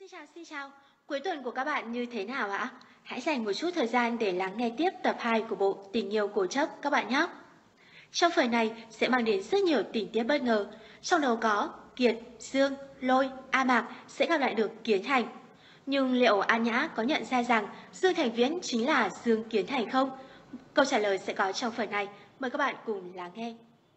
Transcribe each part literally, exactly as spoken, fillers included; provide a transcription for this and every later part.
chào, xin chào. Cuối tuần của các bạn như thế nào ạ? Hãy dành một chút thời gian để lắng nghe tiếp tập hai của bộ Tình yêu cố chấp các bạn nhé. Trong phần này sẽ mang đến rất nhiều tình tiết bất ngờ. Trong đó có Kiệt, Dương, Lôi, A Mạc sẽ gặp lại được Kiến Thành. Nhưng liệu An Nhã có nhận ra rằng Dương Thành Viễn chính là Dương Kiến Thành không? Câu trả lời sẽ có trong phần này. Mời các bạn cùng lắng nghe.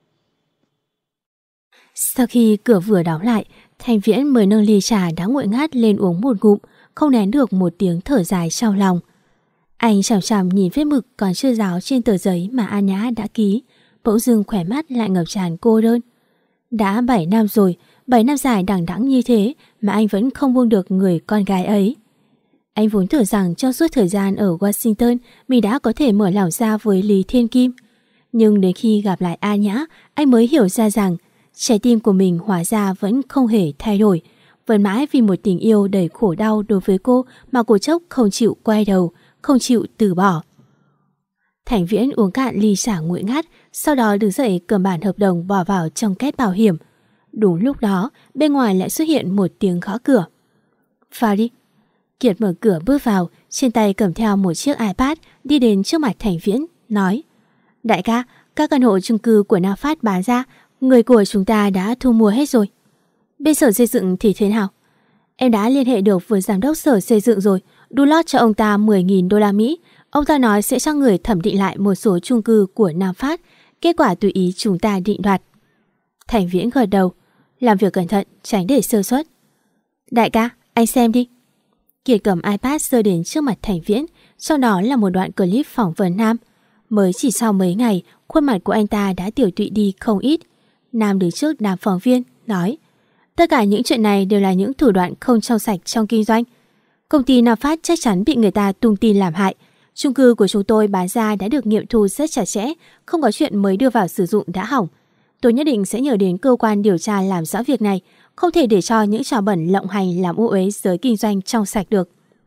Sau khi cửa vừa đóng lại, Thành Viễn mới nâng ly trà đã nguội ngắt lên uống một ngụm, không nén được một tiếng thở dài trong lòng. Anh chằm chằm nhìn vết mực còn chưa ráo trên tờ giấy mà An Nhã đã ký, bỗng dưng khỏe mắt lại ngập tràn cô đơn. Đã bảy năm rồi, bảy năm dài đằng đẵng như thế mà anh vẫn không buông được người con gái ấy. Anh vốn tưởng rằng trong suốt thời gian ở Washington mình đã có thể mở lòng ra với Lý Thiên Kim. Nhưng đến khi gặp lại An Nhã, anh mới hiểu ra rằng trái tim của mình hóa ra vẫn không hề thay đổi, vẫn mãi vì một tình yêu đầy khổ đau đối với cô mà cô chốc không chịu quay đầu, không chịu từ bỏ. Thành Viễn uống cạn ly trà nguội ngắt, sau đó đứng dậy cầm bản hợp đồng bỏ vào trong két bảo hiểm. Đúng lúc đó, bên ngoài lại xuất hiện một tiếng gõ cửa. Vào đi. Kiệt mở cửa bước vào, trên tay cầm theo một chiếc iPad, đi đến trước mặt Thành Viễn, nói: Đại ca, các căn hộ chung cư của Nam Phát bán ra, người của chúng ta đã thu mua hết rồi. Bên sở xây dựng thì thế nào? Em đã liên hệ được với giám đốc sở xây dựng rồi, đu lót cho ông ta mười nghìn đô la Mỹ. Ông ta nói sẽ cho người thẩm định lại một số chung cư của Nam Phát, kết quả tùy ý chúng ta định đoạt. Thành Viễn gật đầu, làm việc cẩn thận, tránh để sơ suất. Đại ca, anh xem đi. Kiệt cầm iPad giơ đến trước mặt Thành Viễn, sau đó là một đoạn clip phỏng vấn Nam. Mới chỉ sau mấy ngày, khuôn mặt của anh ta đã tiểu tụy đi không ít. Nam đứng trước đám phóng viên, nói: Tất cả những chuyện này đều là những thủ đoạn không trong sạch trong kinh doanh. Công ty Nam Phát chắc chắn bị người ta tung tin làm hại. Chung cư của chúng tôi bán ra đã được nghiệm thu rất chặt chẽ, không có chuyện mới đưa vào sử dụng đã hỏng. Tôi nhất định sẽ nhờ đến cơ quan điều tra làm rõ việc này, không thể để cho những trò bẩn lộng hành làm ô uế giới kinh doanh trong sạch được.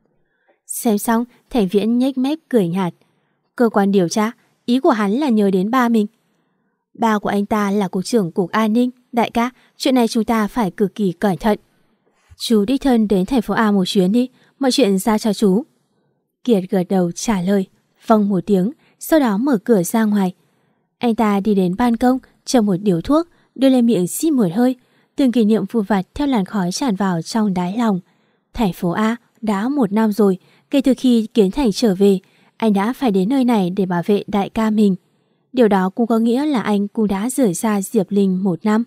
Xem xong, Thành Viễn nhếch mép cười nhạt. Cơ quan điều tra, ý của hắn là nhờ đến ba mình. Ba của anh ta là cục trưởng cục an ninh. Đại ca, chuyện này chúng ta phải cực kỳ cẩn thận. Chú đích thân đến thành phố A một chuyến đi, mọi chuyện ra cho chú. Kiệt gật đầu trả lời, vâng một tiếng, sau đó mở cửa ra ngoài. Anh ta đi đến ban công, châm một điếu thuốc, đưa lên miệng xít một hơi. Từng kỷ niệm vụn vặt theo làn khói tràn vào trong đáy lòng. Thành phố A đã một năm rồi, kể từ khi Kiến Thành trở về, anh đã phải đến nơi này để bảo vệ đại ca mình. Điều đó cũng có nghĩa là anh cũng đã rời xa Diệp Linh một năm.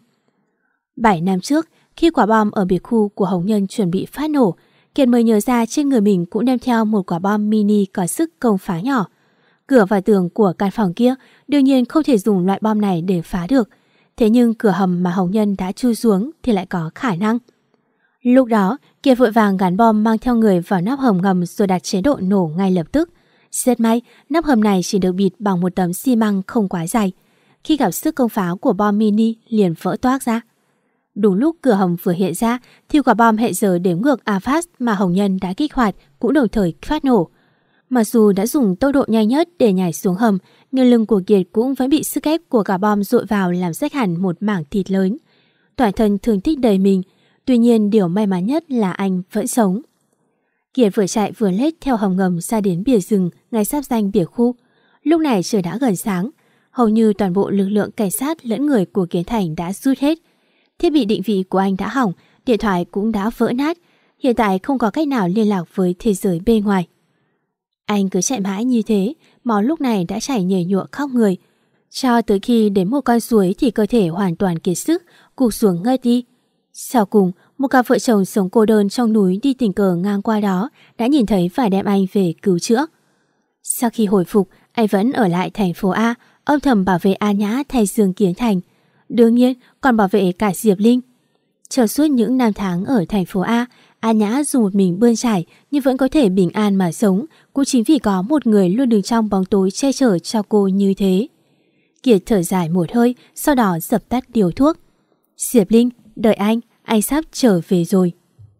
Bảy năm trước, khi quả bom ở biệt khu của Hồng Nhân chuẩn bị phát nổ, Kiệt mới nhớ ra trên người mình cũng đem theo một quả bom mini có sức công phá nhỏ. Cửa và tường của căn phòng kia đương nhiên không thể dùng loại bom này để phá được. Thế nhưng cửa hầm mà Hồng Nhân đã chui xuống thì lại có khả năng. Lúc đó, Kiệt vội vàng gắn bom mang theo người vào nắp hầm ngầm rồi đặt chế độ nổ ngay lập tức. Rất may, nắp hầm này chỉ được bịt bằng một tấm xi măng không quá dày. Khi gặp sức công phá của bom mini liền vỡ toác ra. Đúng lúc cửa hầm vừa hiện ra thì quả bom hệ giờ đếm ngược a phát mà Hồng Nhân đã kích hoạt cũng đồng thời phát nổ. Mặc dù đã dùng tốc độ nhanh nhất để nhảy xuống hầm, nhưng lưng của Kiệt cũng vẫn bị sức ép của cả bom dội vào làm rách hẳn một mảng thịt lớn. Toàn thân thương tích đầy mình, tuy nhiên điều may mắn nhất là anh vẫn sống. Kiệt vừa chạy vừa lết theo hầm ngầm ra đến bìa rừng ngay giáp danh bìa khu. Lúc này trời đã gần sáng, hầu như toàn bộ lực lượng cảnh sát lẫn người của Kiến Thành đã rút hết. Thiết bị định vị của anh đã hỏng, điện thoại cũng đã vỡ nát, hiện tại không có cách nào liên lạc với thế giới bên ngoài. Anh cứ chạy mãi như thế, máu lúc này đã chảy nhầy nhụa khắp người. Cho tới khi đến một con suối thì cơ thể hoàn toàn kiệt sức, gục xuống ngất đi. Sau cùng, một cặp vợ chồng sống cô đơn trong núi đi tình cờ ngang qua đó đã nhìn thấy và đem anh về cứu chữa. Sau khi hồi phục, anh vẫn ở lại thành phố A, âm thầm bảo vệ An Nhã thay Dương Kiến Thành. Đương nhiên, còn bảo vệ cả Diệp Linh. Trong suốt những năm tháng ở thành phố A, An Nhã dù một mình bươn trải nhưng vẫn có thể bình an mà sống, cũng chính vì có một người luôn đứng trong bóng tối che chở cho cô như thế. Kiệt thở dài một hơi, sau đó dập tắt điếu thuốc. Diệp Linh, đợi anh, anh sắp trở về rồi.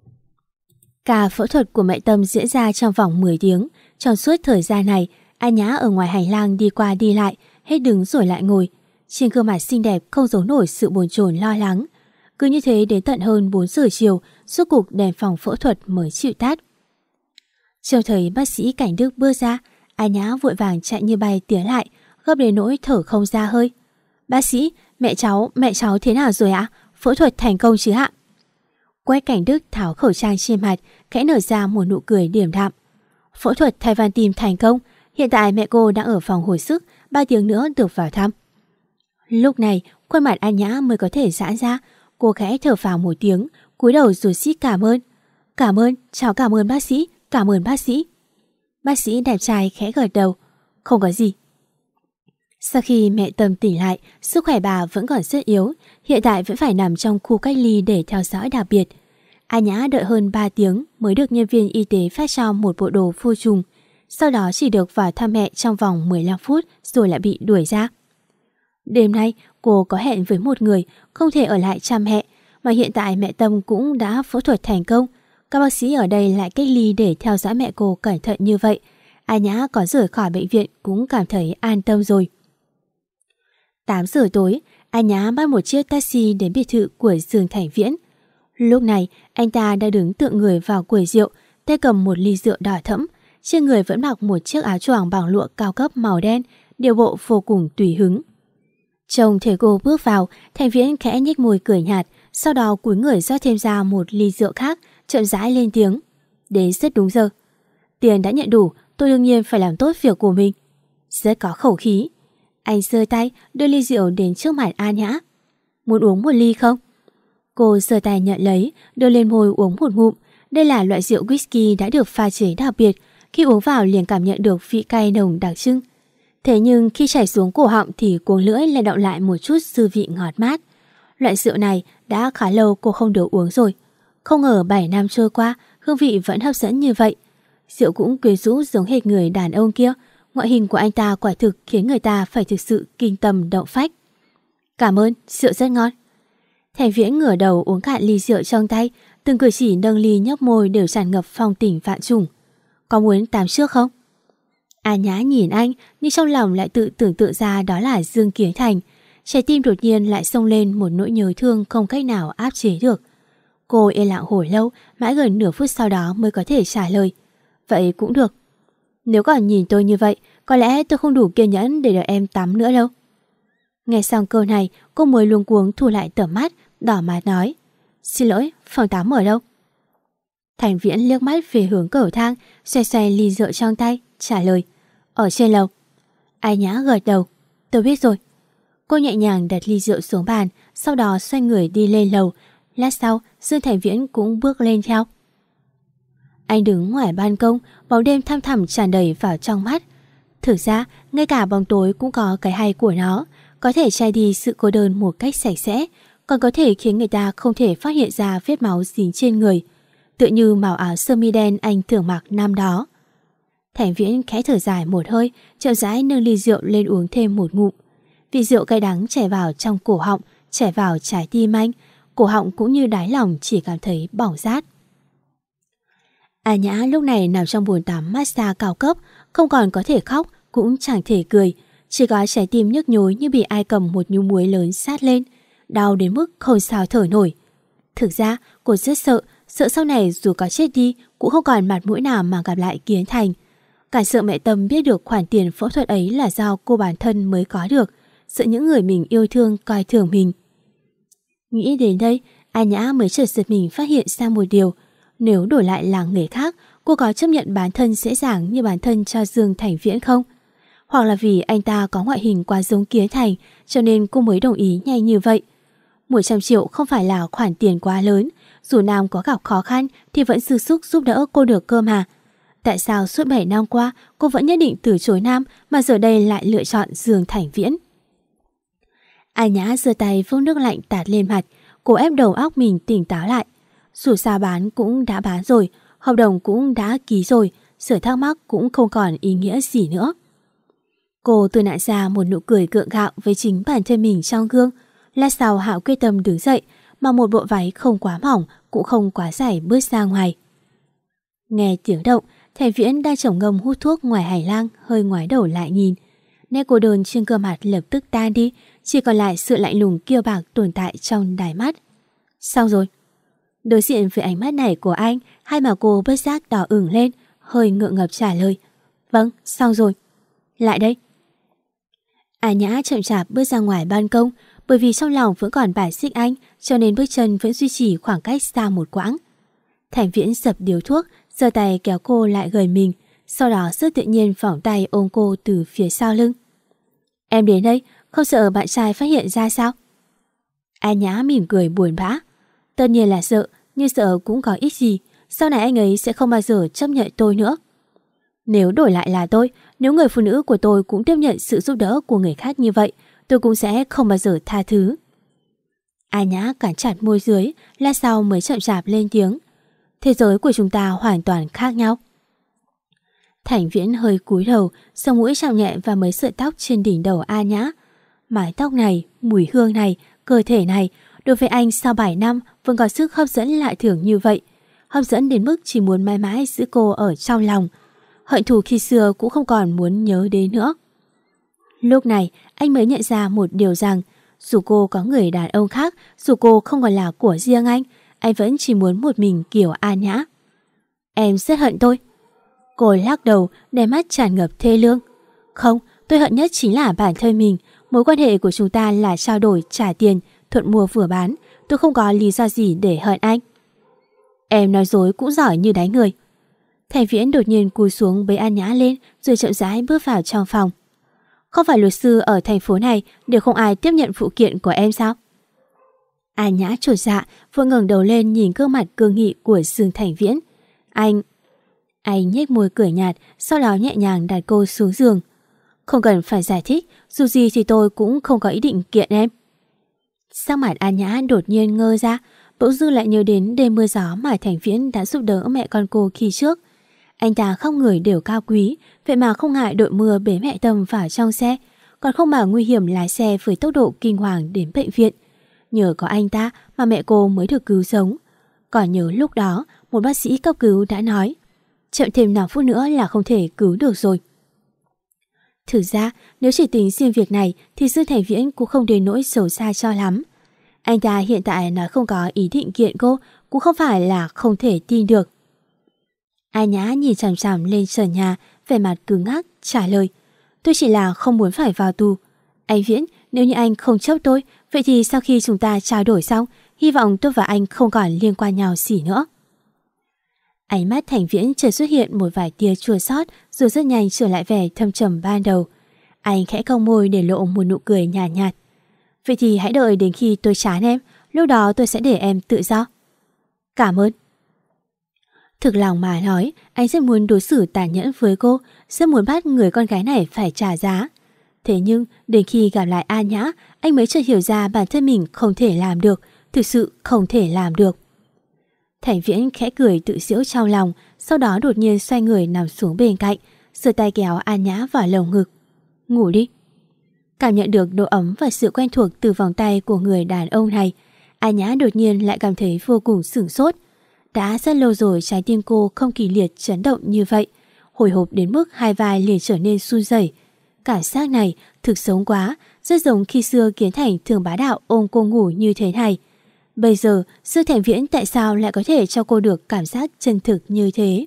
Ca phẫu thuật của mẹ Tâm diễn ra trong vòng mười tiếng. Trong suốt thời gian này, An Nhã ở ngoài hành lang đi qua đi lại, hết đứng rồi lại ngồi. Trên gương mặt xinh đẹp không giấu nổi sự bồn chồn lo lắng. Cứ như thế đến tận hơn bốn giờ chiều, rốt cục đèn phòng phẫu thuật mới chịu tắt. Trông thấy bác sĩ Cảnh Đức bước ra, A Nhã vội vàng chạy như bay tiến lại, gấp đến nỗi thở không ra hơi. Bác sĩ, mẹ cháu, mẹ cháu thế nào rồi ạ? Phẫu thuật thành công chứ ạ? Quách Cảnh Đức tháo khẩu trang trên mặt, khẽ nở ra một nụ cười điềm đạm. Phẫu thuật thay van tim thành công, hiện tại mẹ cô đang ở phòng hồi sức, ba tiếng nữa được vào thăm. Lúc này, khuôn mặt A Nhã mới có thể giãn ra, cô khẽ thở phào một tiếng, cúi đầu rồi xít cảm ơn. Cảm ơn, cháu cảm ơn bác sĩ, cảm ơn bác sĩ. Bác sĩ đẹp trai khẽ gật đầu. Không có gì. Sau khi mẹ Tâm tỉnh lại, sức khỏe bà vẫn còn rất yếu, hiện tại vẫn phải nằm trong khu cách ly để theo dõi đặc biệt. A Nhã đợi hơn ba tiếng mới được nhân viên y tế phát cho một bộ đồ vô trùng, sau đó chỉ được vào thăm mẹ trong vòng mười lăm phút rồi lại bị đuổi ra. Đêm nay, cô có hẹn với một người, không thể ở lại chăm mẹ, mà hiện tại mẹ Tâm cũng đã phẫu thuật thành công. Các bác sĩ ở đây lại cách ly để theo dõi mẹ cô cẩn thận như vậy. A Nhã có rời khỏi bệnh viện cũng cảm thấy an tâm rồi. tám giờ tối, A Nhã bắt một chiếc taxi đến biệt thự của Dương Thành Viễn. Lúc này, anh ta đã đứng tựa người vào quầy rượu, tay cầm một ly rượu đỏ thẫm, trên người vẫn mặc một chiếc áo choàng bằng lụa cao cấp màu đen, điều bộ vô cùng tùy hứng. Trông thấy cô bước vào, Thành Viễn khẽ nhếch môi cười nhạt, sau đó cúi người rót thêm ra một ly rượu khác, chậm rãi lên tiếng. Đến rất đúng giờ. Tiền đã nhận đủ, tôi đương nhiên phải làm tốt việc của mình. Rất có khẩu khí. Anh giơ tay đưa ly rượu đến trước mặt A Nhã. Muốn uống một ly không? Cô giơ tay nhận lấy, đưa lên môi uống một ngụm. Đây là loại rượu whisky đã được pha chế đặc biệt, khi uống vào liền cảm nhận được vị cay nồng đặc trưng. Thế nhưng khi chảy xuống cổ họng thì cuống lưỡi lại đọng lại một chút dư vị ngọt mát. Loại rượu này đã khá lâu cô không được uống rồi. Không ngờ bảy năm trôi qua, hương vị vẫn hấp dẫn như vậy. Rượu cũng quyến rũ giống hệt người đàn ông kia. Ngoại hình của anh ta quả thực khiến người ta phải thực sự kinh tâm động phách. Cảm ơn, rượu rất ngon. Thành Viễn ngửa đầu uống cạn ly rượu trong tay, từng cử chỉ nâng ly nhấp môi đều tràn ngập phong tình vạn trùng. Có muốn tám trước không? A Nhã nhìn anh, nhưng trong lòng lại tự tưởng tượng ra đó là Dương Kiến Thành. Trái tim đột nhiên lại xông lên một nỗi nhớ thương không cách nào áp chế được. Cô yên lặng hồi lâu, mãi gần nửa phút sau đó mới có thể trả lời. Vậy cũng được. Nếu còn nhìn tôi như vậy, có lẽ tôi không đủ kiên nhẫn để đợi em tắm nữa đâu. Nghe xong câu này, cô mới luống cuống thu lại tầm mắt, đỏ mặt nói. Xin lỗi, phòng tắm ở đâu? Thành Viễn liếc mắt về hướng cầu thang, xoay xoay ly rượu trong tay, trả lời. Ở trên lầu. A Nhã gật đầu. Tôi biết rồi. Cô nhẹ nhàng đặt ly rượu xuống bàn, sau đó xoay người đi lên lầu. Lát sau, Dương Thành Viễn cũng bước lên theo. Anh đứng ngoài ban công, bóng đêm thăm thẳm tràn đầy vào trong mắt. Thực ra, ngay cả bóng tối cũng có cái hay của nó, có thể che đi sự cô đơn một cách sạch sẽ, còn có thể khiến người ta không thể phát hiện ra vết máu dính trên người, tựa như màu áo sơ mi đen anh thường mặc năm đó. Thành Viễn khẽ thở dài một hơi, chậm rãi nâng ly rượu lên uống thêm một ngụm. Vị rượu cay đắng chảy vào trong cổ họng, chảy vào trái tim anh, cổ họng cũng như đáy lòng chỉ cảm thấy bỏng rát. A Nhã lúc này nằm trong bồn tắm massage cao cấp, không còn có thể khóc, cũng chẳng thể cười, chỉ có trái tim nhức nhối như bị ai cầm một nhúm muối lớn sát lên, đau đến mức không sao thở nổi. Thực ra, cô rất sợ, sợ sau này dù có chết đi cũng không còn mặt mũi nào mà gặp lại Kiến Thành. Cả sợ mẹ Tâm biết được khoản tiền phẫu thuật ấy là do cô bản thân mới có được, sợ những người mình yêu thương coi thường mình. Nghĩ đến đây, A Nhã mới chợt giật mình phát hiện ra một điều. Nếu đổi lại là người khác, cô có chấp nhận bán thân dễ dàng như bán thân cho Dương Thành Viễn không? Hoặc là vì anh ta có ngoại hình quá giống Kiến Thành cho nên cô mới đồng ý nhanh như vậy. một trăm triệu không phải là khoản tiền quá lớn, dù Nam có gặp khó khăn thì vẫn dư sức giúp đỡ cô được cơ mà. Tại sao suốt bảy năm qua cô vẫn nhất định từ chối Nam mà giờ đây lại lựa chọn Dương Thành Viễn? A Nhã giơ tay vốc nước lạnh tạt lên mặt, cô ép đầu óc mình tỉnh táo lại. Dù sao bán cũng đã bán rồi, hợp đồng cũng đã ký rồi, sự thắc mắc cũng không còn ý nghĩa gì nữa. Cô tự nặn ra một nụ cười gượng gạo với chính bản thân mình trong gương. Lát sau Hạo quyết tâm đứng dậy, mặc một bộ váy không quá mỏng cũng không quá dày bước ra ngoài. Nghe tiếng động, Thành Viễn đang trầm ngâm hút thuốc ngoài hành lang hơi ngoái đầu lại nhìn. Nét cô đơn trên gương mặt lập tức tan đi, chỉ còn lại sự lạnh lùng kiêu bạc tồn tại trong đáy mắt. Xong rồi. Đối diện với ánh mắt này của anh, hai má cô bất giác đỏ ửng lên, hơi ngượng ngập trả lời. Vâng, xong rồi. Lại đây. A Nhã chậm chạp bước ra ngoài ban công, bởi vì trong lòng vẫn còn bài xích anh, cho nên bước chân vẫn duy trì khoảng cách xa một quãng. Thành Viễn dập điếu thuốc, giơ tay kéo cô lại gần mình, sau đó rất tự nhiên vòng tay ôm cô từ phía sau lưng. Em đến đây, không sợ bạn trai phát hiện ra sao? A Nhã mỉm cười buồn bã. Tất nhiên là sợ, nhưng sợ cũng có ích gì. Sau này anh ấy sẽ không bao giờ chấp nhận tôi nữa. Nếu đổi lại là tôi, nếu người phụ nữ của tôi cũng tiếp nhận sự giúp đỡ của người khác như vậy, tôi cũng sẽ không bao giờ tha thứ. A Nhã cắn chặt môi dưới, lát sau mới chậm chạp lên tiếng. Thế giới của chúng ta hoàn toàn khác nhau. Thành Viễn hơi cúi đầu, sờ mũi chạm nhẹ vào mấy sợi tóc trên đỉnh đầu A Nhã. Mái tóc này, mùi hương này, cơ thể này, đối với anh sau bảy năm vẫn có sức hấp dẫn lạ thường như vậy. Hấp dẫn đến mức chỉ muốn mãi mãi giữ cô ở trong lòng. Hận thù khi xưa cũng không còn muốn nhớ đến nữa. Lúc này anh mới nhận ra một điều rằng, dù cô có người đàn ông khác, dù cô không còn là của riêng anh, anh vẫn chỉ muốn một mình kiểu A Nhã. Em rất hận tôi. Cô lắc đầu, đôi mắt tràn ngập thê lương. Không, tôi hận nhất chính là bản thân mình. Mối quan hệ của chúng ta là trao đổi trả tiền, thuận mua vừa bán. Tôi không có lý do gì để hận anh. Em nói dối cũng giỏi như đánh người. Thành Viễn đột nhiên cúi xuống bế A Nhã lên, rồi chậm rãi bước vào trong phòng. Không phải luật sư ở thành phố này đều không ai tiếp nhận phụ kiện của em sao? A Nhã chột dạ, vội ngẩng đầu lên nhìn gương mặt cương nghị của Dương Thành Viễn. Anh... Anh nhếch môi cười nhạt, sau đó nhẹ nhàng đặt cô xuống giường. Không cần phải giải thích, dù gì thì tôi cũng không có ý định kiện em. Sắc mặt A Nhã đột nhiên ngơ ra, bỗng dưng lại nhớ đến đêm mưa gió mà Thành Viễn đã giúp đỡ mẹ con cô khi trước. Anh ta khắp người đều cao quý, vậy mà không ngại đội mưa bế mẹ Tâm vào trong xe, còn không mà nguy hiểm lái xe với tốc độ kinh hoàng đến bệnh viện. Nhờ có anh ta mà mẹ cô mới được cứu sống. Còn nhớ lúc đó, một bác sĩ cấp cứu đã nói, chậm thêm năm phút nữa là không thể cứu được rồi. Thực ra, nếu chỉ tính riêng việc này thì Dương Thành Viễn cũng không đến nỗi xấu xa cho lắm. Anh ta hiện tại nói không có ý định kiện cô, cũng không phải là không thể tin được. A Nhã nhìn chằm chằm lên trần nhà, vẻ mặt cứng ngắc, trả lời. Tôi chỉ là không muốn phải vào tù. Anh Viễn, nếu như anh không chấp tôi, vậy thì sau khi chúng ta trao đổi xong, hy vọng tôi và anh không còn liên quan nhau gì nữa. Ánh mắt Thành Viễn chợt xuất hiện một vài tia chua xót, rồi rất nhanh trở lại vẻ thâm trầm ban đầu. Anh khẽ cong môi để lộ một nụ cười nhạt nhạt. Vậy thì hãy đợi đến khi tôi chán em, lúc đó tôi sẽ để em tự do. Cảm ơn. Thực lòng mà nói, anh rất muốn đối xử tàn nhẫn với cô, rất muốn bắt người con gái này phải trả giá. Thế nhưng, đến khi gặp lại A Nhã, anh mới chợt hiểu ra bản thân mình không thể làm được, thực sự không thể làm được. Thành Viễn khẽ cười tự giễu trong lòng, sau đó đột nhiên xoay người nằm xuống bên cạnh, giơ tay kéo A Nhã vào lồng ngực. Ngủ đi. Cảm nhận được độ ấm và sự quen thuộc từ vòng tay của người đàn ông này, A Nhã đột nhiên lại cảm thấy vô cùng sửng sốt. Đã rất lâu rồi trái tim cô không kịch liệt chấn động như vậy, hồi hộp đến mức hai vai liền trở nên run rẩy. Cảm giác này thực sống quá, rất giống khi xưa Kiến Thành thường bá đạo ôm cô ngủ như thế này. Bây giờ, Dương Thành Viễn tại sao lại có thể cho cô được cảm giác chân thực như thế?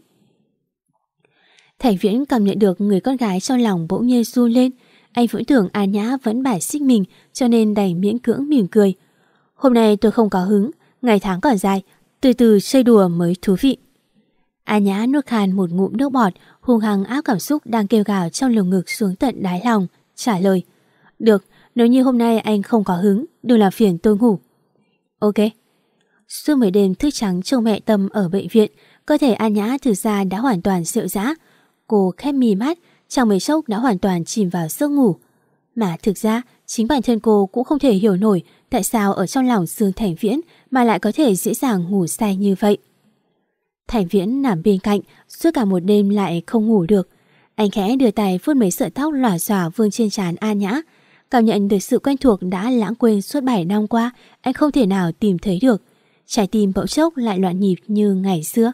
Thành Viễn cảm nhận được người con gái trong lòng bỗng nhiên run lên. Anh vẫn tưởng A Nhã vẫn bài xích mình, cho nên đành miễn cưỡng mỉm cười. Hôm nay tôi không có hứng, ngày tháng còn dài, từ từ chơi đùa mới thú vị. A Nhã nuốt khan một ngụm nước bọt, hung hăng áp cảm xúc đang kêu gào trong lồng ngực xuống tận đáy lòng, trả lời. Được, nếu như hôm nay anh không có hứng, đừng làm phiền tôi ngủ. Ok. Suốt mấy đêm thức trắng trông mẹ Tâm ở bệnh viện, cơ thể A Nhã thực ra đã hoàn toàn rệu rã. Cô khép mí mắt, trong mấy chốc đã hoàn toàn chìm vào giấc ngủ. Mà thực ra, chính bản thân cô cũng không thể hiểu nổi tại sao ở trong lòng Dương Thành Viễn mà lại có thể dễ dàng ngủ say như vậy. Thành Viễn nằm bên cạnh, suốt cả một đêm lại không ngủ được. Anh khẽ đưa tay vuốt mấy sợi tóc lòa xòa vương trên trán A Nhã. Cảm nhận được sự quen thuộc đã lãng quên suốt bảy năm qua, anh không thể nào tìm thấy được. Trái tim bỗng chốc lại loạn nhịp như ngày xưa.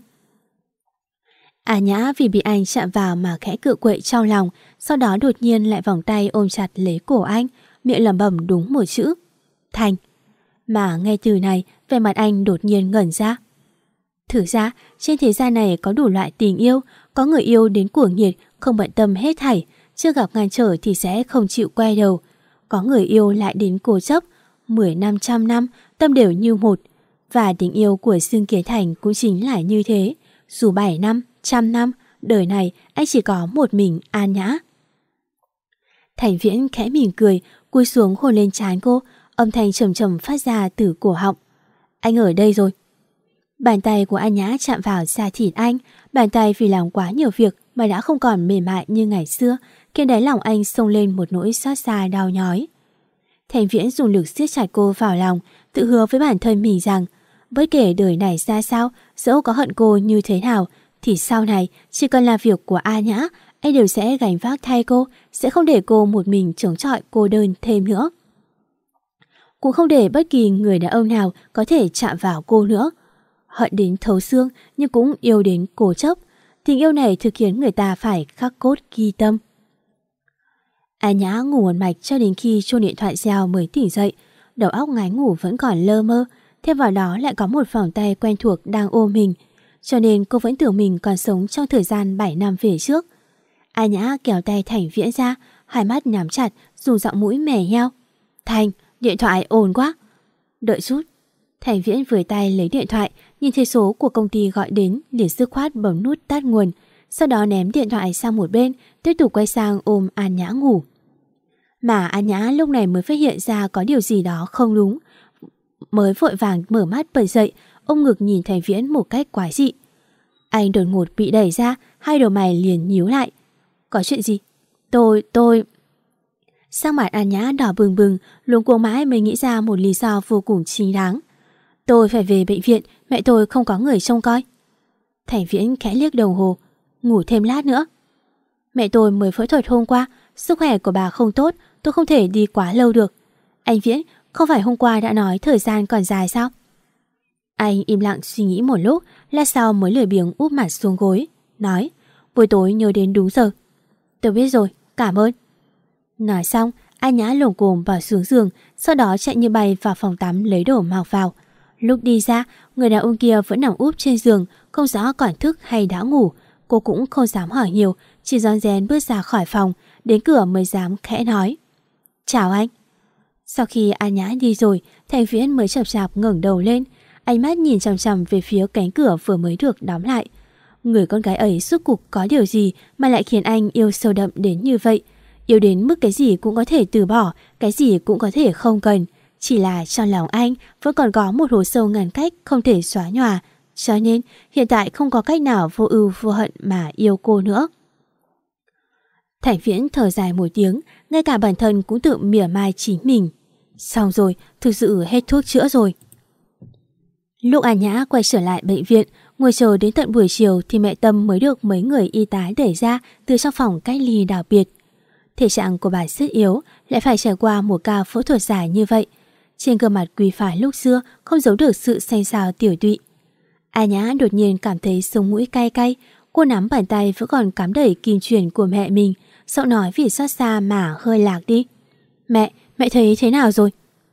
A Nhã vì bị anh chạm vào mà khẽ cự quậy trong lòng, sau đó đột nhiên lại vòng tay ôm chặt lấy cổ anh, miệng lẩm bẩm đúng một chữ: Thành. Mà ngay từ này, Vẻ mặt anh đột nhiên ngẩn ra. Thử ra, trên thế gian này có đủ loại tình yêu, có người yêu đến cuồng nhiệt, không bận tâm hết thảy, chưa gặp ngăn trở thì sẽ không chịu quay đầu. Có người yêu lại đến cố chấp, mười năm trăm năm, tâm đều như một. Và tình yêu của Dương Kiến Thành cũng chính là như thế. Dù bảy năm, trăm năm, đời này anh chỉ có một mình An Nhã. Thành Viễn khẽ mỉm cười, cúi xuống hôn lên trán cô, âm thanh trầm trầm phát ra từ cổ họng. Anh ở đây rồi. Bàn tay của An Nhã chạm vào da thịt anh, bàn tay vì làm quá nhiều việc mà đã không còn mềm mại như ngày xưa, khiến đáy lòng anh xông lên một nỗi xót xa đau nhói. Thành Viễn dùng lực siết chặt cô vào lòng, tự hứa với bản thân mình rằng bất kể đời này ra sao, dẫu có hận cô như thế nào, thì sau này chỉ cần là việc của An Nhã, anh đều sẽ gánh vác thay cô, sẽ không để cô một mình chống chọi cô đơn thêm nữa. Cũng không để bất kỳ người đàn ông nào có thể chạm vào cô nữa. Hận đến thấu xương nhưng cũng yêu đến cố chấp. Tình yêu này thực khiến người ta phải khắc cốt ghi tâm. An Nhã ngủ một mạch cho đến khi chuông điện thoại reo mới tỉnh dậy. Đầu óc ngái ngủ vẫn còn lơ mơ, thêm vào đó lại có một vòng tay quen thuộc đang ôm mình, cho nên cô vẫn tưởng mình còn sống trong thời gian bảy năm về trước. An Nhã kéo tay Thành Viễn ra, hai mắt nhắm chặt, dùng giọng mũi mè nheo. Thành, điện thoại ồn quá. Đợi chút. Thành Viễn với tay lấy điện thoại, nhìn thấy số của công ty gọi đến, liền dứt khoát bấm nút tắt nguồn, sau đó ném điện thoại sang một bên, tiếp tục quay sang ôm An Nhã ngủ. Mà An Nhã lúc này mới phát hiện ra có điều gì đó không đúng, mới vội vàng mở mắt bật dậy, ôm ngực nhìn Thành Viễn một cách quái dị. Anh đột ngột bị đẩy ra, hai đầu mày liền nhíu lại. Có chuyện gì? Tôi, tôi... Sắc mặt An Nhã đỏ bừng bừng, luống cuống mãi mới nghĩ ra một lý do vô cùng chính đáng. Tôi phải về bệnh viện, mẹ tôi không có người trông coi. Thành Viễn khẽ liếc đồng hồ. Ngủ thêm lát nữa. Mẹ tôi mới phẫu thuật hôm qua, sức khỏe của bà không tốt, tôi không thể đi quá lâu được. Anh Viễn, không phải hôm qua đã nói thời gian còn dài sao? Anh im lặng suy nghĩ một lúc, lát sau mới lười biếng úp mặt xuống gối, nói, buổi tối nhớ đến đúng giờ. Tôi biết rồi, cảm ơn. Nói xong, An Nhã lồm cồm bỏ xuống giường, sau đó chạy như bay vào phòng tắm lấy đồ mặc vào. Lúc đi ra, người đàn ông kia vẫn nằm úp trên giường, không rõ còn thức hay đã ngủ. Cô cũng không dám hỏi nhiều, chỉ rón rén bước ra khỏi phòng, đến cửa mới dám khẽ nói. Chào anh. Sau khi An Nhã đi rồi, Thành Viễn mới chậm chạp ngẩng đầu lên, ánh mắt nhìn chằm chằm về phía cánh cửa vừa mới được đóng lại. Người con gái ấy rốt cuộc có điều gì mà lại khiến anh yêu sâu đậm đến như vậy? Yêu đến mức cái gì cũng có thể từ bỏ, cái gì cũng có thể không cần. Chỉ là trong lòng anh vẫn còn có một hố sâu ngăn cách không thể xóa nhòa, cho nên hiện tại không có cách nào vô ưu vô hận mà yêu cô nữa. Thành Viễn thở dài một tiếng, ngay cả bản thân cũng tự mỉa mai chính mình. Xong rồi, thực sự hết thuốc chữa rồi. Lúc An Nhã quay trở lại bệnh viện, ngồi chờ đến tận buổi chiều thì mẹ Tâm mới được mấy người y tá đẩy ra từ trong phòng cách ly đặc biệt. Thể trạng của bà rất yếu, lại phải trải qua một ca phẫu thuật dài như vậy. Trên gương mặt quý phái lúc xưa không giấu được sự xanh xao tiểu tụy. An Nhã đột nhiên cảm thấy sống mũi cay cay, cô nắm bàn tay vẫn còn cắm đầy kim chuyền của mẹ mình, giọng nói vì xót xa mà hơi lạc đi. Mẹ, mẹ thấy thế nào rồi?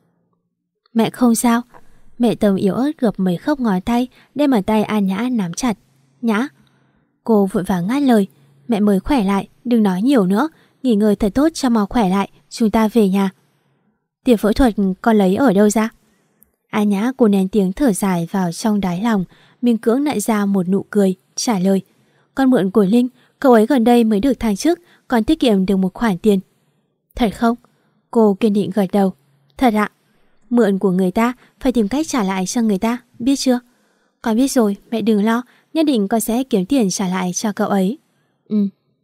Mẹ không sao. Mẹ Tâm yếu ớt gập mấy khớp ngón tay, đem bàn tay An Nhã nắm chặt. Nhã. Cô vội vàng ngắt lời. Mẹ mới khỏe lại, đừng nói nhiều nữa, nghỉ ngơi thật tốt cho mau khỏe lại, chúng ta về nhà. Tiền phẫu thuật con lấy ở đâu ra? An Nhã cô nén tiếng thở dài vào trong đáy lòng, miễn cưỡng nặn ra một nụ cười, trả lời. Con mượn của Linh, cậu ấy gần đây mới được thăng chức, còn tiết kiệm được một khoản tiền. Thật không? Cô kiên định gật đầu. Thật ạ. Mượn của người ta, phải tìm cách trả lại cho người ta, biết chưa? Con biết rồi, mẹ đừng lo, nhất định con sẽ kiếm tiền trả lại cho cậu ấy. Ừ.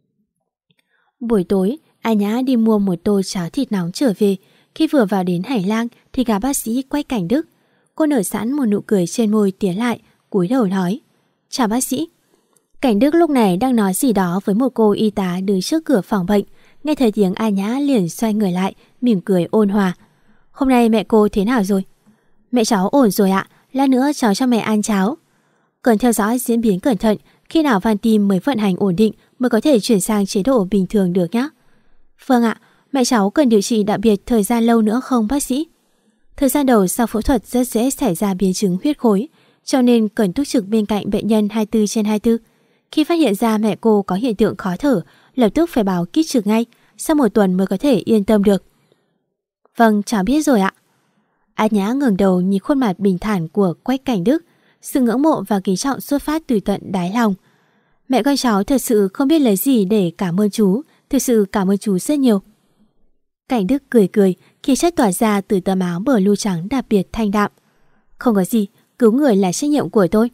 Buổi tối, An Nhã đi mua một tô cháo thịt nóng trở về. Khi vừa vào đến hành lang thì gặp bác sĩ Quách Cảnh Đức. Cô nở sẵn một nụ cười trên môi tiến lại, cúi đầu nói. Chào bác sĩ. Cảnh Đức lúc này đang nói gì đó với một cô y tá đứng trước cửa phòng bệnh. Nghe thấy tiếng An Nhã liền xoay người lại, mỉm cười ôn hòa. Hôm nay mẹ cô thế nào rồi? Mẹ cháu ổn rồi ạ, lát nữa cháu cho mẹ ăn cháo. Cần theo dõi diễn biến cẩn thận, khi nào van tim mới vận hành ổn định mới có thể chuyển sang chế độ bình thường được nhé. Vâng ạ, mẹ cháu cần điều trị đặc biệt thời gian lâu nữa không bác sĩ? Thời gian đầu sau phẫu thuật rất dễ xảy ra biến chứng huyết khối, cho nên cần túc trực bên cạnh bệnh nhân hai mươi bốn trên hai mươi bốn. Khi phát hiện ra mẹ cô có hiện tượng khó thở, lập tức phải báo kiếp trực ngay, sau một tuần mới có thể yên tâm được. Vâng, cháu biết rồi ạ. A Nhã ngẩng đầu nhìn khuôn mặt bình thản của Quách Cảnh Đức, sự ngưỡng mộ và kính trọng xuất phát từ tận đáy lòng. Mẹ con cháu thật sự không biết lấy gì để cảm ơn chú, thực sự cảm ơn chú rất nhiều. Cảnh Đức cười cười khi chất tỏa ra từ tấm áo bờ lưu trắng đặc biệt thanh đạm. Không có gì, cứu người là trách nhiệm của tôi.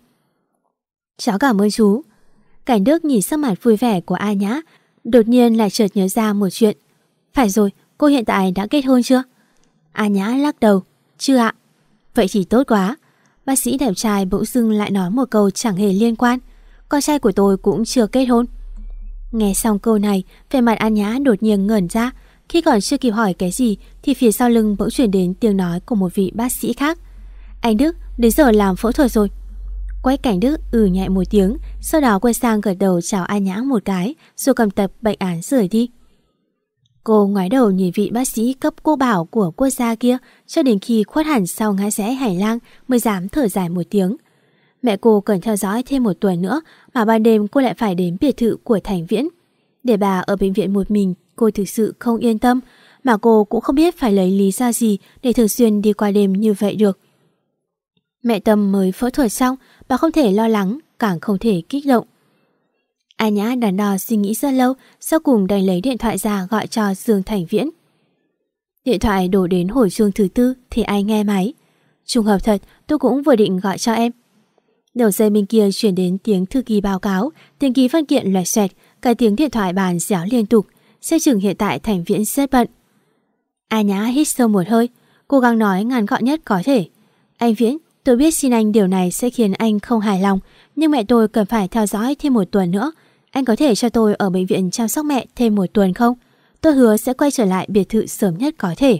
Cháu cảm ơn chú. Cảnh Đức nhìn sắc mặt vui vẻ của A Nhã, đột nhiên lại chợt nhớ ra một chuyện. Phải rồi, cô hiện tại đã kết hôn chưa? A Nhã lắc đầu. Chưa ạ. Vậy thì tốt quá. Bác sĩ đẹp trai bỗng dưng lại nói một câu chẳng hề liên quan. Con trai của tôi cũng chưa kết hôn. Nghe xong câu này, vẻ mặt A Nhã đột nhiên ngẩn ra. Khi còn chưa kịp hỏi cái gì thì phía sau lưng bỗng truyền đến tiếng nói của một vị bác sĩ khác. Anh Đức, đến giờ làm phẫu thuật rồi. Quách Cảnh Đức ừ nhẹ một tiếng, sau đó quay sang gật đầu chào A Nhã một cái, rồi cầm tập bệnh án rời đi. Cô ngoái đầu nhìn vị bác sĩ cấp cô bảo của quốc gia kia cho đến khi khuất hẳn sau ngã rẽ hành lang mới dám thở dài một tiếng. Mẹ cô cần theo dõi thêm một tuần nữa mà ban đêm cô lại phải đến biệt thự của Thành Viễn. Để bà ở bệnh viện một mình, cô thực sự không yên tâm, mà cô cũng không biết phải lấy lý do gì để thường xuyên đi qua đêm như vậy được. Mẹ Tâm mới phẫu thuật xong, bà không thể lo lắng, càng không thể kích động. A Nhã đắn đo suy nghĩ rất lâu, sau cùng đành lấy điện thoại ra gọi cho Dương Thành Viễn. Điện thoại đổ đến hồi chuông thứ tư thì ai nghe máy. Trùng hợp thật, tôi cũng vừa định gọi cho em. Đầu dây bên kia chuyển đến tiếng thư ký báo cáo, tiếng ký văn kiện loẹt xoẹt, cái tiếng điện thoại bàn réo liên tục. Xem chừng hiện tại Thành Viễn rất bận. A Nhã hít sâu một hơi, cố gắng nói ngắn gọn nhất có thể. Anh Viễn, tôi biết xin anh điều này sẽ khiến anh không hài lòng, nhưng mẹ tôi cần phải theo dõi thêm một tuần nữa. Anh có thể cho tôi ở bệnh viện chăm sóc mẹ thêm một tuần không? Tôi hứa sẽ quay trở lại biệt thự sớm nhất có thể.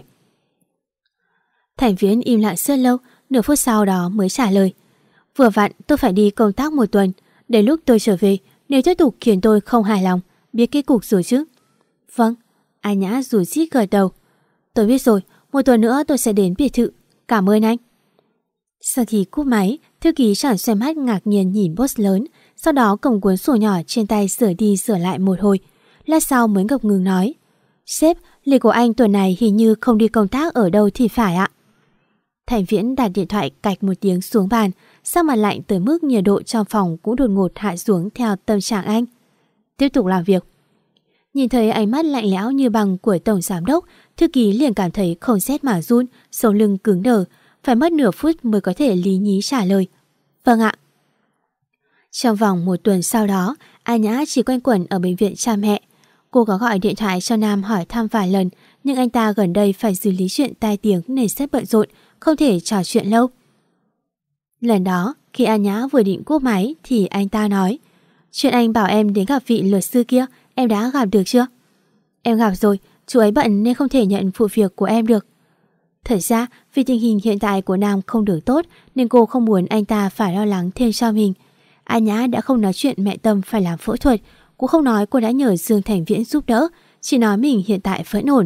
Thành Viễn im lặng rất lâu, nửa phút sau đó mới trả lời. Vừa vặn tôi phải đi công tác một tuần. Đến lúc tôi trở về, nếu tiếp tục khiến tôi không hài lòng, biết kết cục rồi chứ? Vâng. A Nhã rủi rít gật đầu. Tôi biết rồi, một tuần nữa tôi sẽ đến biệt thự. Cảm ơn anh. Sau khi cúp máy, thư ký chẳng xoay mắt ngạc nhiên nhìn boss lớn, sau đó cầm cuốn sổ nhỏ trên tay sửa đi sửa lại một hồi. Lát sau mới ngập ngừng nói. Sếp, lịch của anh tuần này hình như không đi công tác ở đâu thì phải ạ. Thành Viễn đặt điện thoại cạch một tiếng xuống bàn, sắc mặt lạnh tới mức nhiệt độ trong phòng cũng đột ngột hạ xuống theo tâm trạng anh. Tiếp tục làm việc. Nhìn thấy ánh mắt lạnh lẽo như băng của tổng giám đốc, thư ký liền cảm thấy không rét mà run, sống lưng cứng đờ, phải mất nửa phút mới có thể lý nhí trả lời. Vâng ạ. Trong vòng một tuần sau đó, A Nhã chỉ quanh quẩn ở bệnh viện cha mẹ. Cô có gọi điện thoại cho Nam hỏi thăm vài lần, nhưng anh ta gần đây phải xử lý chuyện tai tiếng nên rất bận rộn, không thể trò chuyện lâu. Lần đó, khi A Nhã vừa định cúp máy thì anh ta nói, chuyện anh bảo em đến gặp vị luật sư kia, em đã gặp được chưa? Em gặp rồi, chú ấy bận nên không thể nhận vụ việc của em được. Thật ra, vì tình hình hiện tại của Nam không được tốt nên cô không muốn anh ta phải lo lắng thêm cho mình. A Nhã đã không nói chuyện mẹ Tâm phải làm phẫu thuật, cũng không nói cô đã nhờ Dương Thành Viễn giúp đỡ, chỉ nói mình hiện tại vẫn ổn.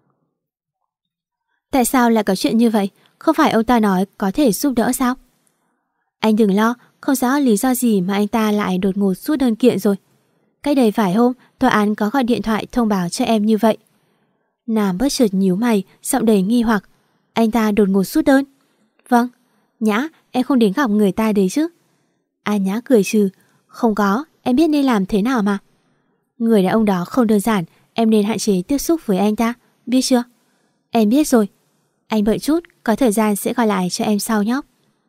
Tại sao lại có chuyện như vậy? Không phải ông ta nói có thể giúp đỡ sao? Anh đừng lo, không rõ lý do gì mà anh ta lại đột ngột rút đơn kiện rồi. Cách đây vài hôm, tòa án có gọi điện thoại thông báo cho em như vậy. Nam bất chợt nhíu mày, giọng đầy nghi hoặc. Anh ta đột ngột rút đơn. Vâng. Nhã, em không đến gặp người ta đấy chứ? A Nhã cười trừ. Không có, em biết nên làm thế nào mà. Người đàn ông đó không đơn giản, em nên hạn chế tiếp xúc với anh ta, biết chưa? Em biết rồi. Anh bận chút, có thời gian sẽ gọi lại cho em sau nhé.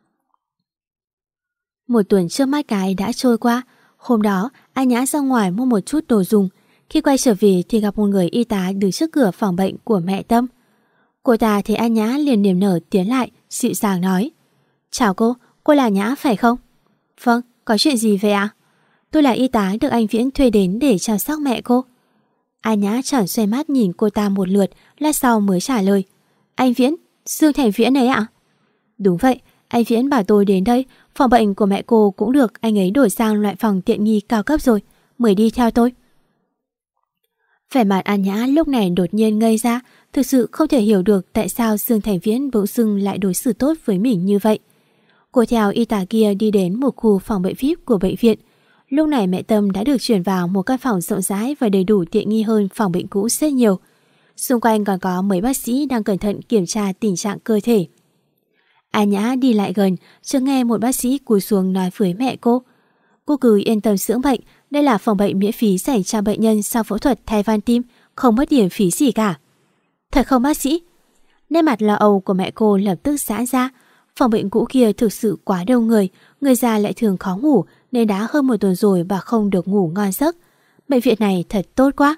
Một tuần trước mắt cái đã trôi qua. Hôm đó, A Nhã ra ngoài mua một chút đồ dùng. Khi quay trở về thì gặp một người y tá đứng trước cửa phòng bệnh của mẹ Tâm. Cô ta thấy A Nhã liền niềm nở tiến lại, dịu dàng nói. Chào cô, cô là Nhã phải không? Vâng, có chuyện gì vậy ạ? Tôi là y tá được anh Viễn thuê đến để chăm sóc mẹ cô. A Nhã chẳng xoay mắt nhìn cô ta một lượt, lát sau mới trả lời. Anh Viễn, Dương Thành Viễn ấy ạ? Đúng vậy, anh Viễn bảo tôi đến đây, phòng bệnh của mẹ cô cũng được anh ấy đổi sang loại phòng tiện nghi cao cấp rồi, mời đi theo tôi. Vẻ mặt An Nhã lúc này đột nhiên ngây ra, thực sự không thể hiểu được tại sao Dương Thành Viễn bỗng dưng lại đối xử tốt với mình như vậy. Cô theo y tá kia đi đến một khu phòng bệnh vi ai pi của bệnh viện. Lúc này mẹ Tâm đã được chuyển vào một căn phòng rộng rãi và đầy đủ tiện nghi hơn phòng bệnh cũ rất nhiều. Xung quanh còn có mấy bác sĩ đang cẩn thận kiểm tra tình trạng cơ thể. An Nhã đi lại gần, chợt nghe một bác sĩ cúi xuống nói với mẹ cô. Cô cứ yên tâm dưỡng bệnh, đây là phòng bệnh miễn phí dành cho bệnh nhân sau phẫu thuật thay van tim, không mất điểm phí gì cả. Thật không bác sĩ? Nét mặt lo âu của mẹ cô lập tức giãn ra. Phòng bệnh cũ kia thực sự quá đông người, người già lại thường khó ngủ nên đã hơn một tuần rồi bà không được ngủ ngon giấc. Bệnh viện này thật tốt quá.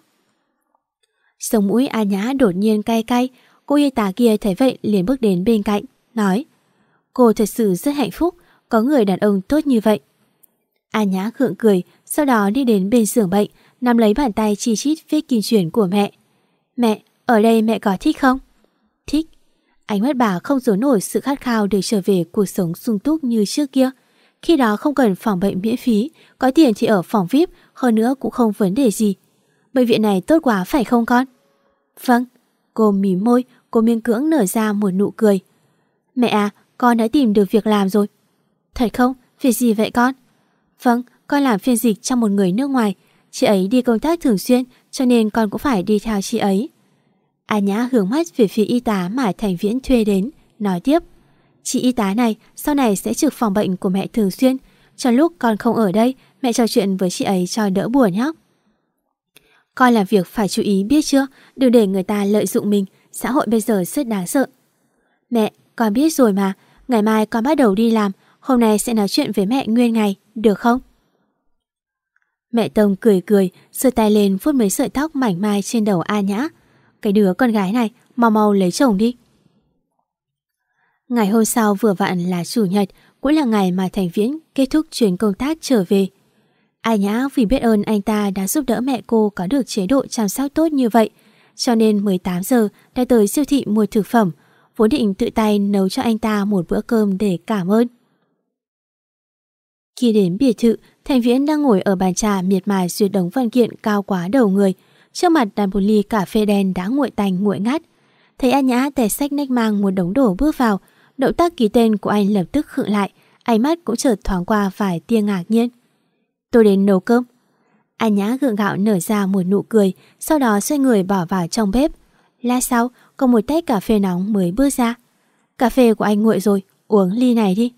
Sống mũi An Nhã đột nhiên cay cay, cô y tá kia thấy vậy liền bước đến bên cạnh, nói: Cô thật sự rất hạnh phúc, có người đàn ông tốt như vậy. An Nhã gượng cười, sau đó đi đến bên giường bệnh, nắm lấy bàn tay chi chít vết kim chuyền của mẹ. Mẹ, ở đây mẹ có thích không? Thích. Ánh mắt bà không giấu nổi sự khát khao để trở về cuộc sống sung túc như trước kia. Khi đó không cần phòng bệnh miễn phí, có tiền thì ở phòng vi ai pi, hơn nữa cũng không vấn đề gì. Bệnh viện này tốt quá phải không con? Vâng. Cô mím môi, cô miễn cưỡng nở ra một nụ cười. Mẹ à, con đã tìm được việc làm rồi. Thật không? Việc gì vậy con? Vâng, con làm phiên dịch cho một người nước ngoài. Chị ấy đi công tác thường xuyên, cho nên con cũng phải đi theo chị ấy. An Nhã hướng mắt về phía y tá mà Thành Viễn thuê đến, nói tiếp: Chị y tá này sau này sẽ trực phòng bệnh của mẹ thường xuyên. Trong lúc con không ở đây, mẹ trò chuyện với chị ấy cho đỡ buồn nhé. Con làm việc phải chú ý biết chưa, đừng để người ta lợi dụng mình. Xã hội bây giờ rất đáng sợ. Mẹ, con biết rồi mà. Ngày mai con bắt đầu đi làm. Hôm nay sẽ nói chuyện với mẹ nguyên ngày, được không? Mẹ Tông cười cười, giơ tay lên vuốt mấy sợi tóc mảnh mai trên đầu An Nhã. Cái đứa con gái này, mau mau lấy chồng đi. Ngày hôm sau vừa vặn là chủ nhật, cũng là ngày mà Thành Viễn kết thúc chuyến công tác trở về. An Nhã vì biết ơn anh ta đã giúp đỡ mẹ cô có được chế độ chăm sóc tốt như vậy, cho nên mười tám giờ đã tới siêu thị mua thực phẩm, vốn định tự tay nấu cho anh ta một bữa cơm để cảm ơn. Khi đến biệt thự, Thành Viễn đang ngồi ở bàn trà miệt mài duyệt đống văn kiện cao quá đầu người. Trước mặt đặt một ly cà phê đen đã nguội tanh nguội ngắt. Thấy An Nhã tè xách nách mang một đống đồ bước vào, động tác ký tên của anh lập tức khựng lại, ánh mắt cũng chợt thoáng qua vài tia ngạc nhiên. Tôi đến nấu cơm. An Nhã gượng gạo nở ra một nụ cười, sau đó xoay người bỏ vào trong bếp. Lát sau, có một tách cà phê nóng mới bước ra. Cà phê của anh nguội rồi, uống ly này đi.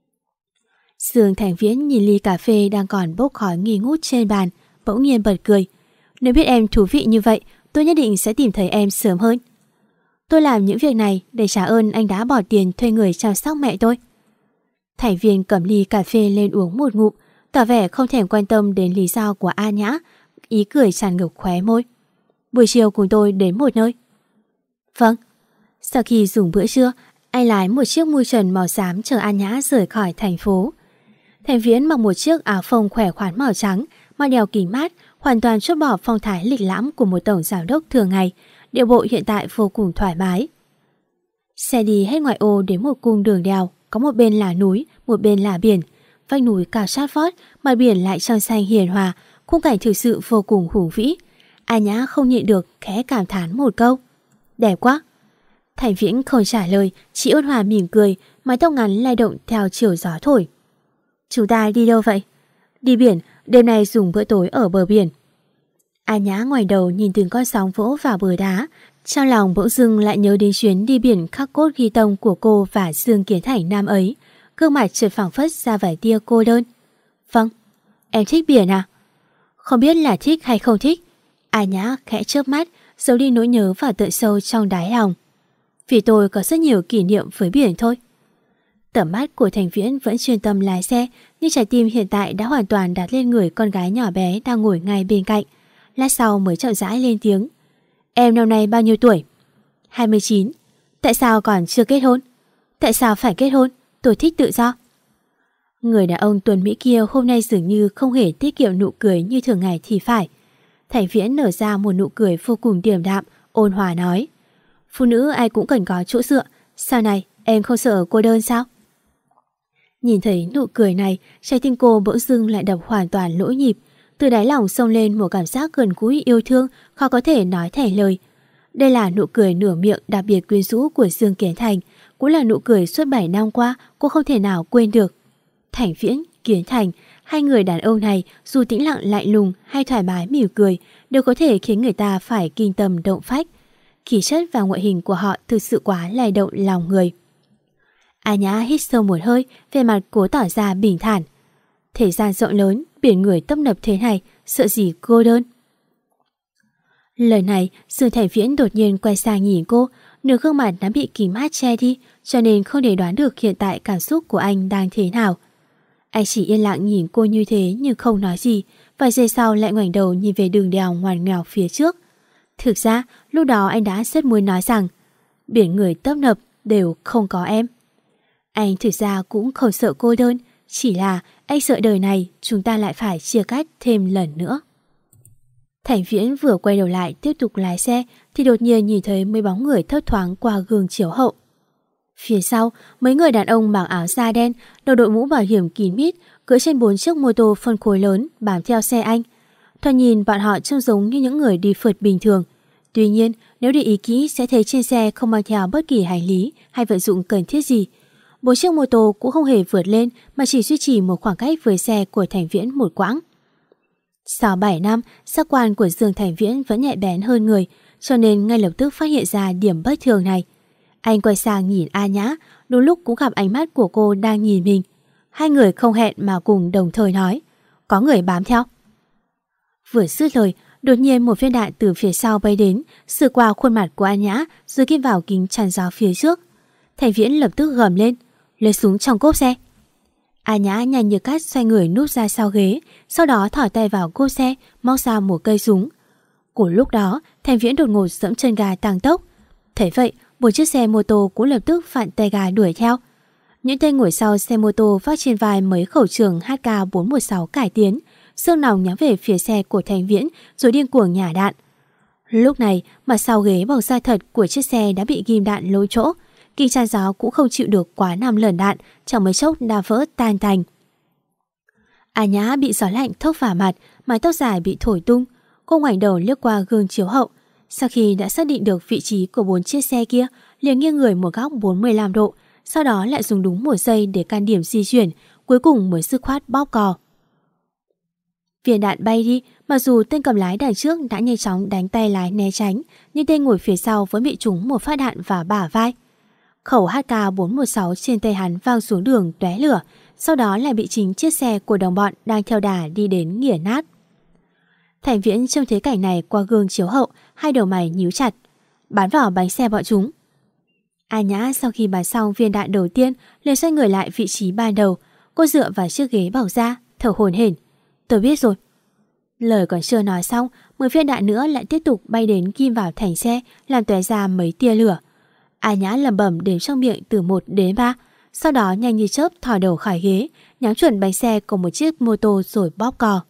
Dương Thành Viễn nhìn ly cà phê đang còn bốc khói nghi ngút trên bàn, bỗng nhiên bật cười. Nếu biết em thú vị như vậy, tôi nhất định sẽ tìm thấy em sớm hơn. Tôi làm những việc này để trả ơn anh đã bỏ tiền thuê người chăm sóc mẹ tôi. Thành Viên cầm ly cà phê lên uống một ngụm, tỏ vẻ không thèm quan tâm đến lý do của An Nhã, ý cười tràn ngập khóe môi. Buổi chiều cùng tôi đến một nơi. Vâng. Sau khi dùng bữa trưa, anh lái một chiếc mui trần màu xám chờ An Nhã rời khỏi thành phố. Thành Viễn mặc một chiếc áo phông khỏe khoắn màu trắng, mang đeo kính mát, hoàn toàn chốt bỏ phong thái lịch lãm của một tổng giám đốc thường ngày. Điệu bộ hiện tại vô cùng thoải mái. Xe đi hết ngoại ô đến một cung đường đèo, có một bên là núi, một bên là biển. Vách núi cao sát vót, mặt biển lại trong xanh hiền hòa, khung cảnh thực sự vô cùng hùng vĩ. An Nhã không nhịn được khẽ cảm thán một câu: đẹp quá. Thành Viễn không trả lời, chỉ ôn hòa mỉm cười, mái tóc ngắn lay động theo chiều gió thổi. Chúng ta đi đâu vậy? Đi biển, đêm nay dùng bữa tối ở bờ biển. An Nhã ngoài đầu nhìn từng con sóng vỗ vào bờ đá, trong lòng bỗng dưng lại nhớ đến chuyến đi biển khắc cốt ghi tông của cô và Dương Kiến Thành năm ấy. Gương mặt chợt phảng phất ra vài tia cô đơn. Vâng, em thích biển à? Không biết là thích hay không thích. An Nhã khẽ chớp mắt, giấu đi nỗi nhớ vào tận sâu trong đáy lòng. Vì tôi có rất nhiều kỷ niệm với biển thôi. Tầm mắt của Thành Viễn vẫn chuyên tâm lái xe, nhưng trái tim hiện tại đã hoàn toàn đặt lên người con gái nhỏ bé đang ngồi ngay bên cạnh. Lát sau mới chậm rãi lên tiếng. Em năm nay bao nhiêu tuổi? hai mươi chín. Tại sao còn chưa kết hôn? Tại sao phải kết hôn? Tôi thích tự do. Người đàn ông tuấn Mỹ kia hôm nay dường như không hề tiết kiệm nụ cười như thường ngày thì phải. Thành Viễn nở ra một nụ cười vô cùng điềm đạm, ôn hòa nói. Phụ nữ ai cũng cần có chỗ dựa. Sau này em không sợ cô đơn sao? Nhìn thấy nụ cười này, trái tim cô bỗng dưng lại đập hoàn toàn lỗi nhịp. Từ đáy lòng xông lên một cảm giác gần gũi yêu thương khó có thể nói thành lời. Đây là nụ cười nửa miệng đặc biệt quyến rũ của Dương Kiến Thành, cũng là nụ cười suốt bảy năm qua cô không thể nào quên được. Thành Viễn, Kiến Thành, hai người đàn ông này dù tĩnh lặng lạnh lùng hay thoải mái mỉm cười đều có thể khiến người ta phải kinh tâm động phách. Khí chất và ngoại hình của họ thực sự quá lay động lòng người. A Nhã hít sâu một hơi, vẻ mặt cố tỏ ra bình thản. Thế gian rộng lớn, biển người tấp nập thế này, sợ gì cô đơn. Lời này, Dương Thành Viễn đột nhiên quay sang nhìn cô, nửa gương mặt đã bị kính mát che đi, cho nên không thể đoán được hiện tại cảm xúc của anh đang thế nào. Anh chỉ yên lặng nhìn cô như thế nhưng không nói gì, vài giây sau lại ngoảnh đầu nhìn về đường đèo ngoằn ngoèo phía trước. Thực ra, lúc đó anh đã rất muốn nói rằng biển người tấp nập đều không có em. Anh thực ra cũng không sợ cô đơn, chỉ là anh sợ đời này chúng ta lại phải chia cách thêm lần nữa. Thành Viễn vừa quay đầu lại tiếp tục lái xe thì đột nhiên nhìn thấy mấy bóng người thấp thoáng qua gương chiếu hậu. Phía sau, mấy người đàn ông mặc áo da đen, đầu đội mũ bảo hiểm kín mít, cưỡi trên bốn chiếc mô tô phân khối lớn bám theo xe anh. Thoạt nhìn bọn họ trông giống như những người đi phượt bình thường. Tuy nhiên, nếu để ý kỹ sẽ thấy trên xe không mang theo bất kỳ hành lý hay vận dụng cần thiết gì. Bốn chiếc mô tô cũng không hề vượt lên mà chỉ duy trì một khoảng cách với xe của Thành Viễn một quãng. Sau bảy năm, giác quan của Dương Thành Viễn vẫn nhạy bén hơn người, cho nên ngay lập tức phát hiện ra điểm bất thường này. Anh quay sang nhìn A Nhã, đúng lúc cũng gặp ánh mắt của cô đang nhìn mình. Hai người không hẹn mà cùng đồng thời nói, có người bám theo. Vừa dứt lời, đột nhiên một viên đạn từ phía sau bay đến, sượt qua khuôn mặt của A Nhã rồi kim vào kính chắn gió phía trước. Thành Viễn lập tức gầm lên, lấy súng trong cốp xe. A Nhã nhanh như cát xoay người núp ra sau ghế, sau đó thỏ tay vào cốp xe, móc ra một cây súng. Của lúc đó, Thành Viễn đột ngột giẫm chân ga tăng tốc. Thấy vậy, một chiếc xe mô tô cũng lập tức vặn tay ga đuổi theo. Những tên ngồi sau xe mô tô vác trên vai mấy khẩu trường H K bốn một sáu cải tiến, xương nòng nhắm về phía xe của Thành Viễn rồi điên cuồng nhả đạn. Lúc này, mặt sau ghế bằng da thật của chiếc xe đã bị ghim đạn lỗ chỗ. Kính chắn gió cũng không chịu được quá năm lần đạn, chẳng mấy chốc đã vỡ tan tành. A Nhã bị gió lạnh thốc vào mặt, mái tóc dài bị thổi tung. Cô ngoảnh đầu liếc qua gương chiếu hậu. Sau khi đã xác định được vị trí của bốn chiếc xe kia, liền nghiêng người một góc bốn mươi lăm độ, sau đó lại dùng đúng một giây để can điểm di chuyển, cuối cùng mới dứt khoát bóp cò. Viên đạn bay đi, mặc dù tên cầm lái đằng trước đã nhanh chóng đánh tay lái né tránh, nhưng tên ngồi phía sau vẫn bị trúng một phát đạn vào bả vai. Khẩu H K bốn một sáu trên tay hắn vang xuống đường tóe lửa, sau đó lại bị chính chiếc xe của đồng bọn đang theo đà đi đến nghiền nát. Thành Viễn trông thấy cảnh này qua gương chiếu hậu, hai đầu mày nhíu chặt, bắn vào bánh xe bọn chúng. A Nhã sau khi bắn xong viên đạn đầu tiên, liền xoay người lại vị trí ban đầu. Cô dựa vào chiếc ghế bảo ra, thở hổn hển. Tôi biết rồi. Lời còn chưa nói xong, mười viên đạn nữa lại tiếp tục bay đến ghim vào thành xe, làm tóe ra mấy tia lửa. A Nhã lẩm bẩm đếm trong miệng từ một đến ba, sau đó nhanh như chớp thò đầu khỏi ghế, nhắm chuẩn bánh xe của một chiếc mô tô rồi bóp cò.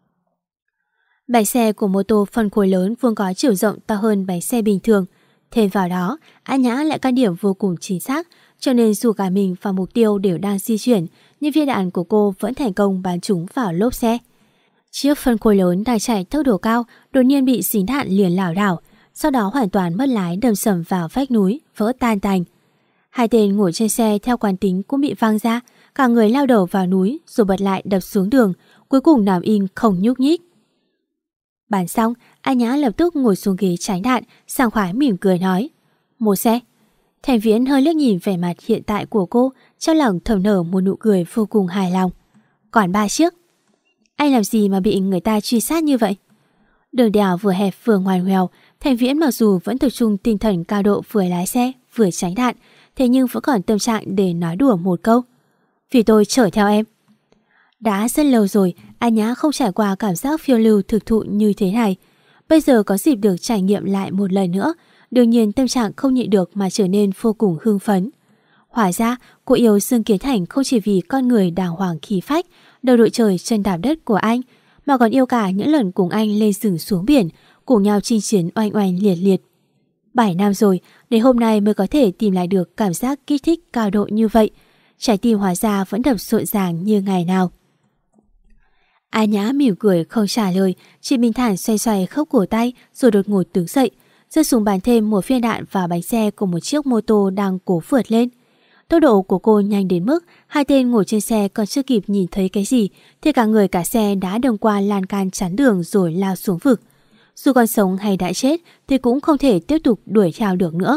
Bánh xe của mô tô phân khối lớn vuông có chiều rộng to hơn bánh xe bình thường. Thêm vào đó, A Nhã lại can điểm vô cùng chính xác, cho nên dù cả mình và mục tiêu đều đang di chuyển, nhưng viên đạn của cô vẫn thành công bắn trúng vào lốp xe. Chiếc phân khối lớn đang chạy tốc độ cao đột nhiên bị dính đạn liền lảo đảo, sau đó hoàn toàn mất lái đâm sầm vào vách núi, vỡ tan tành. Hai tên ngồi trên xe theo quán tính cũng bị văng ra, cả người lao đầu vào núi rồi bật lại đập xuống đường, cuối cùng nằm im không nhúc nhích. Bắn xong, A Nhã lập tức ngồi xuống ghế tránh đạn, sảng khoái mỉm cười nói, một xe. Thành Viễn hơi liếc nhìn vẻ mặt hiện tại của cô, trong lòng thầm nở một nụ cười vô cùng hài lòng. Còn ba chiếc. Anh làm gì mà bị người ta truy sát như vậy? Đường đèo vừa hẹp vừa ngoằn ngoèo, Thành Viễn mặc dù vẫn tập trung tinh thần cao độ vừa lái xe vừa tránh đạn, thế nhưng vẫn còn tâm trạng để nói đùa một câu. Vì tôi chở theo em. Đã rất lâu rồi, A Nhã không trải qua cảm giác phiêu lưu thực thụ như thế này. Bây giờ có dịp được trải nghiệm lại một lần nữa, đương nhiên tâm trạng không nhịn được mà trở nên vô cùng hưng phấn. Hóa ra, cô yêu Dương Kiến Thành không chỉ vì con người đàng hoàng khí phách, đầu đội trời chân đạp đất của anh, mà còn yêu cả những lần cùng anh lên rừng xuống biển, cùng nhau chinh chiến oanh oanh liệt liệt. Bảy năm rồi, đến hôm nay mới có thể tìm lại được cảm giác kích thích cao độ như vậy. Trái tim hóa ra vẫn đập rộn ràng như ngày nào. A Nhã mỉm cười không trả lời, chỉ bình thản xoay xoay khớp cổ tay rồi đột ngột đứng dậy, giơ súng bắn thêm một viên đạn vào bánh xe của một chiếc mô tô đang cố vượt lên. Tốc độ của cô nhanh đến mức hai tên ngồi trên xe còn chưa kịp nhìn thấy cái gì thì cả người cả xe đã đâm qua lan can chắn đường rồi lao xuống vực. Dù còn sống hay đã chết thì cũng không thể tiếp tục đuổi theo được nữa.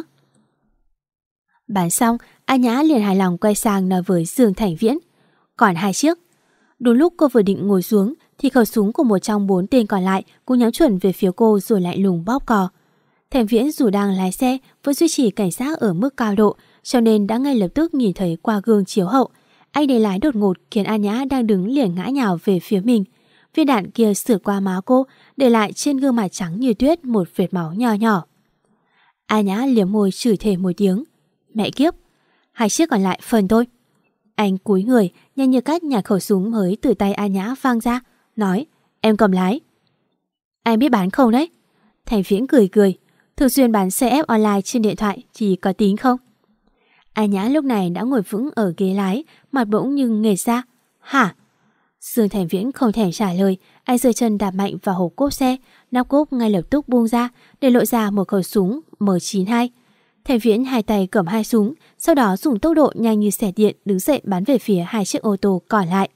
Bán xong, A Nhã liền hài lòng quay sang nói với Dương Thành Viễn: còn hai chiếc. Đúng lúc cô vừa định ngồi xuống thì khẩu súng của một trong bốn tên còn lại cũng nhắm chuẩn về phía cô rồi lại lùng bóp cò. Thành Viễn dù đang lái xe vẫn duy trì cảnh giác ở mức cao độ, cho nên đã ngay lập tức nhìn thấy qua gương chiếu hậu. Anh để lái đột ngột khiến A Nhã đang đứng liền ngã nhào về phía mình. Viên đạn kia sượt qua má cô, để lại trên gương mặt trắng như tuyết một vệt máu nhỏ nhỏ. A Nhã liếm môi chửi thề một tiếng: mẹ kiếp, hai chiếc còn lại phần tôi. Anh cúi người, nhanh như cắt nhả khẩu súng mới từ tay A Nhã vang ra, nói: em cầm lái. Anh biết bán không đấy? Thành Viễn cười cười: thường xuyên bán xê ép online trên điện thoại thì có tính không? A Nhã lúc này đã ngồi vững ở ghế lái, mặt bỗng nhưng nghệt ra: hả? Dương Thành Viễn không thèm trả lời, anh giơ chân đạp mạnh vào hộp cốp xe, nắp cốp ngay lập tức buông ra để lộ ra một khẩu súng M chín hai. Thành Viễn hai tay cầm hai súng, sau đó dùng tốc độ nhanh như xẹt điện đứng dậy bắn về phía hai chiếc ô tô còn lại.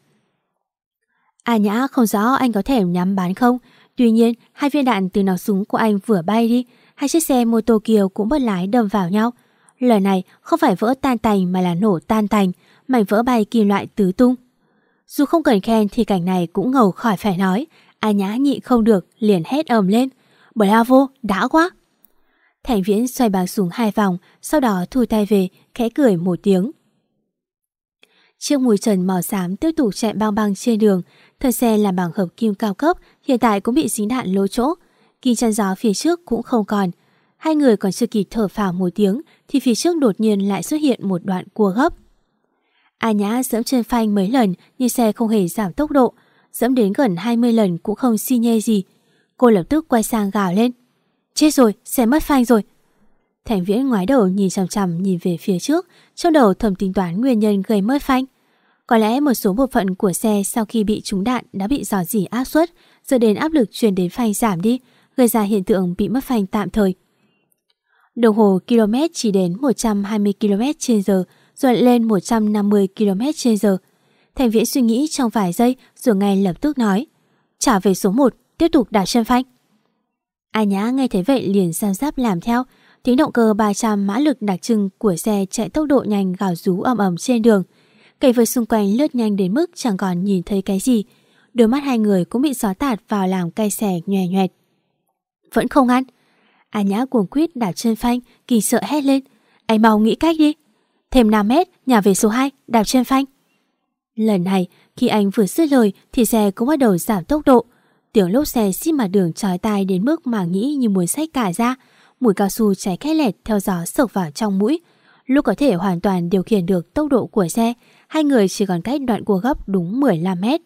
A Nhã không rõ anh có thèm nhắm bắn không, tuy nhiên hai viên đạn từ nòng súng của anh vừa bay đi, hai chiếc xe mô tô kia cũng mất lái đâm vào nhau. Lần này không phải vỡ tan tành mà là nổ tan tành, mảnh vỡ bay kim loại tứ tung. Dù không cần khen thì cảnh này cũng ngầu khỏi phải nói. A Nhã nhịn không được liền hét ầm lên: bravo, đã quá. Thành Viễn xoay báng súng hai vòng, sau đó thu tay về, khẽ cười một tiếng. Chiếc mùi trần màu xám tiếp tục chạy băng băng trên đường. Thân xe làm bằng hợp kim cao cấp, hiện tại cũng bị dính đạn lỗ chỗ. Kính chắn gió phía trước cũng không còn. Hai người còn chưa kịp thở phào một tiếng thì phía trước đột nhiên lại xuất hiện một đoạn cua gấp. A Nhã giẫm chân phanh mấy lần nhưng xe không hề giảm tốc độ, giẫm đến gần hai mươi lần cũng không xi nhê gì. Cô lập tức quay sang gào lên: chết rồi, xe mất phanh rồi. Thành Viễn ngoái đầu nhìn chằm chằm nhìn về phía trước, trong đầu thầm tính toán nguyên nhân gây mất phanh. Có lẽ một số bộ phận của xe sau khi bị trúng đạn đã bị rò rỉ áp suất, dẫn đến áp lực truyền đến phanh giảm đi, gây ra hiện tượng bị mất phanh tạm thời. Đồng hồ km chỉ đến một trăm hai mươi ki lô mét trên giờ, rồi lên một trăm năm mươi ki lô mét trên giờ. Thành Viễn suy nghĩ trong vài giây rồi ngay lập tức nói: trả về số một, tiếp tục đạp chân phanh. A Nhã nghe thấy vậy liền giam giáp làm theo. Tiếng động cơ ba trăm mã lực đặc trưng của xe chạy tốc độ nhanh gào rú ầm ầm trên đường. Cảnh vật xung quanh lướt nhanh đến mức chẳng còn nhìn thấy cái gì. Đôi mắt hai người cũng bị gió tạt vào làm cay xè nhòe nhoẹt. Vẫn không ăn. A Nhã cuồng quýt đạp chân phanh, kỳ sợ hét lên: anh mau nghĩ cách đi. Thêm năm mét, nhả về số hai, đạp chân phanh. Lần này, khi anh vừa dứt lời thì xe cũng bắt đầu giảm tốc độ. Tiếng lốp xe xít mặt đường chói tai đến mức mà nghĩ như muốn xách cả ra. Mùi cao su cháy khét lẹt theo gió sộc vào trong mũi. Lúc có thể hoàn toàn điều khiển được tốc độ của xe, hai người chỉ còn cách đoạn cua gấp đúng mười lăm mét.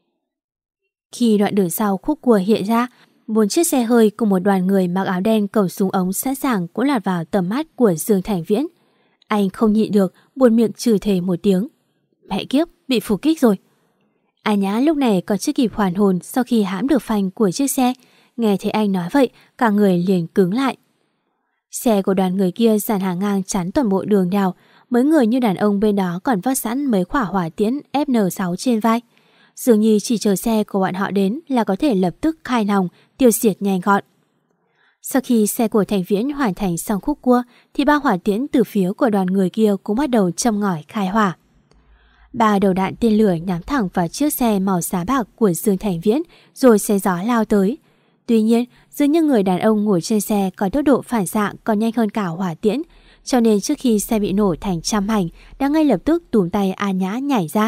Khi đoạn đường sau khúc cua hiện ra, bốn chiếc xe hơi cùng một đoàn người mặc áo đen cầm súng ống sẵn sàng cũng lọt vào tầm mắt của Dương Thành Viễn. Anh không nhịn được, buồn miệng chửi thề một tiếng: mẹ kiếp, bị phục kích rồi. A Nhã lúc này còn chưa kịp hoàn hồn sau khi hãm được phanh của chiếc xe. Nghe thấy anh nói vậy, cả người liền cứng lại. Xe của đoàn người kia dàn hàng ngang chắn toàn bộ đường đèo. Mấy người như đàn ông bên đó còn vác sẵn mấy quả hỏa tiễn F N sáu trên vai. Dường như chỉ chờ xe của bọn họ đến là có thể lập tức khai nòng, tiêu diệt nhanh gọn. Sau khi xe của Thành Viễn hoàn thành xong khúc cua thì ba hỏa tiễn từ phía của đoàn người kia cũng bắt đầu châm ngòi khai hỏa. Ba đầu đạn tên lửa nhắm thẳng vào chiếc xe màu xám bạc của Dương Thành Viễn rồi xe gió lao tới. Tuy nhiên, dường như người đàn ông ngồi trên xe có tốc độ phản xạ còn nhanh hơn cả hỏa tiễn, cho nên trước khi xe bị nổ thành trăm mảnh đã ngay lập tức túm tay A Nhã nhảy ra.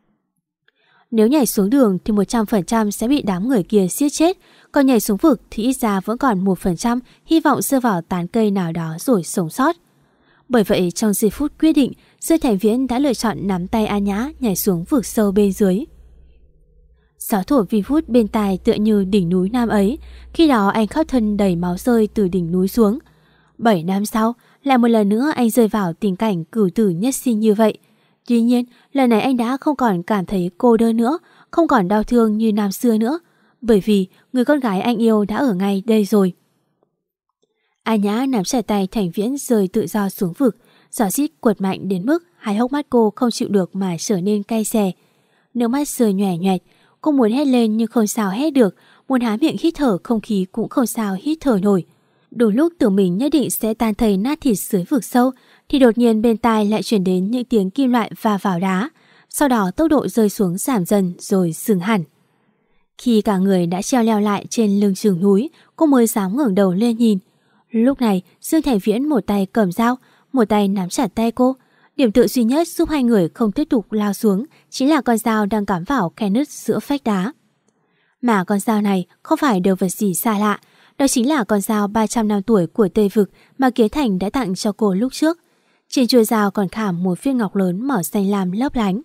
Nếu nhảy xuống đường thì một trăm phần trăm sẽ bị đám người kia giết chết, còn nhảy xuống vực thì ít ra vẫn còn một phần trăm hy vọng rơi vào tán cây nào đó rồi sống sót. Bởi vậy trong giây phút quyết định, Dương Thành Viễn đã lựa chọn nắm tay A Nhã nhảy xuống vực sâu bên dưới. Gió thổi vi vút bên tai tựa như đỉnh núi năm ấy, khi đó anh khắp thân đầy máu rơi từ đỉnh núi xuống. Bảy năm sau, lại một lần nữa anh rơi vào tình cảnh cửu tử nhất sinh như vậy. Tuy nhiên, lần này anh đã không còn cảm thấy cô đơn nữa, không còn đau thương như năm xưa nữa, bởi vì người con gái anh yêu đã ở ngay đây rồi. A Nhã nắm chặt tay Thành Viễn rơi tự do xuống vực, gió rít quật mạnh đến mức hai hốc mắt cô không chịu được mà trở nên cay xè. Nước mắt rơi nhòe nhòe, cô muốn hét lên nhưng không sao hét được, muốn há miệng hít thở không khí cũng không sao hít thở nổi. Đúng lúc tưởng mình nhất định sẽ tan thây nát thịt dưới vực sâu, thì đột nhiên bên tai lại truyền đến những tiếng kim loại va vào đá, sau đó tốc độ rơi xuống giảm dần rồi dừng hẳn. Khi cả người đã treo leo lại trên lưng chừng núi, cô mới dám ngẩng đầu lên nhìn. Lúc này Dương Thành Viễn một tay cầm dao, một tay nắm chặt tay cô. Điểm tựa duy nhất giúp hai người không tiếp tục lao xuống chính là con dao đang cắm vào khe nứt giữa vách đá. Mà con dao này không phải đồ vật gì xa lạ, đó chính là con dao ba trăm năm tuổi của Tây Vực mà Kiến Thành đã tặng cho cô lúc trước. Trên chuôi dao còn khảm một viên ngọc lớn màu xanh lam lấp lánh.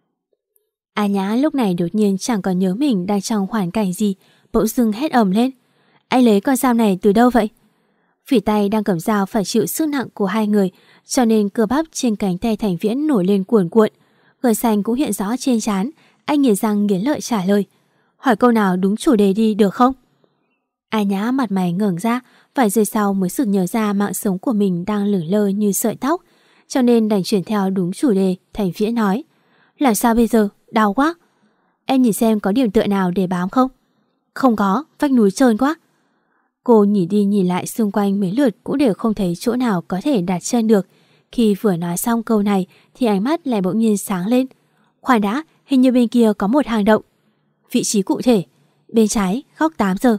A Nhã lúc này đột nhiên chẳng còn nhớ mình đang trong hoàn cảnh gì, bỗng dưng hét ầm lên: "Anh lấy con dao này từ đâu vậy?" Phỉ tay đang cầm dao phải chịu sức nặng của hai người, cho nên cơ bắp trên cánh tay Thành Viễn nổi lên cuồn cuộn, gân xanh cũng hiện rõ trên trán. Anh nghiến răng nghiến lợi trả lời: "Hỏi câu nào đúng chủ đề đi được không?" A Nhã mặt mày ngẩng ra, vài giây sau mới sực nhớ ra mạng sống của mình đang lửng lơ như sợi tóc, cho nên đành chuyển theo đúng chủ đề. Thành Viễn nói: "Làm sao bây giờ? Đau quá." "Em nhìn xem có điểm tựa nào để bám không?" "Không có, vách núi trơn quá." Cô nhìn đi nhìn lại xung quanh mấy lượt cũng đều không thấy chỗ nào có thể đặt chân được. Khi vừa nói xong câu này thì ánh mắt lại bỗng nhiên sáng lên. "Khoan đã, hình như bên kia có một hang động." "Vị trí cụ thể?" "Bên trái, góc tám giờ."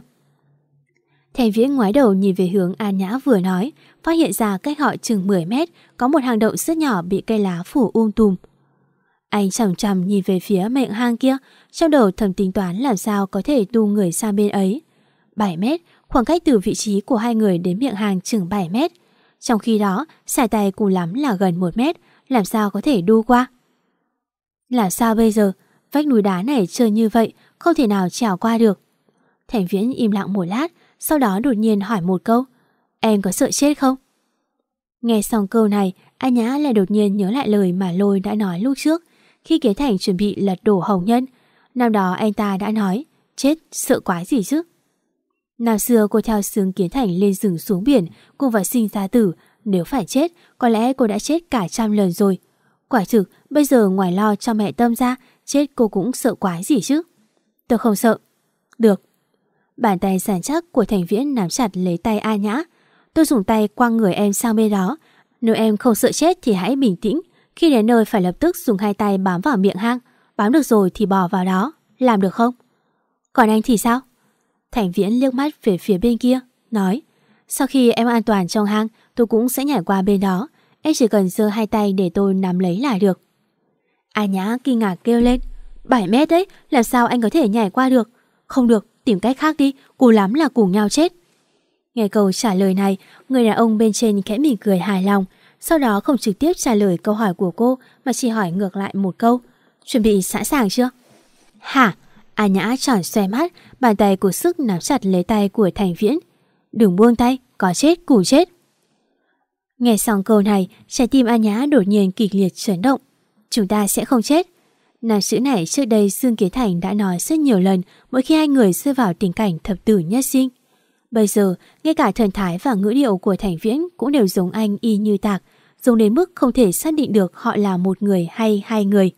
Thành Viễn ngoái đầu nhìn về hướng An Nhã vừa nói, phát hiện ra cách họ chừng mười mét có một hang động rất nhỏ bị cây lá phủ um tùm. Anh chằm chằm nhìn về phía miệng hang kia, trong đầu thầm tính toán làm sao có thể đu người sang bên ấy. bảy mét, khoảng cách từ vị trí của hai người đến miệng hang chừng bảy mét. Trong khi đó, xài tay cùng lắm là gần một mét, làm sao có thể đu qua? Làm sao bây giờ? Vách núi đá này trơn như vậy, không thể nào trèo qua được. Thành Viễn im lặng một lát, sau đó đột nhiên hỏi một câu: "Em có sợ chết không?" Nghe xong câu này, A Nhã lại đột nhiên nhớ lại lời mà Lôi đã nói lúc trước, khi Kiến Thành chuẩn bị lật đổ Hồng Nhân. Năm đó anh ta đã nói: "Chết, sợ quái gì chứ?" Năm xưa cô theo xướng Kiến Thành lên rừng xuống biển, cùng vào sinh ra tử. Nếu phải chết, có lẽ cô đã chết cả trăm lần rồi. Quả thực, bây giờ ngoài lo cho mẹ Tâm ra, chết cô cũng sợ quái gì chứ? "Tôi không sợ." "Được." Bàn tay sàn chắc của Thành Viễn nắm chặt lấy tay A Nhã. "Tôi dùng tay quăng người em sang bên đó. Nếu em không sợ chết thì hãy bình tĩnh. Khi đến nơi phải lập tức dùng hai tay bám vào miệng hang. Bám được rồi thì bò vào đó. Làm được không?" "Còn anh thì sao?" Thành Viễn liếc mắt về phía bên kia, nói: "Sau khi em an toàn trong hang, tôi cũng sẽ nhảy qua bên đó. Em chỉ cần giơ hai tay để tôi nắm lấy là được." A Nhã kinh ngạc kêu lên: bảy mét đấy, làm sao anh có thể nhảy qua được?" "Không được, tìm cách khác đi, cú lắm là cùng nhau chết." Nghe câu trả lời này, người đàn ông bên trên khẽ mỉm cười hài lòng, sau đó không trực tiếp trả lời câu hỏi của cô mà chỉ hỏi ngược lại một câu: "Chuẩn bị sẵn sàng chưa?" "Hả?" A Nhã tròn xoe mắt, bàn tay cố sức nắm chặt lấy tay của Thành Viễn. "Đừng buông tay, có chết cùng chết." Nghe xong câu này, trái tim A Nhã đột nhiên kịch liệt chấn động. "Chúng ta sẽ không chết." Nam chữ này trước đây Dương Kiến Thành đã nói rất nhiều lần mỗi khi hai người rơi vào tình cảnh thập tử nhất sinh. Bây giờ, ngay cả thần thái và ngữ điệu của Thành Viễn cũng đều giống anh y như tạc, giống đến mức không thể xác định được họ là một người hay hai người.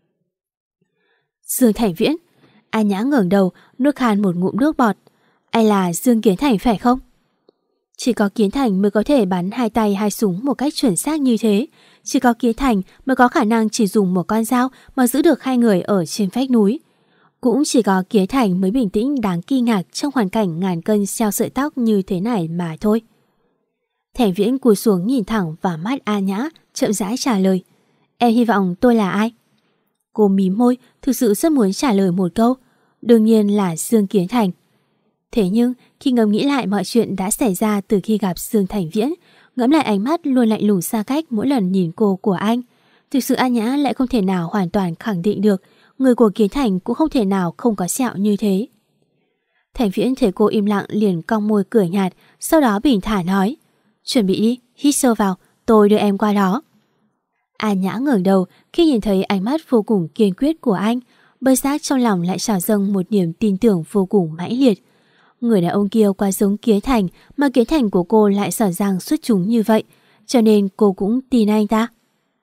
Dương Thành Viễn. A Nhã ngẩng đầu, nuốt khan một ngụm nước bọt. "Anh là Dương Kiến Thành phải không?" Chỉ có Kiến Thành mới có thể bắn hai tay hai súng một cách chuẩn xác như thế. Chỉ có Kiến Thành mới có khả năng chỉ dùng một con dao mà giữ được hai người ở trên vách núi. Cũng chỉ có Kiến Thành mới bình tĩnh đáng kinh ngạc trong hoàn cảnh ngàn cân treo sợi tóc như thế này mà thôi. Thành Viễn cúi xuống nhìn thẳng vào mắt A Nhã, chậm rãi trả lời: "Em hy vọng tôi là ai?" Cô mím môi, thực sự rất muốn trả lời một câu: "Đương nhiên là Dương Kiến Thành." Thế nhưng khi ngẫm nghĩ lại mọi chuyện đã xảy ra từ khi gặp Dương Thành Viễn, ngẫm lại ánh mắt luôn lạnh lùng xa cách mỗi lần nhìn cô của anh, thực sự A Nhã lại không thể nào hoàn toàn khẳng định được người của Kiến Thành cũng không thể nào không có sẹo như thế. Thành Viễn thấy cô im lặng liền cong môi cười nhạt, sau đó bình thản nói: "Chuẩn bị đi, hít sâu vào, tôi đưa em qua đó." A Nhã ngẩng đầu khi nhìn thấy ánh mắt vô cùng kiên quyết của anh, Bất giác trong lòng lại trào dâng một niềm tin tưởng vô cùng mãnh liệt. Người đàn ông kia quá giống Kiến Thành, mà Kiến Thành của cô lại giỏi giang xuất chúng như vậy, cho nên cô cũng tin anh ta.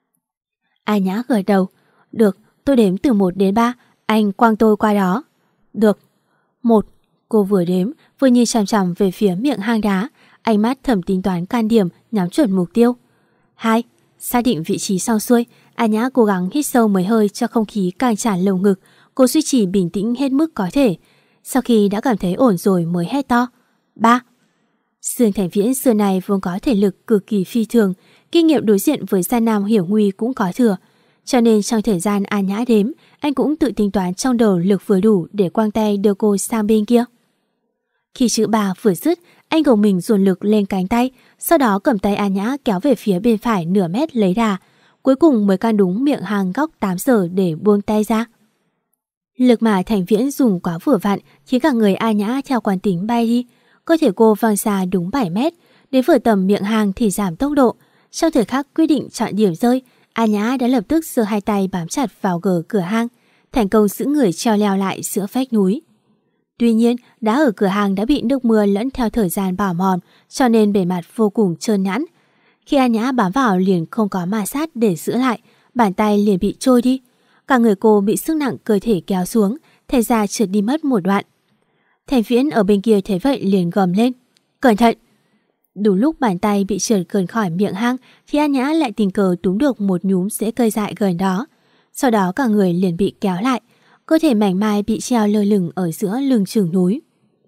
A Nhã gật đầu. Được, tôi đếm từ một đến ba, anh quăng tôi qua đó. Được. Một. Cô vừa đếm, vừa nhìn chằm chằm về phía miệng hang đá, ánh mắt thầm tính toán can điểm, nhắm chuẩn mục tiêu. Hai. Xác định vị trí xong xuôi, A Nhã cố gắng hít sâu mấy hơi cho không khí càng tràn lồng ngực. Cô duy trì bình tĩnh hết mức có thể. Sau khi đã cảm thấy ổn rồi mới hét to. Ba. Dương Thành Viễn xưa này vốn có thể lực cực kỳ phi thường, kinh nghiệm đối diện với gian nam hiểu nguy cũng có thừa. Cho nên trong thời gian A Nhã đếm, anh cũng tự tính toán trong đầu lực vừa đủ để quăng tay đưa cô sang bên kia. Khi chữ ba vừa dứt, anh gồng mình dồn lực lên cánh tay, sau đó cầm tay A Nhã kéo về phía bên phải nửa mét lấy đà, cuối cùng mới can đúng miệng hang góc tám giờ để buông tay ra. Lực mà Thành Viễn dùng quá vừa vặn khiến cả người A Nhã theo quán tính bay đi. Cơ thể cô văng xa đúng bảy mét, đến vừa tầm miệng hang thì giảm tốc độ. Trong thời khắc quyết định chọn điểm rơi, A Nhã đã lập tức giơ hai tay bám chặt vào gờ cửa hang, thành công giữ người treo leo lại giữa vách núi. Tuy nhiên, đá ở cửa hang đã bị nước mưa lẫn theo thời gian bào mòn, cho nên bề mặt vô cùng trơn nhẵn. Khi A Nhã bám vào liền không có ma sát để giữ lại, bàn tay liền bị trôi đi. Cả người cô bị sức nặng cơ thể kéo xuống, thành ra trượt đi mất một đoạn. Thành Viễn ở bên kia thấy vậy liền gầm lên. Cẩn thận! Đúng lúc bàn tay bị trượt gần khỏi miệng hang thì A Nhã lại tình cờ túm được một nhúm rễ cây dại gần đó. Sau đó cả người liền bị kéo lại, cơ thể mảnh mai bị treo lơ lửng ở giữa lưng chừng núi.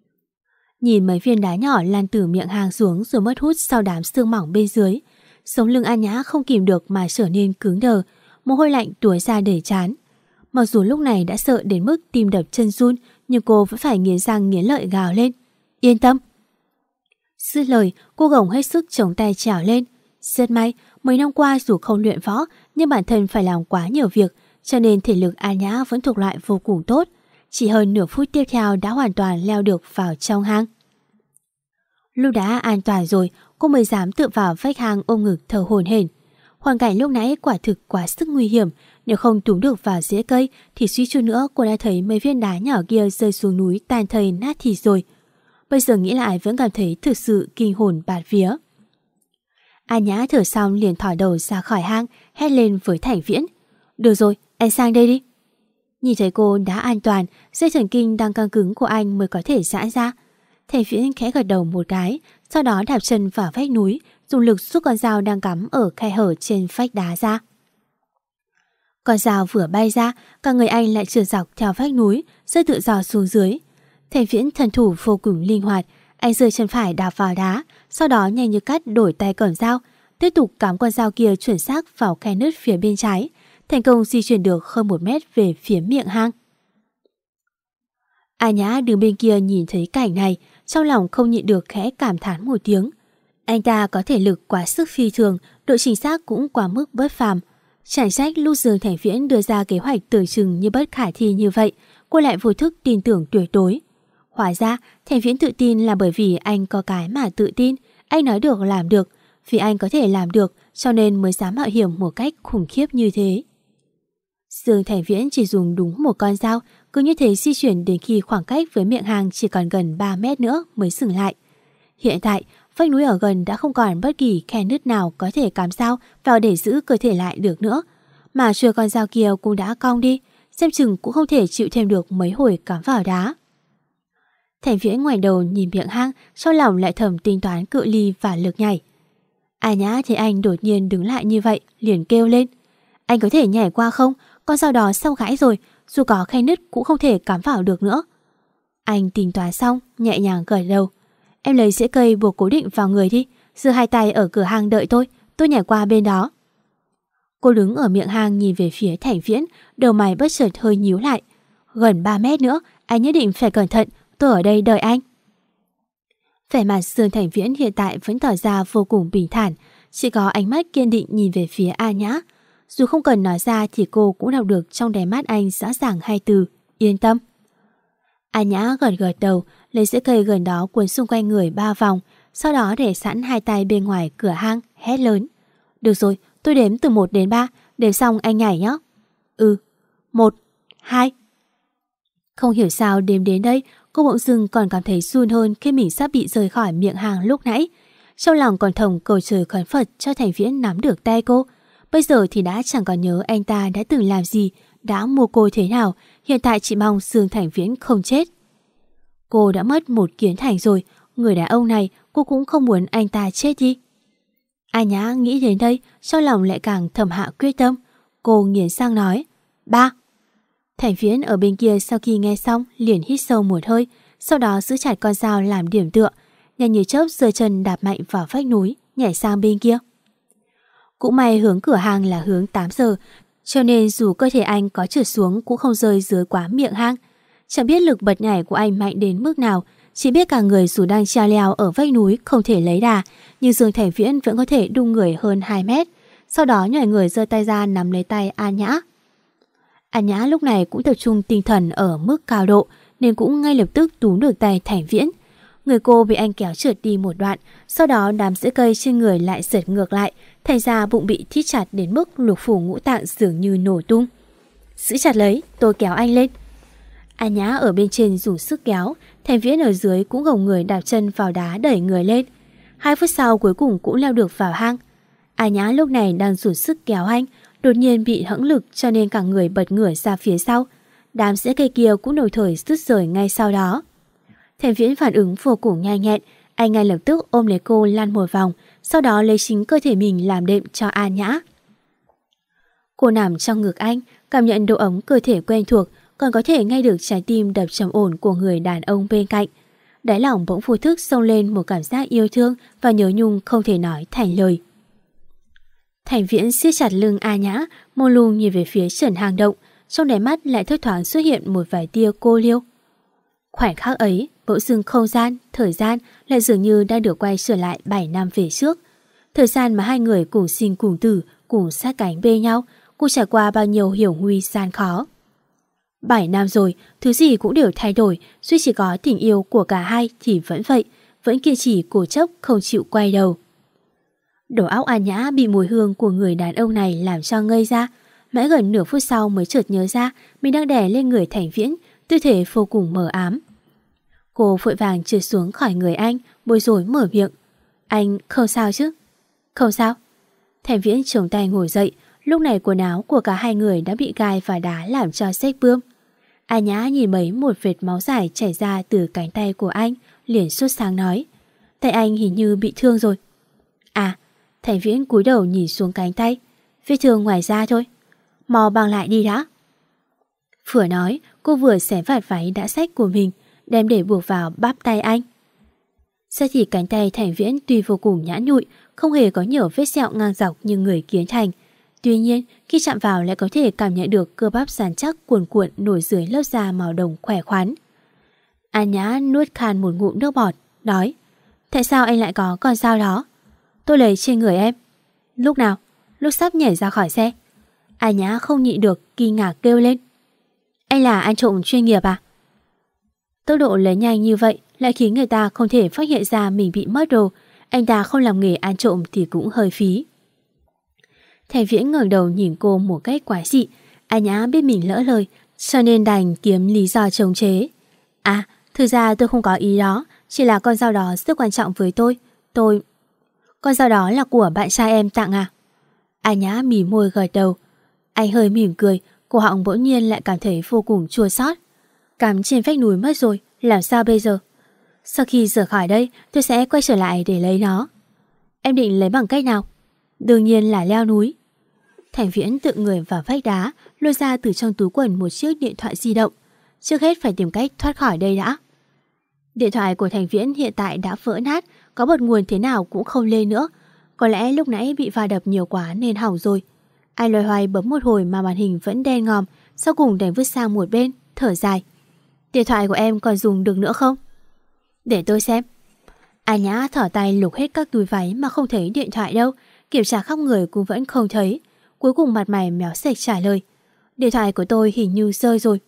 Nhìn mấy viên đá nhỏ lan từ miệng hang xuống rồi mất hút sau đám xương mỏng bên dưới, sống lưng A Nhã không kìm được mà trở nên cứng đờ, mồ hôi lạnh túa ra đầy trán. Mặc dù lúc này đã sợ đến mức tim đập chân run, nhưng cô vẫn phải nghiến răng nghiến lợi gào lên. Yên tâm! Dứt lời, cô gồng hết sức chống tay trèo lên. Rất may, mấy năm qua dù không luyện võ, nhưng bản thân phải làm quá nhiều việc, cho nên thể lực A Nhã vẫn thuộc loại vô cùng tốt. Chỉ hơn nửa phút tiếp theo đã hoàn toàn leo được vào trong hang. Lúc đã an toàn rồi, cô mới dám tựa vào vách hang ôm ngực thở hổn hển. Hoàn cảnh lúc nãy quả thực quá sức nguy hiểm, nếu không túm được vào rễ cây thì suýt chút nữa cô đã thấy mấy viên đá nhỏ kia rơi xuống núi tan thây nát thịt rồi. Bây giờ nghĩ lại vẫn cảm thấy thực sự kinh hồn bạt vía. A Nhã thở xong liền thỏ đầu ra khỏi hang, hét lên với Thành Viễn. Được rồi, anh sang đây đi. Nhìn thấy cô đã an toàn, dây thần kinh đang căng cứng của anh mới có thể giãn ra. Thành Viễn khẽ gật đầu một cái, sau đó đạp chân vào vách núi, dùng lực rút con dao đang cắm ở khe hở trên vách đá ra. Con dao vừa bay ra, cả người anh lại trượt dọc theo vách núi, rơi tự do xuống dưới. Thành Viễn thần thủ vô cùng linh hoạt, anh giơ chân phải đạp vào đá, sau đó nhanh như cắt đổi tay cầm dao, tiếp tục cắm con dao kia chuẩn xác vào khe nứt phía bên trái, thành công di chuyển được hơn một mét về phía miệng hang. A Nhã đứng bên kia nhìn thấy cảnh này, trong lòng không nhịn được khẽ cảm thán một tiếng. Anh ta có thể lực quá sức phi thường, độ chính xác cũng quá mức bất phàm. Chẳng trách lúc Dương Thành Viễn đưa ra kế hoạch tưởng chừng như bất khả thi như vậy, cô lại vô thức tin tưởng tuyệt đối. Hóa ra, Thành Viễn tự tin là bởi vì anh có cái mà tự tin, anh nói được làm được, vì anh có thể làm được cho nên mới dám mạo hiểm một cách khủng khiếp như thế. Dương Thành Viễn chỉ dùng đúng một con dao, cứ như thế di chuyển đến khi khoảng cách với miệng hang chỉ còn gần ba mét nữa mới dừng lại. Hiện tại, vách núi ở gần đã không còn bất kỳ khe nứt nào có thể cắm dao vào để giữ cơ thể lại được nữa, mà chuôi con dao kia cũng đã cong đi, xem chừng cũng không thể chịu thêm được mấy hồi cắm vào đá. Thành Viễn ngoảnh đầu nhìn miệng hang, trong lòng lại thầm tính toán cự ly và lực nhảy. A Nhã thấy anh đột nhiên đứng lại như vậy, liền kêu lên. Anh có thể nhảy qua không? Con dao đó sâu gãy rồi, dù có khe nứt cũng không thể cắm vào được nữa. Anh tính toán xong, nhẹ nhàng gật đầu. Em lấy rễ cây buộc cố định vào người đi, giơ hai tay ở cửa hang đợi tôi, tôi nhảy qua bên đó. Cô đứng ở miệng hang nhìn về phía Thành Viễn, đầu mày bất chợt hơi nhíu lại. Gần ba mét nữa, anh nhất định phải cẩn thận, tôi ở đây đợi anh. Vẻ mặt Dương Thành Viễn hiện tại vẫn tỏ ra vô cùng bình thản, chỉ có ánh mắt kiên định nhìn về phía A Nhã. Dù không cần nói ra thì cô cũng đọc được trong đáy mắt anh rõ ràng hai từ, yên tâm. A Nhã gật gật đầu, lấy rễ cây gần đó cuốn xung quanh người ba vòng, sau đó để sẵn hai tay bên ngoài cửa hang, hét lớn. Được rồi, tôi đếm từ một đến ba, đếm xong anh nhảy nhé. Ừ, một, hai, Không hiểu sao đêm đến đây, cô bỗng dưng còn cảm thấy run hơn khi mình sắp bị rời khỏi miệng hang lúc nãy. Trong lòng còn thầm cầu trời khấn Phật cho Thành Viễn nắm được tay cô. Bây giờ thì đã chẳng còn nhớ anh ta đã từng làm gì, đã mua cô thế nào. Hiện tại chỉ mong Dương Thành Viễn không chết. Cô đã mất một Kiến Thành rồi, người đàn ông này cô cũng không muốn anh ta chết đi. A Nhã nghĩ đến đây, trong lòng lại càng thầm hạ quyết tâm. Cô nghiến răng nói, ba. Thành Viễn ở bên kia sau khi nghe xong liền hít sâu một hơi, sau đó giữ chặt con dao làm điểm tựa, nhanh như chớp giơ chân đạp mạnh vào vách núi, nhảy sang bên kia. Cũng may hướng cửa hang là hướng tám giờ, cho nên dù cơ thể anh có trượt xuống cũng không rơi dưới quá miệng hang. Chẳng biết lực bật nhảy của anh mạnh đến mức nào, chỉ biết cả người dù đang treo leo ở vách núi không thể lấy đà, nhưng Dương Thành Viễn vẫn có thể đung người hơn hai mét. Sau đó nhảy người giơ tay ra nắm lấy tay An Nhã. An Nhã lúc này cũng tập trung tinh thần ở mức cao độ nên cũng ngay lập tức túm được tay Thành Viễn. Người cô bị anh kéo trượt đi một đoạn, sau đó đám rễ cây trên người lại giật ngược lại, thành ra bụng bị thít chặt đến mức lục phủ ngũ tạng dường như nổ tung. Giữ chặt lấy, tôi kéo anh lên. An Nhã ở bên trên dùng sức kéo, Thành Viễn ở dưới cũng gồng người đạp chân vào đá đẩy người lên. Hai phút sau cuối cùng cũng leo được vào hang. An Nhã lúc này đang dùng sức kéo anh, đột nhiên bị hẫng lực cho nên cả người bật ngửa ra phía sau. Đám rễ cây kia cũng đồng thời rứt rời ngay sau đó. Thành Viễn phản ứng vô cùng nhanh nhẹn, anh ngay lập tức ôm lấy cô lăn một vòng, sau đó lấy chính cơ thể mình làm đệm cho An Nhã. Cô nằm trong ngực anh, cảm nhận độ ấm cơ thể quen thuộc, còn có thể nghe được trái tim đập trầm ổn của người đàn ông bên cạnh. Đáy lòng bỗng vô thức xông lên một cảm giác yêu thương và nhớ nhung không thể nói thành lời. Thành Viễn siết chặt lưng An Nhã, mô lung nhìn về phía trần hang động, trong đáy mắt lại thốt thoáng xuất hiện một vài tia cô liêu. Khoảnh khắc ấy, bỗng dưng không gian, thời gian lại dường như đã được quay trở lại bảy năm về trước. Thời gian mà hai người cùng sinh cùng tử, cùng sát cánh bên nhau, cùng trải qua bao nhiêu hiểu nguy gian khó. Bảy năm rồi, thứ gì cũng đều thay đổi, duy chỉ có tình yêu của cả hai thì vẫn vậy, vẫn kiên trì cố chấp không chịu quay đầu. Đầu óc An Nhã bị mùi hương của người đàn ông này làm cho ngây ra, mãi gần nửa phút sau mới chợt nhớ ra mình đang đè lên người Thành Viễn, tư thế vô cùng mờ ám. Cô vội vàng trượt xuống khỏi người anh, bối rối mở miệng. Anh không sao chứ? Không sao. Thành Viễn chống tay ngồi dậy, lúc này quần áo của cả hai người đã bị gai và đá làm cho rách bươm. An Nhã nhìn mấy một vệt máu dài chảy ra từ cánh tay của anh, liền sốt sáng nói. Tay anh hình như bị thương rồi. À, Thành Viễn cúi đầu nhìn xuống cánh tay. Vết thương ngoài da thôi. Mau băng lại đi đã. Vừa nói, cô vừa xé vạt váy đã rách của mình, đem để buộc vào bắp tay anh. Sao thì cánh tay Thành Viễn tuy vô cùng nhẵn nhụi, không hề có nhiều vết sẹo ngang dọc như người Kiến Thành. Tuy nhiên, khi chạm vào lại có thể cảm nhận được cơ bắp rắn chắc cuồn cuộn nổi dưới lớp da màu đồng khỏe khoắn. An Nhã nuốt khan một ngụm nước bọt, nói. Tại sao anh lại có con dao đó? Tôi lấy trên người em. Lúc nào? Lúc sắp nhảy ra khỏi xe. An Nhã không nhịn được, kinh ngạc kêu lên. Anh là ăn trộm chuyên nghiệp à? Tốc độ lấy nhanh như vậy lại khiến người ta không thể phát hiện ra mình bị mất đồ. Anh ta không làm nghề ăn trộm thì cũng hơi phí. Thành Viễn ngẩng đầu nhìn cô một cách quái dị. An Nhã biết mình lỡ lời, cho nên đành kiếm lý do chống chế. À, thực ra tôi không có ý đó, chỉ là con dao đó rất quan trọng với tôi. Tôi... Con dao đó là của bạn trai em tặng à? An Nhã mỉm môi gật đầu. Anh hơi mỉm cười, cổ họng bỗng nhiên lại cảm thấy vô cùng chua xót. Cắm trên vách núi mất rồi, làm sao bây giờ? Sau khi rời khỏi đây, tôi sẽ quay trở lại để lấy nó. Em định lấy bằng cách nào? Đương nhiên là leo núi. Thành Viễn tự người vào vách đá, lôi ra từ trong túi quần một chiếc điện thoại di động. Trước hết phải tìm cách thoát khỏi đây đã. Điện thoại của Thành Viễn hiện tại đã vỡ nát, có bật nguồn thế nào cũng không lên nữa. Có lẽ lúc nãy bị va đập nhiều quá nên hỏng rồi. Anh loay hoay bấm một hồi mà màn hình vẫn đen ngòm, sau cùng đành vứt sang một bên, thở dài. Điện thoại của em còn dùng được nữa không? Để tôi xem. An Nhã thỏ tay lục hết các túi váy mà không thấy điện thoại đâu, kiểm tra khắp người cũng vẫn không thấy. Cuối cùng mặt mày méo sạch trả lời. Điện thoại của tôi hình như rơi rồi.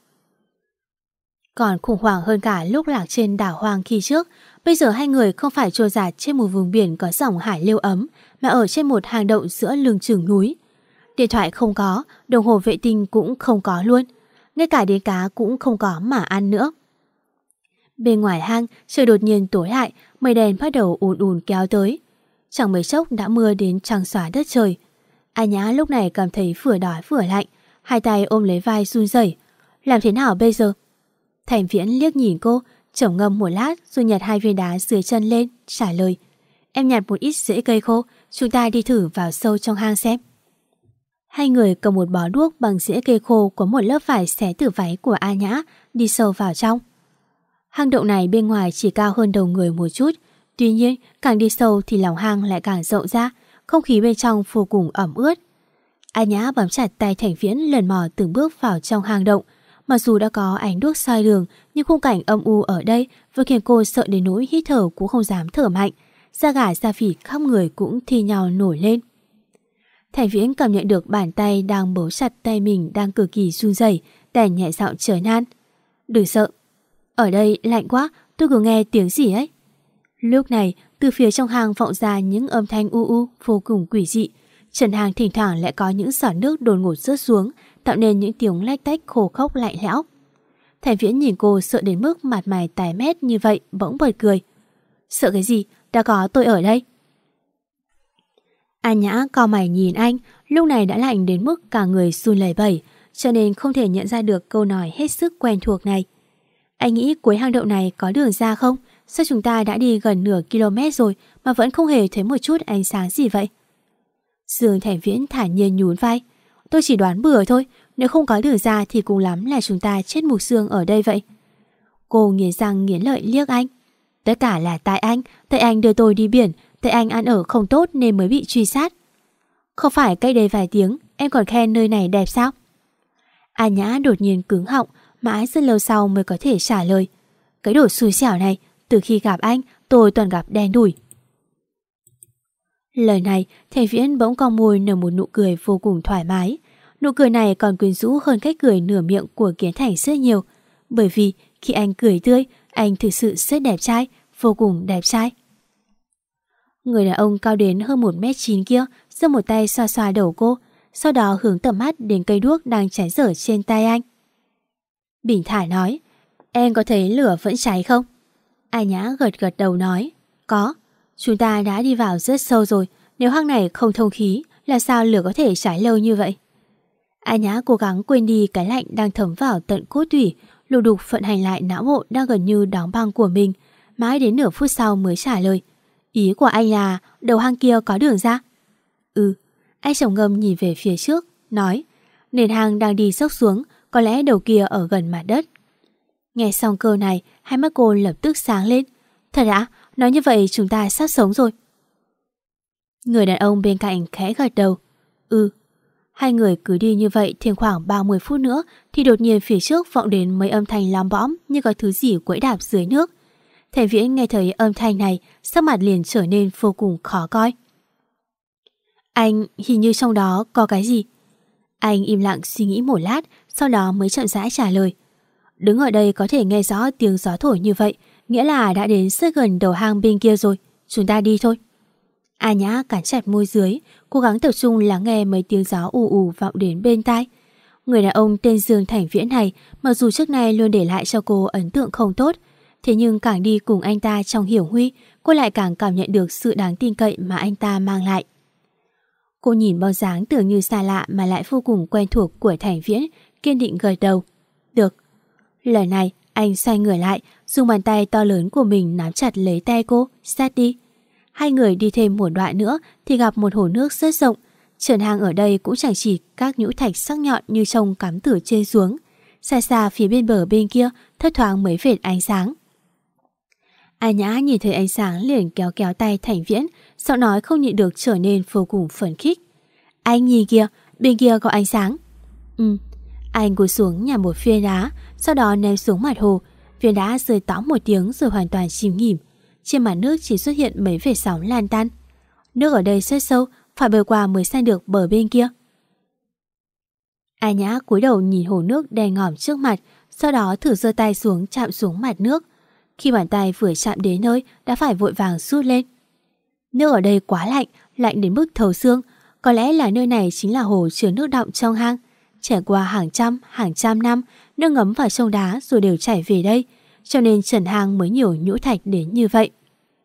Còn khủng hoảng hơn cả lúc lạc trên đảo hoang khi trước. Bây giờ hai người không phải trôi dạt trên một vùng biển có dòng hải lưu ấm, mà ở trên một hang động giữa lưng chừng núi. Điện thoại không có, đồng hồ vệ tinh cũng không có luôn. ngay cả đến cá cũng không có mà ăn nữa. Bên ngoài hang, trời đột nhiên tối lại, mây đen bắt đầu ùn ùn kéo tới. Chẳng mấy chốc đã mưa đến trắng xóa đất trời. A Nhã lúc này cảm thấy vừa đói vừa lạnh, hai tay ôm lấy vai run rẩy. Làm thế nào bây giờ? Thành Viễn liếc nhìn cô, trầm ngâm một lát rồi nhặt hai viên đá dưới chân lên, trả lời. Em nhặt một ít rễ cây khô, chúng ta đi thử vào sâu trong hang xem. Hai người cầm một bó đuốc bằng rễ cây khô có một lớp vải xé từ váy của A Nhã, đi sâu vào trong. Hang động này bên ngoài chỉ cao hơn đầu người một chút, tuy nhiên càng đi sâu thì lòng hang lại càng rộng ra, không khí bên trong vô cùng ẩm ướt. A Nhã bám chặt tay Thành Viễn lần mò từng bước vào trong hang động. Mặc dù đã có ánh đuốc soi đường, nhưng khung cảnh âm u ở đây vừa khiến cô sợ đến nỗi hít thở cũng không dám thở mạnh. Da gà da vịt khắp người cũng thi nhau nổi lên. Thành Viễn cảm nhận được bàn tay đang bấu chặt tay mình đang cực kỳ run rẩy, đành nhẹ giọng trấn an. Đừng sợ, ở đây lạnh quá, tôi cứ nghe tiếng gì ấy. Lúc này, từ phía trong hang vọng ra những âm thanh u u vô cùng quỷ dị. Trần hang thỉnh thoảng lại có những giọt nước đột ngột rớt xuống, tạo nên những tiếng lách tách khô khốc lạnh lẽo. Thành Viễn nhìn cô sợ đến mức mặt mày tái mét như vậy, bỗng bật cười. Sợ cái gì, đã có tôi ở đây. A Nhã cau mày nhìn anh, lúc này đã lạnh đến mức cả người run lẩy bẩy, cho nên không thể nhận ra được câu nói hết sức quen thuộc này. Anh nghĩ cuối hang động này có đường ra không? Sao chúng ta đã đi gần nửa km rồi mà vẫn không hề thấy một chút ánh sáng gì vậy? Dương Thành Viễn thản nhiên nhún vai. Tôi chỉ đoán bừa thôi, nếu không có đường ra thì cùng lắm là chúng ta chết mục xương ở đây vậy. Cô nghiến răng nghiến lợi liếc anh. Tất cả là tại anh, tại anh đưa tôi đi biển, tại anh ăn ở không tốt nên mới bị truy sát. Không phải cách đây vài tiếng em còn khen nơi này đẹp sao? A Nhã đột nhiên cứng họng, mãi rất lâu sau mới có thể trả lời. Cái đồ xui xẻo này, từ khi gặp anh tôi toàn gặp đen đủi. Lời này, Thành Viễn bỗng cong môi nở một nụ cười vô cùng thoải mái. Nụ cười này còn quyến rũ hơn cách cười nửa miệng của Kiến Thành rất nhiều. Bởi vì khi anh cười tươi, anh thực sự rất đẹp trai, vô cùng đẹp trai. Người đàn ông cao đến hơn một mét chín kia giơ một tay xoa xoa đầu cô, sau đó hướng tầm mắt đến cây đuốc đang cháy dở trên tay anh. Bình thản nói, em có thấy lửa vẫn cháy không? A Nhã gật gật đầu nói, có. Chúng ta đã đi vào rất sâu rồi, nếu hang này không thông khí, là sao lửa có thể cháy lâu như vậy? A Nhã cố gắng quên đi cái lạnh đang thấm vào tận cốt tủy, lục đục vận hành lại não bộ đang gần như đóng băng của mình, mãi đến nửa phút sau mới trả lời. Ý của anh là đầu hang kia có đường ra? Ừ. Anh trầm ngâm nhìn về phía trước, nói, nền hang đang đi dốc xuống, có lẽ đầu kia ở gần mặt đất. Nghe xong câu này, hai mắt cô lập tức sáng lên. Thật ạ? Nói như vậy chúng ta sắp sống rồi. Người đàn ông bên cạnh khẽ gật đầu. Ừ. Hai người cứ đi như vậy thêm khoảng ba mươi phút nữa thì đột nhiên phía trước vọng đến mấy âm thanh lom bõm như có thứ gì quẫy đạp dưới nước. Thành Viễn nghe thấy âm thanh này, sắc mặt liền trở nên vô cùng khó coi. Anh, hình như trong đó có cái gì? Anh im lặng suy nghĩ một lát, sau đó mới chậm rãi trả lời. Đứng ở đây có thể nghe rõ tiếng gió thổi như vậy, nghĩa là đã đến rất gần đầu hang bên kia rồi, chúng ta đi thôi. A Nhã cắn chặt môi dưới, cố gắng tập trung lắng nghe mấy tiếng gió ù ù vọng đến bên tai. Người đàn ông tên Dương Thành Viễn này, mặc dù trước nay luôn để lại cho cô ấn tượng không tốt, thế nhưng càng đi cùng anh ta trong Hiểu Huy, cô lại càng cảm nhận được sự đáng tin cậy mà anh ta mang lại. Cô nhìn bóng dáng tưởng như xa lạ mà lại vô cùng quen thuộc của Thành Viễn, kiên định gật đầu. Được. Lời này, anh xoay người lại, dùng bàn tay to lớn của mình nắm chặt lấy tay cô, sát đi. Hai người đi thêm một đoạn nữa thì gặp một hồ nước rất rộng. Trần hang ở đây cũng chẳng chỉ các nhũ thạch sắc nhọn như trông cắm từ trên xuống. Xa xa phía bên bờ bên kia thất thoáng mấy vệt ánh sáng. A Nhã nhìn thấy ánh sáng liền kéo kéo tay Thành Viễn, giọng nói không nhịn được trở nên vô cùng phấn khích. Anh nhìn kìa, bên kia có ánh sáng. Ừ. Anh cúi xuống nhặt một viên đá, sau đó ném xuống mặt hồ. Viên đá rơi tóm một tiếng rồi hoàn toàn chìm nghỉm. Trên mặt nước chỉ xuất hiện mấy vệt sóng lan tan. Nước ở đây rất sâu, phải bơi qua mới sang được bờ bên kia. A Nhã cúi đầu nhìn hồ nước đen ngòm trước mặt, sau đó thử giơ tay xuống chạm xuống mặt nước. Khi bàn tay vừa chạm đến nơi đã phải vội vàng rút lên. Nước ở đây quá lạnh, lạnh đến mức thấu xương. Có lẽ là nơi này chính là hồ chứa nước đọng trong hang. trải qua hàng trăm, hàng trăm năm, nước ngấm vào sông đá rồi đều chảy về đây, cho nên trần hang mới nhiều nhũ thạch đến như vậy.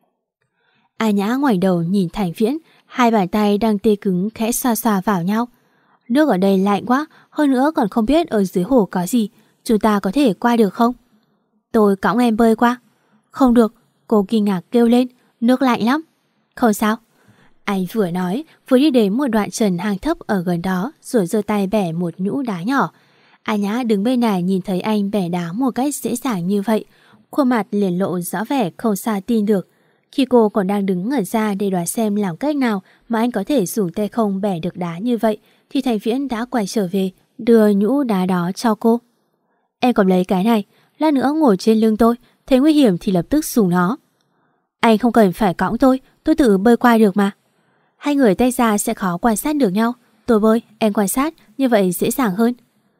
A Nhã ngoảnh đầu nhìn Thành Viễn, hai bàn tay đang tê cứng khẽ xoa xoa vào nhau. Nước ở đây lạnh quá, hơn nữa còn không biết ở dưới hồ có gì, chúng ta có thể qua được không? Tôi cõng em bơi qua. Không được, cô kinh ngạc kêu lên, nước lạnh lắm. Không sao. Anh vừa nói, vừa đi đến một đoạn trần hang thấp ở gần đó, rồi giơ tay bẻ một nhũ đá nhỏ. A Nhã đứng bên này nhìn thấy anh bẻ đá một cách dễ dàng như vậy, khuôn mặt liền lộ rõ vẻ không sao tin được. Khi cô còn đang đứng ngẩn ra để đoán xem làm cách nào mà anh có thể dùng tay không bẻ được đá như vậy, thì Thành Viễn đã quay trở về, đưa nhũ đá đó cho cô. Em còn lấy cái này, lát nữa ngồi trên lưng tôi, thấy nguy hiểm thì lập tức dùng nó. Anh không cần phải cõng tôi, tôi tự bơi qua được mà. Hai người tách ra sẽ khó quan sát được nhau. Tôi bơi, em quan sát, như vậy dễ dàng hơn.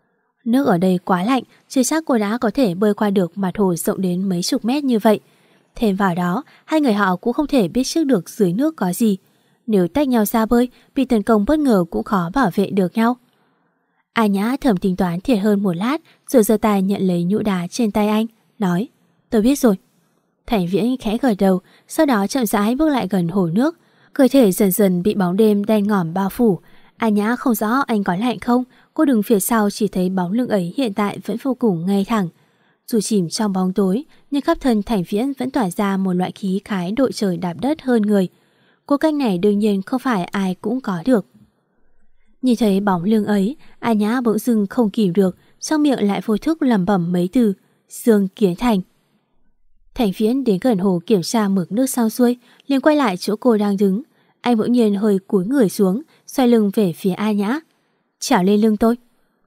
Nước ở đây quá lạnh, chưa chắc cô đã có thể bơi qua được mặt hồ rộng đến mấy chục mét như vậy. Thêm vào đó, hai người họ cũng không thể biết trước được dưới nước có gì. Nếu tách nhau ra bơi, bị tấn công bất ngờ cũng khó bảo vệ được nhau. A Nhã thầm tính toán thiệt hơn một lát, rồi giơ tay nhận lấy nhũ đá trên tay anh, nói: Tôi biết rồi. Thành Viễn khẽ gật đầu, sau đó chậm rãi bước lại gần hồ nước. Cơ thể dần dần bị bóng đêm đen ngòm bao phủ. A Nhã không rõ anh có lạnh không, cô đứng phía sau chỉ thấy bóng lưng ấy hiện tại vẫn vô cùng ngay thẳng. Dù chìm trong bóng tối, nhưng khắp thân Thành Viễn vẫn tỏa ra một loại khí khái đội trời đạp đất hơn người. Cô cách này đương nhiên không phải ai cũng có được. Nhìn thấy bóng lưng ấy, A Nhã bỗng dưng không kìm được, trong miệng lại vô thức lẩm bẩm mấy từ: Dương Kiến Thành. Thành Viễn đến gần hồ kiểm tra mực nước xong xuôi, liền quay lại chỗ cô đang đứng. Anh bỗng nhiên hơi cúi người xuống, xoay lưng về phía A Nhã. Trèo lên lưng tôi.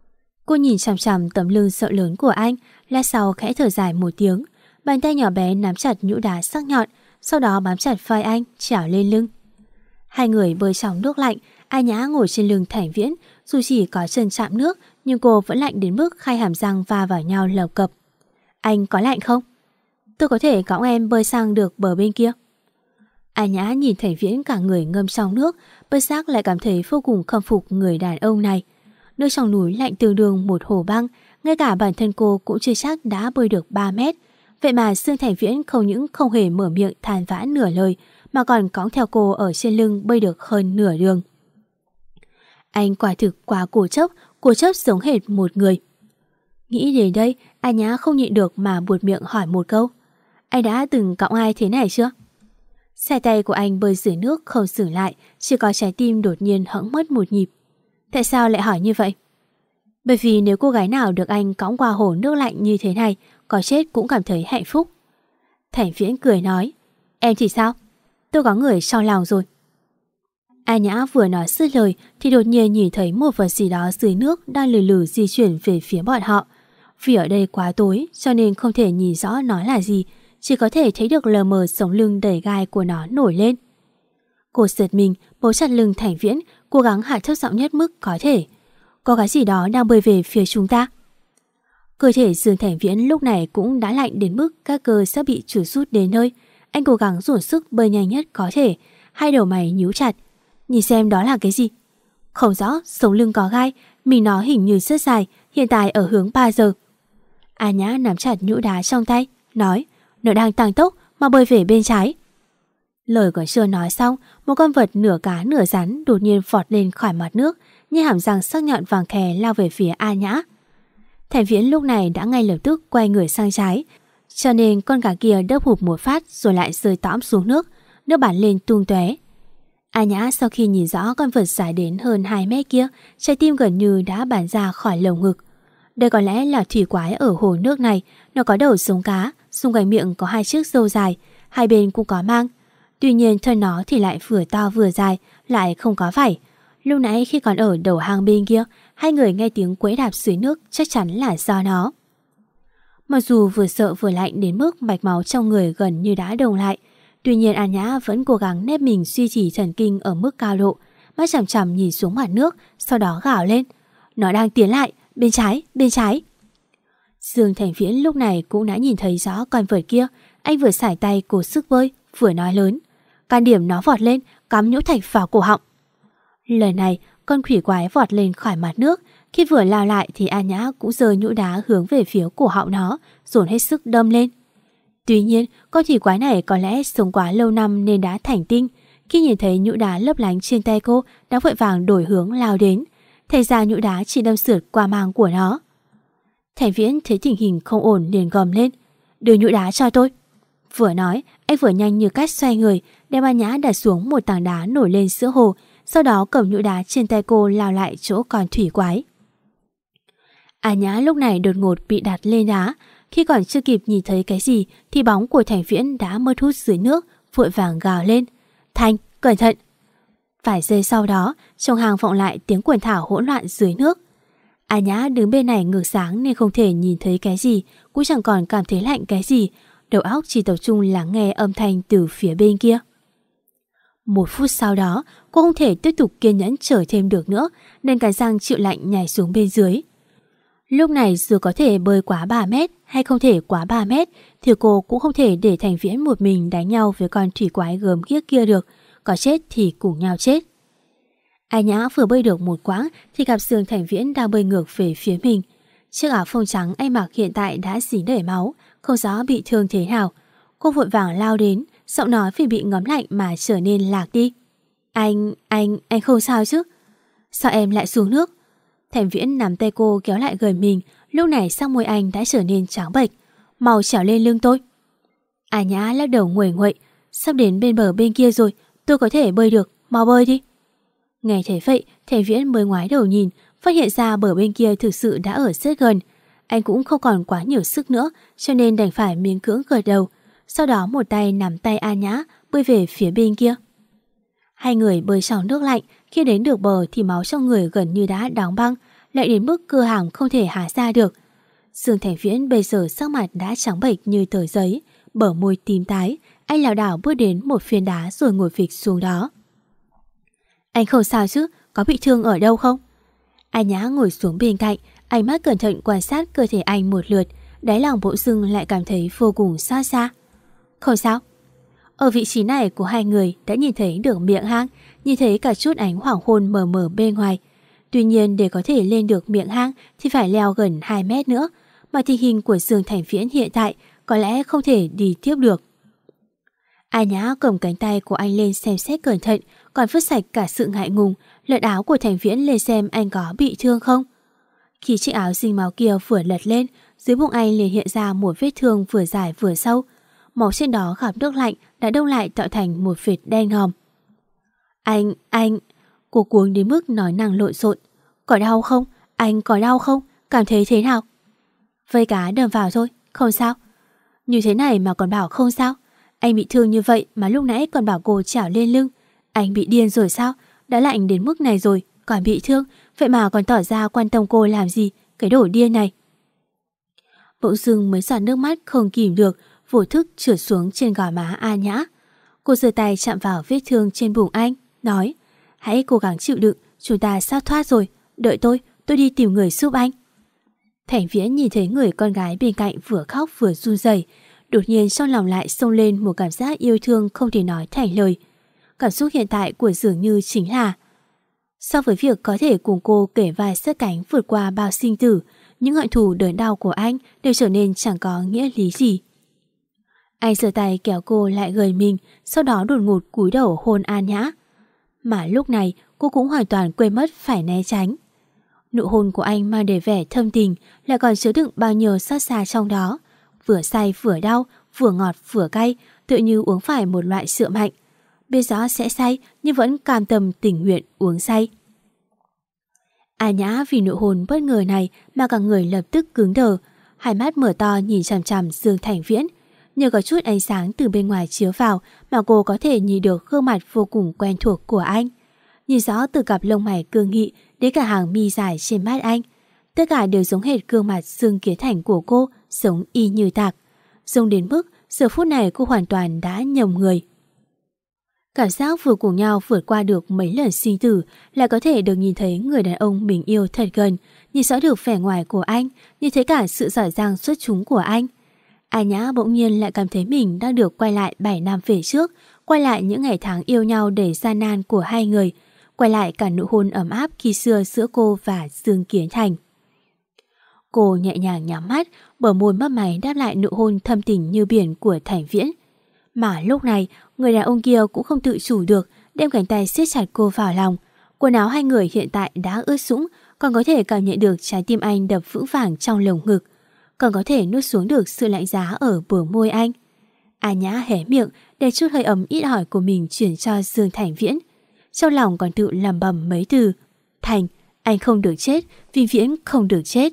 Cô nhìn chằm chằm tấm lưng rộng lớn của anh, lát sau khẽ thở dài một tiếng, bàn tay nhỏ bé nắm chặt nhũ đá sắc nhọn, sau đó bám chặt vai anh, trèo lên lưng. Hai người bơi trong nước lạnh. A Nhã ngồi trên lưng Thành Viễn, dù chỉ có chân chạm nước, nhưng cô vẫn lạnh đến mức hai hàm răng va vào nhau lợp cập. Anh có lạnh không? Tôi có thể cõng em bơi sang được bờ bên kia. A Nhã nhìn Thành Viễn cả người ngâm trong nước, bất giác lại cảm thấy vô cùng khâm phục người đàn ông này. Nước trong núi lạnh tương đương một hồ băng, ngay cả bản thân cô cũng chưa chắc đã bơi được ba mét. Vậy mà Dương Thành Viễn không những không hề mở miệng than vãn nửa lời, mà còn cõng theo cô ở trên lưng bơi được hơn nửa đường. Anh quả thực quá cố chấp, cố chấp giống hệt một người. Nghĩ đến đây, A Nhã không nhịn được mà buột miệng hỏi một câu: Anh đã từng cõng ai thế này chưa? Xe tay của anh bơi dưới nước không dừng lại, chỉ có trái tim đột nhiên hẫng mất một nhịp. Tại sao lại hỏi như vậy? Bởi vì nếu cô gái nào được anh cõng qua hồ nước lạnh như thế này, có chết cũng cảm thấy hạnh phúc. Thành Viễn cười nói: Em thì sao? Tôi có người sau lòng rồi. A Nhã vừa nói dứt lời thì đột nhiên nhìn thấy một vật gì đó dưới nước đang lừ lừ di chuyển về phía bọn họ. Vì ở đây quá tối cho nên không thể nhìn rõ nó là gì, chỉ có thể thấy được lờ mờ sống lưng đầy gai của nó nổi lên. Cô giật mình, bấu chặt lưng Thành Viễn, cố gắng hạ thấp giọng nhất mức có thể. Có cái gì đó đang bơi về phía chúng ta. Cơ thể Dương Thành Viễn lúc này cũng đã lạnh đến mức các cơ sắp bị trượt rút đến nơi. Anh cố gắng dồn sức bơi nhanh nhất có thể, hai đầu mày nhíu chặt. Nhìn xem đó là cái gì? Không rõ, sống lưng có gai, mình nó hình như rất dài, hiện tại ở hướng ba giờ. A Nhã nắm chặt nhũ đá trong tay, nói: Nó đang tăng tốc mà bơi về bên trái. Lời còn chưa nói xong, một con vật nửa cá nửa rắn đột nhiên vọt lên khỏi mặt nước, như hàm răng sắc nhọn vàng khè lao về phía A Nhã. Thành Viễn lúc này đã ngay lập tức quay người sang trái, cho nên con cá kia đớp hụp một phát rồi lại rơi tõm xuống nước, nước bắn lên tung tóe. A Nhã sau khi nhìn rõ con vật dài đến hơn hai mét kia, trái tim gần như đã bắn ra khỏi lồng ngực. Đây có lẽ là thủy quái ở hồ nước này, nó có đầu giống cá, xung quanh miệng có hai chiếc râu dài, hai bên cũng có mang. Tuy nhiên thân nó thì lại vừa to vừa dài, lại không có vảy. Lúc nãy khi còn ở đầu hang bên kia, hai người nghe tiếng quẫy đạp dưới nước chắc chắn là do nó. Mặc dù vừa sợ vừa lạnh đến mức mạch máu trong người gần như đã đông lại, tuy nhiên A Nhã vẫn cố gắng nép mình duy trì thần kinh ở mức cao độ, mắt chằm chằm nhìn xuống mặt nước, sau đó gào lên: Nó đang tiến lại, bên trái, bên trái. Dương Thành Viễn lúc này cũng đã nhìn thấy rõ con vật kia, anh vừa sải tay cố sức bơi, vừa nói lớn: Can điểm nó vọt lên, cắm nhũ thạch vào cổ họng. Lần này, con quỷ quái vọt lên khỏi mặt nước, Khi vừa lao lại thì A Nhã cũng giơ nhũ đá hướng về phía cổ họng nó, dồn hết sức đâm lên. Tuy nhiên, con thủy quái này có lẽ sống quá lâu năm nên đã thành tinh. Khi nhìn thấy nhũ đá lấp lánh trên tay cô, đã vội vàng đổi hướng lao đến. Thành ra nhũ đá chỉ đâm sượt qua mang của nó. Thành Viễn thấy tình hình không ổn liền gầm lên: "Đưa nhũ đá cho tôi." Vừa nói, anh vừa nhanh như cắt xoay người, đem A Nhã đặt xuống một tảng đá nổi lên giữa hồ, sau đó cầm nhũ đá trên tay cô lao lại chỗ con thủy quái. A Nhã lúc này đột ngột bị đặt lên đá. Khi còn chưa kịp nhìn thấy cái gì thì bóng của Thành Viễn đã mất hút dưới nước, vội vàng gào lên: "Thành, cẩn thận!" Vài giây sau đó, trong hang vọng lại tiếng quần thảo hỗn loạn dưới nước. A Nhã đứng bên này ngược sáng nên không thể nhìn thấy cái gì, cũng chẳng còn cảm thấy lạnh cái gì, đầu óc chỉ tập trung lắng nghe âm thanh từ phía bên kia. Một phút sau đó, cô không thể tiếp tục kiên nhẫn chờ thêm được nữa, nên cắn răng chịu lạnh nhảy xuống bên dưới. Lúc này dù có thể bơi quá ba mét hay không thể quá ba mét thì cô cũng không thể để Thành Viễn một mình đánh nhau với con thủy quái gớm ghiếc kia được, có chết thì cùng nhau chết. A Nhã vừa bơi được một quãng thì gặp Sương Thành Viễn đang bơi ngược về phía mình. Chiếc áo phông trắng anh mặc hiện tại đã dính đầy máu, không rõ bị thương thế nào. Cô vội vàng lao đến, giọng nói vì bị ngấm lạnh mà trở nên lạc đi. Anh, anh, anh không sao chứ? Sao em lại xuống nước? Thành Viễn nắm tay cô kéo lại gần mình, lúc này sắc môi anh đã trở nên trắng bệch. Mau trèo lên lưng tôi. A Nhã lắc đầu nguẩy nguậy. Sắp đến bên bờ bên kia rồi, tôi có thể bơi được, mau bơi đi. Nghe thấy vậy, Thành Viễn mới ngoái đầu nhìn, phát hiện ra bờ bên kia thực sự đã ở rất gần. Anh cũng không còn quá nhiều sức nữa, cho nên đành phải miễn cưỡng gật đầu. Sau đó một tay nắm tay A Nhã bơi về phía bên kia. Hai người bơi trong nước lạnh, khi đến được bờ thì máu trong người gần như đã đóng băng, lại đến mức cơ hàm không thể há ra được. Dương Thành Viễn bây giờ sắc mặt đã trắng bệch như tờ giấy, bờ môi tím tái, anh lảo đảo bước đến một phiến đá rồi ngồi phịch xuống đó. Anh không sao chứ, có bị thương ở đâu không? A Nhã ngồi xuống bên cạnh, ánh mắt cẩn thận quan sát cơ thể anh một lượt, đáy lòng bỗng dưng lại cảm thấy vô cùng xót xa. Không sao. Ở vị trí này của hai người đã nhìn thấy được miệng hang, nhìn thấy cả chút ánh hoàng hôn mờ mờ bên ngoài. Tuy nhiên để có thể lên được miệng hang thì phải leo gần hai mét nữa, mà tình hình của Dương Thành Viễn hiện tại có lẽ không thể đi tiếp được. A Nhã cầm cánh tay của anh lên xem xét cẩn thận, còn vứt sạch cả sự ngại ngùng, lật áo của Thành Viễn lên xem anh có bị thương không. Khi chiếc áo dính máu kia vừa lật lên, dưới bụng anh liền hiện ra một vết thương vừa dài vừa sâu. Máu trên đó gặp nước lạnh đã đông lại tạo thành một vệt đen ngòm. Anh, anh... Cô cuống đến mức nói năng lộn xộn. Có đau không? Anh có đau không? Cảm thấy thế nào? Vây cá đâm vào thôi, không sao. Như thế này mà còn bảo không sao? Anh bị thương như vậy mà lúc nãy còn bảo cô trèo lên lưng. Anh bị điên rồi sao? Đã lạnh đến mức này rồi, còn bị thương, vậy mà còn tỏ ra quan tâm cô làm gì, cái đồ điên này. Bỗng dưng mấy giọt nước mắt không kìm được, vô thức trượt xuống trên gò má A Nhã. Cô giơ tay chạm vào vết thương trên bụng anh, nói: hãy cố gắng chịu đựng, chúng ta sắp thoát rồi, đợi tôi, tôi đi tìm người giúp anh. Thành Viễn nhìn thấy người con gái bên cạnh vừa khóc vừa run rẩy, đột nhiên trong lòng lại xông lên một cảm giác yêu thương không thể nói thành lời. Cảm xúc hiện tại của dường như chính là so với việc có thể cùng cô kể vai sát cánh vượt qua bao sinh tử, những hận thù đớn đau của anh đều trở nên chẳng có nghĩa lý gì. Anh giơ tay kéo cô lại gần mình, sau đó đột ngột cúi đầu hôn A Nhã. Mà lúc này cô cũng hoàn toàn quên mất phải né tránh. Nụ hôn của anh mang đầy vẻ thâm tình, lại còn chứa đựng bao nhiêu xót xa trong đó. Vừa say vừa đau, vừa ngọt vừa cay, tựa như uống phải một loại sữa mạnh. Biết rõ sẽ say nhưng vẫn cam tâm tình nguyện uống say. A Nhã vì nụ hôn bất ngờ này mà cả người lập tức cứng đờ, hai mắt mở to nhìn chằm chằm Dương Thành Viễn. Nhờ có chút ánh sáng từ bên ngoài chiếu vào mà cô có thể nhìn được gương mặt vô cùng quen thuộc của anh. Nhìn rõ từ cặp lông mày cương nghị đến cả hàng mi dài trên mắt anh. Tất cả đều giống hệt gương mặt Dương Kiến Thành của cô, giống y như tạc. Giống đến mức giờ phút này cô hoàn toàn đã nhầm người. Cảm giác vừa cùng nhau vượt qua được mấy lần sinh tử, lại có thể được nhìn thấy người đàn ông mình yêu thật gần, nhìn rõ được vẻ ngoài của anh, nhìn thấy cả sự giỏi giang xuất chúng của anh. A Nhã bỗng nhiên lại cảm thấy mình đang được quay lại bảy năm về trước, quay lại những ngày tháng yêu nhau đầy gian nan của hai người. quay lại cả nụ hôn ấm áp khi xưa giữa cô và Dương Kiến Thành. Cô nhẹ nhàng nhắm mắt, bờ môi mấp máy đáp lại nụ hôn thâm tình như biển của Thành Viễn. Mà lúc này, người đàn ông kia cũng không tự chủ được, đem cánh tay siết chặt cô vào lòng. Quần áo hai người hiện tại đã ướt sũng, còn có thể cảm nhận được trái tim anh đập vững vàng trong lồng ngực, còn có thể nuốt xuống được sự lạnh giá ở bờ môi anh. A Nhã hé miệng để chút hơi ấm ít ỏi của mình chuyển cho Dương Thành Viễn. Trong lòng còn tự lẩm bẩm mấy từ: Thành, anh không được chết, Vĩnh viễn không được chết.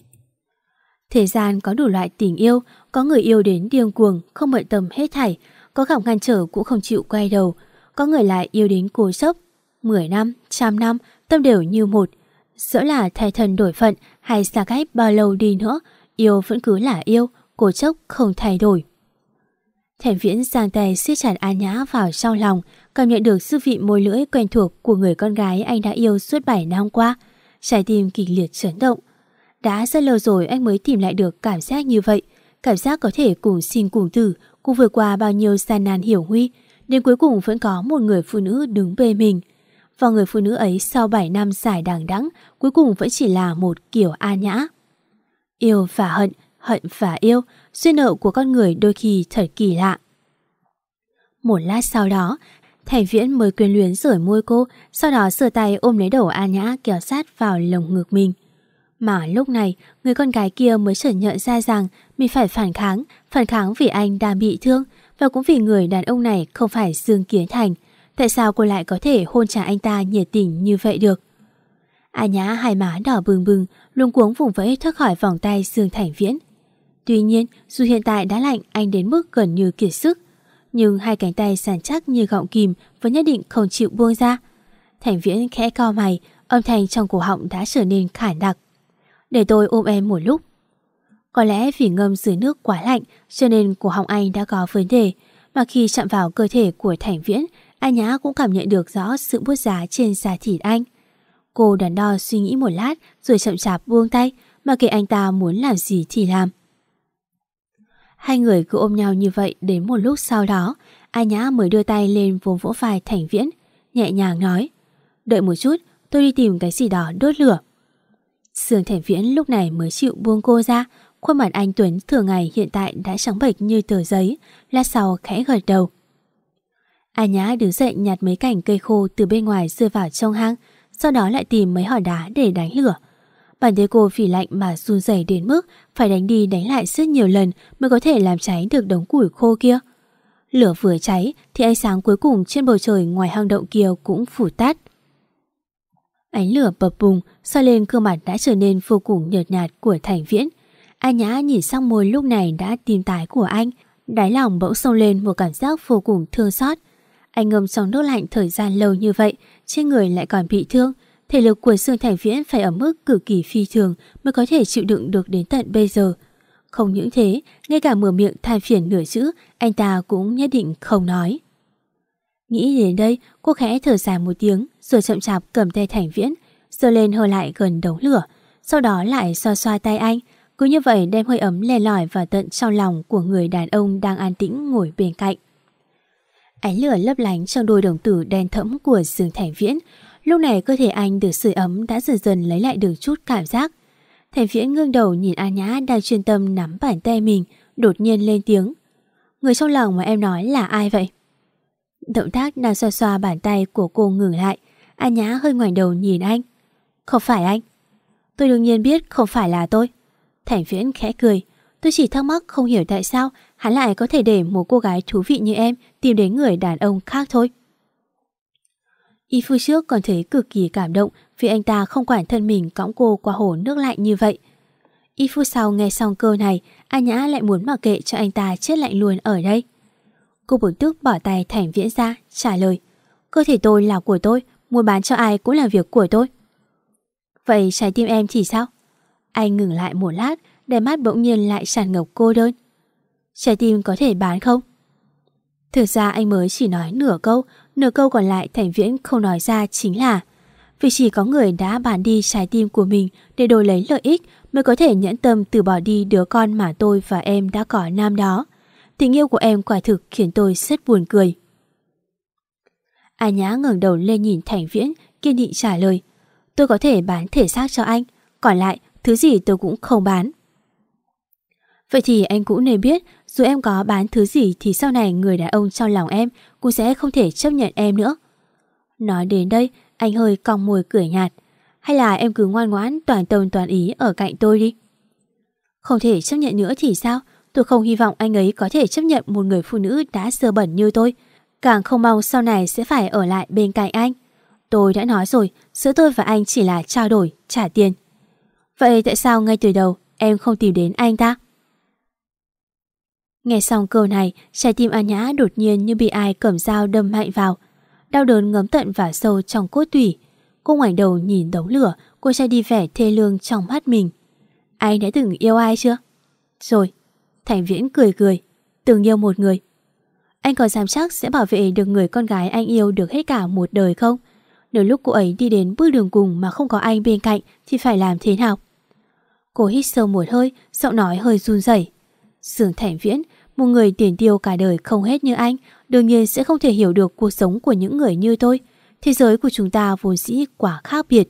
Thế gian có đủ loại tình yêu, có người yêu đến điên cuồng, không bận tâm hết thảy, có gặp ngăn trở cũng không chịu quay đầu, có người lại yêu đến cố chấp, mười năm, trăm năm, tâm đều như một. Dẫu là thay thân đổi phận hay xa cách bao lâu đi nữa, yêu vẫn cứ là yêu, cố chấp không thay đổi. Thành Viễn giang tay siết chặt A Nhã vào trong lòng, cảm nhận được dư vị môi lưỡi quen thuộc của người con gái anh đã yêu suốt bảy năm qua. Trái tim kịch liệt chấn động. Đã rất lâu rồi anh mới tìm lại được cảm giác như vậy, cảm giác có thể cùng sinh cùng tử, cùng vượt qua bao nhiêu gian nan hiểm nguy, đến cuối cùng vẫn có một người phụ nữ đứng bên mình. Và người phụ nữ ấy sau bảy năm dài đằng đẵng, cuối cùng vẫn chỉ là một kiểu A Nhã. Yêu và hận, hận và yêu, duyên nợ của con người đôi khi thật kỳ lạ. Một lát sau đó, Thành Viễn mới quyến luyến rời môi cô, sau đó giơ tay ôm lấy đầu A Nhã kéo sát vào lồng ngực mình. Mà lúc này, người con gái kia mới chợt nhận ra rằng mình phải phản kháng, phản kháng vì anh đang bị thương, và cũng vì người đàn ông này không phải Dương Kiến Thành. Tại sao cô lại có thể hôn trả anh ta nhiệt tình như vậy được? A Nhã hai má đỏ bừng bừng, luống cuống vùng vẫy thoát khỏi vòng tay Dương Thành Viễn. Tuy nhiên, dù hiện tại đã lạnh anh đến mức gần như kiệt sức, nhưng hai cánh tay sàn chắc như gọng kìm vẫn nhất định không chịu buông ra. Thành Viễn khẽ cau mày, âm thanh trong cổ họng đã trở nên khản đặc. Để tôi ôm em một lúc. Có lẽ vì ngâm dưới nước quá lạnh cho nên cổ họng anh đã có vấn đề, mà khi chạm vào cơ thể của Thành Viễn, A Nhã cũng cảm nhận được rõ sự buốt giá trên da thịt anh. Cô đắn đo suy nghĩ một lát rồi chậm chạp buông tay, mà kệ anh ta muốn làm gì thì làm. Hai người cứ ôm nhau như vậy đến một lúc sau đó, A Nhã mới đưa tay lên vỗ vỗ vai Thành Viễn, nhẹ nhàng nói: Đợi một chút, tôi đi tìm cái gì đó đốt lửa. Dương Thành Viễn lúc này mới chịu buông cô ra, khuôn mặt anh tuấn thường ngày hiện tại đã trắng bệch như tờ giấy, lát sau khẽ gật đầu. A Nhã đứng dậy nhặt mấy cành cây khô từ bên ngoài rơi vào trong hang, sau đó lại tìm mấy hòn đá để đánh lửa. Bàn tay cô vì lạnh mà run rẩy đến mức phải đánh đi đánh lại rất nhiều lần mới có thể làm cháy được đống củi khô kia. Lửa vừa cháy thì ánh sáng cuối cùng trên bầu trời ngoài hang động kia cũng phủ tắt. Ánh lửa bập bùng soi lên gương mặt đã trở nên vô cùng nhợt nhạt của Thành Viễn. A Nhã nhìn sang môi lúc này đã tím tái của anh, đáy lòng bỗng xông lên một cảm giác vô cùng thương xót. Anh ngâm trong nước lạnh thời gian lâu như vậy, trên người lại còn bị thương, thể lực của Dương Thành Viễn phải ở mức cực kỳ phi thường mới có thể chịu đựng được đến tận bây giờ. Không những thế, ngay cả mở miệng than phiền nửa chữ, anh ta cũng nhất định không nói. Nghĩ đến đây, cô khẽ thở dài một tiếng, rồi chậm chạp cầm tay Thành Viễn, giơ lên hơi lại gần đống lửa, sau đó lại xoa xoa tay anh, cứ như vậy đem hơi ấm len lỏi vào tận trong lòng của người đàn ông đang an tĩnh ngồi bên cạnh. Ánh lửa lấp lánh trong đôi đồng tử đen thẫm của Dương Thành Viễn, lúc này cơ thể anh được sưởi ấm đã dần dần lấy lại được chút cảm giác. Thành Viễn ngước đầu nhìn A Nhã đang chuyên tâm nắm bàn tay mình, đột nhiên lên tiếng: Người trong lòng mà em nói là ai vậy? Động tác đang xoa xoa bàn tay của cô ngừng lại. A Nhã hơi ngoảnh đầu nhìn anh. Không phải anh. Tôi đương nhiên biết không phải là tôi. Thành Viễn khẽ cười. Tôi chỉ thắc mắc không hiểu tại sao hắn lại có thể để một cô gái thú vị như em tìm đến người đàn ông khác thôi. Y phu trước còn thấy cực kỳ cảm động vì anh ta không quản thân mình cõng cô qua hồ nước lạnh như vậy. Y phu sau nghe xong câu này, A Nhã lại muốn mặc kệ cho anh ta chết lạnh luôn ở đây. Cô bực tức bỏ tay Thành Viễn ra, trả lời: Cơ thể tôi là của tôi, muốn bán cho ai cũng là việc của tôi. Vậy trái tim em thì sao? Anh ngừng lại một lát, đáy mắt bỗng nhiên lại tràn ngập cô đơn. Trái tim có thể bán không? Thực ra anh mới chỉ nói nửa câu, nửa câu còn lại Thành Viễn không nói ra chính là: vì chỉ có người đã bán đi trái tim của mình để đổi lấy lợi ích mới có thể nhẫn tâm từ bỏ đi đứa con mà tôi và em đã có năm đó. Tình yêu của em quả thực khiến tôi rất buồn cười. A Nhã ngẩng đầu lên nhìn Thành Viễn, kiên định trả lời. Tôi có thể bán thể xác cho anh, còn lại thứ gì tôi cũng không bán. Vậy thì anh cũng nên biết, dù em có bán thứ gì thì sau này người đàn ông trong lòng em cũng sẽ không thể chấp nhận em nữa. Nói đến đây, anh hơi cong môi cười nhạt. Hay là em cứ ngoan ngoãn toàn tâm toàn ý ở cạnh tôi đi. Không thể chấp nhận nữa thì sao? Tôi không hy vọng anh ấy có thể chấp nhận một người phụ nữ đã dơ bẩn như tôi. Càng không mong sau này sẽ phải ở lại bên cạnh anh. Tôi đã nói rồi, giữa tôi và anh chỉ là trao đổi, trả tiền. Vậy tại sao ngay từ đầu em không tìm đến anh ta? Nghe xong câu này, trái tim An Nhã đột nhiên như bị ai cầm dao đâm mạnh vào. Đau đớn ngấm tận vào sâu trong cốt tủy. Cô ngoảnh đầu nhìn đống lửa, cô trai đi vẻ thê lương trong mắt mình. Anh đã từng yêu ai chưa? Rồi. Thành Viễn cười cười. Từng yêu một người. Anh có dám chắc sẽ bảo vệ được người con gái anh yêu được hết cả một đời không? Nếu lúc cô ấy đi đến bước đường cùng mà không có anh bên cạnh thì phải làm thế nào? Cô hít sâu một hơi, giọng nói hơi run rẩy. Dương Thành Viễn, một người tiền tiêu cả đời không hết như anh, đương nhiên sẽ không thể hiểu được cuộc sống của những người như tôi. Thế giới của chúng ta vốn dĩ quá khác biệt.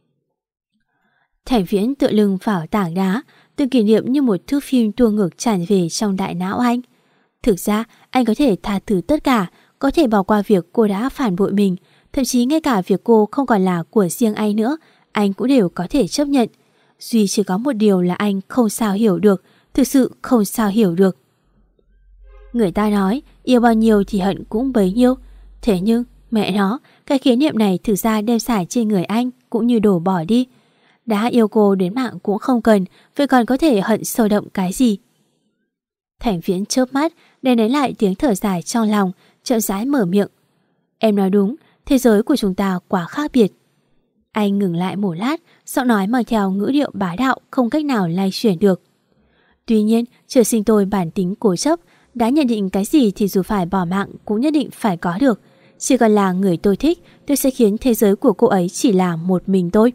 Thành Viễn tựa lưng vào tảng đá, từng kỷ niệm như một thước phim tua ngược tràn về trong đại não anh. Thực ra, anh có thể tha thứ tất cả, có thể bỏ qua việc cô đã phản bội mình, thậm chí ngay cả việc cô không còn là của riêng anh nữa, anh cũng đều có thể chấp nhận. Duy chỉ có một điều là anh không sao hiểu được, thực sự không sao hiểu được. Người ta nói, yêu bao nhiêu thì hận cũng bấy nhiêu. Thế nhưng, mẹ nó, cái khái niệm này thực ra đem xài trên người anh cũng như đổ bỏ đi. Đã yêu cô đến mạng cũng không cần, vậy còn có thể hận sâu đậm cái gì? Thành Viễn chớp mắt, để lấy lại tiếng thở dài trong lòng, chậm rãi mở miệng. Em nói đúng, thế giới của chúng ta quá khác biệt. Anh ngừng lại một lát, giọng nói mang theo ngữ điệu bá đạo không cách nào lay chuyển được. Tuy nhiên, trời sinh tôi bản tính cố chấp, đã nhận định cái gì thì dù phải bỏ mạng cũng nhất định phải có được. Chỉ cần là người tôi thích, tôi sẽ khiến thế giới của cô ấy chỉ là một mình tôi.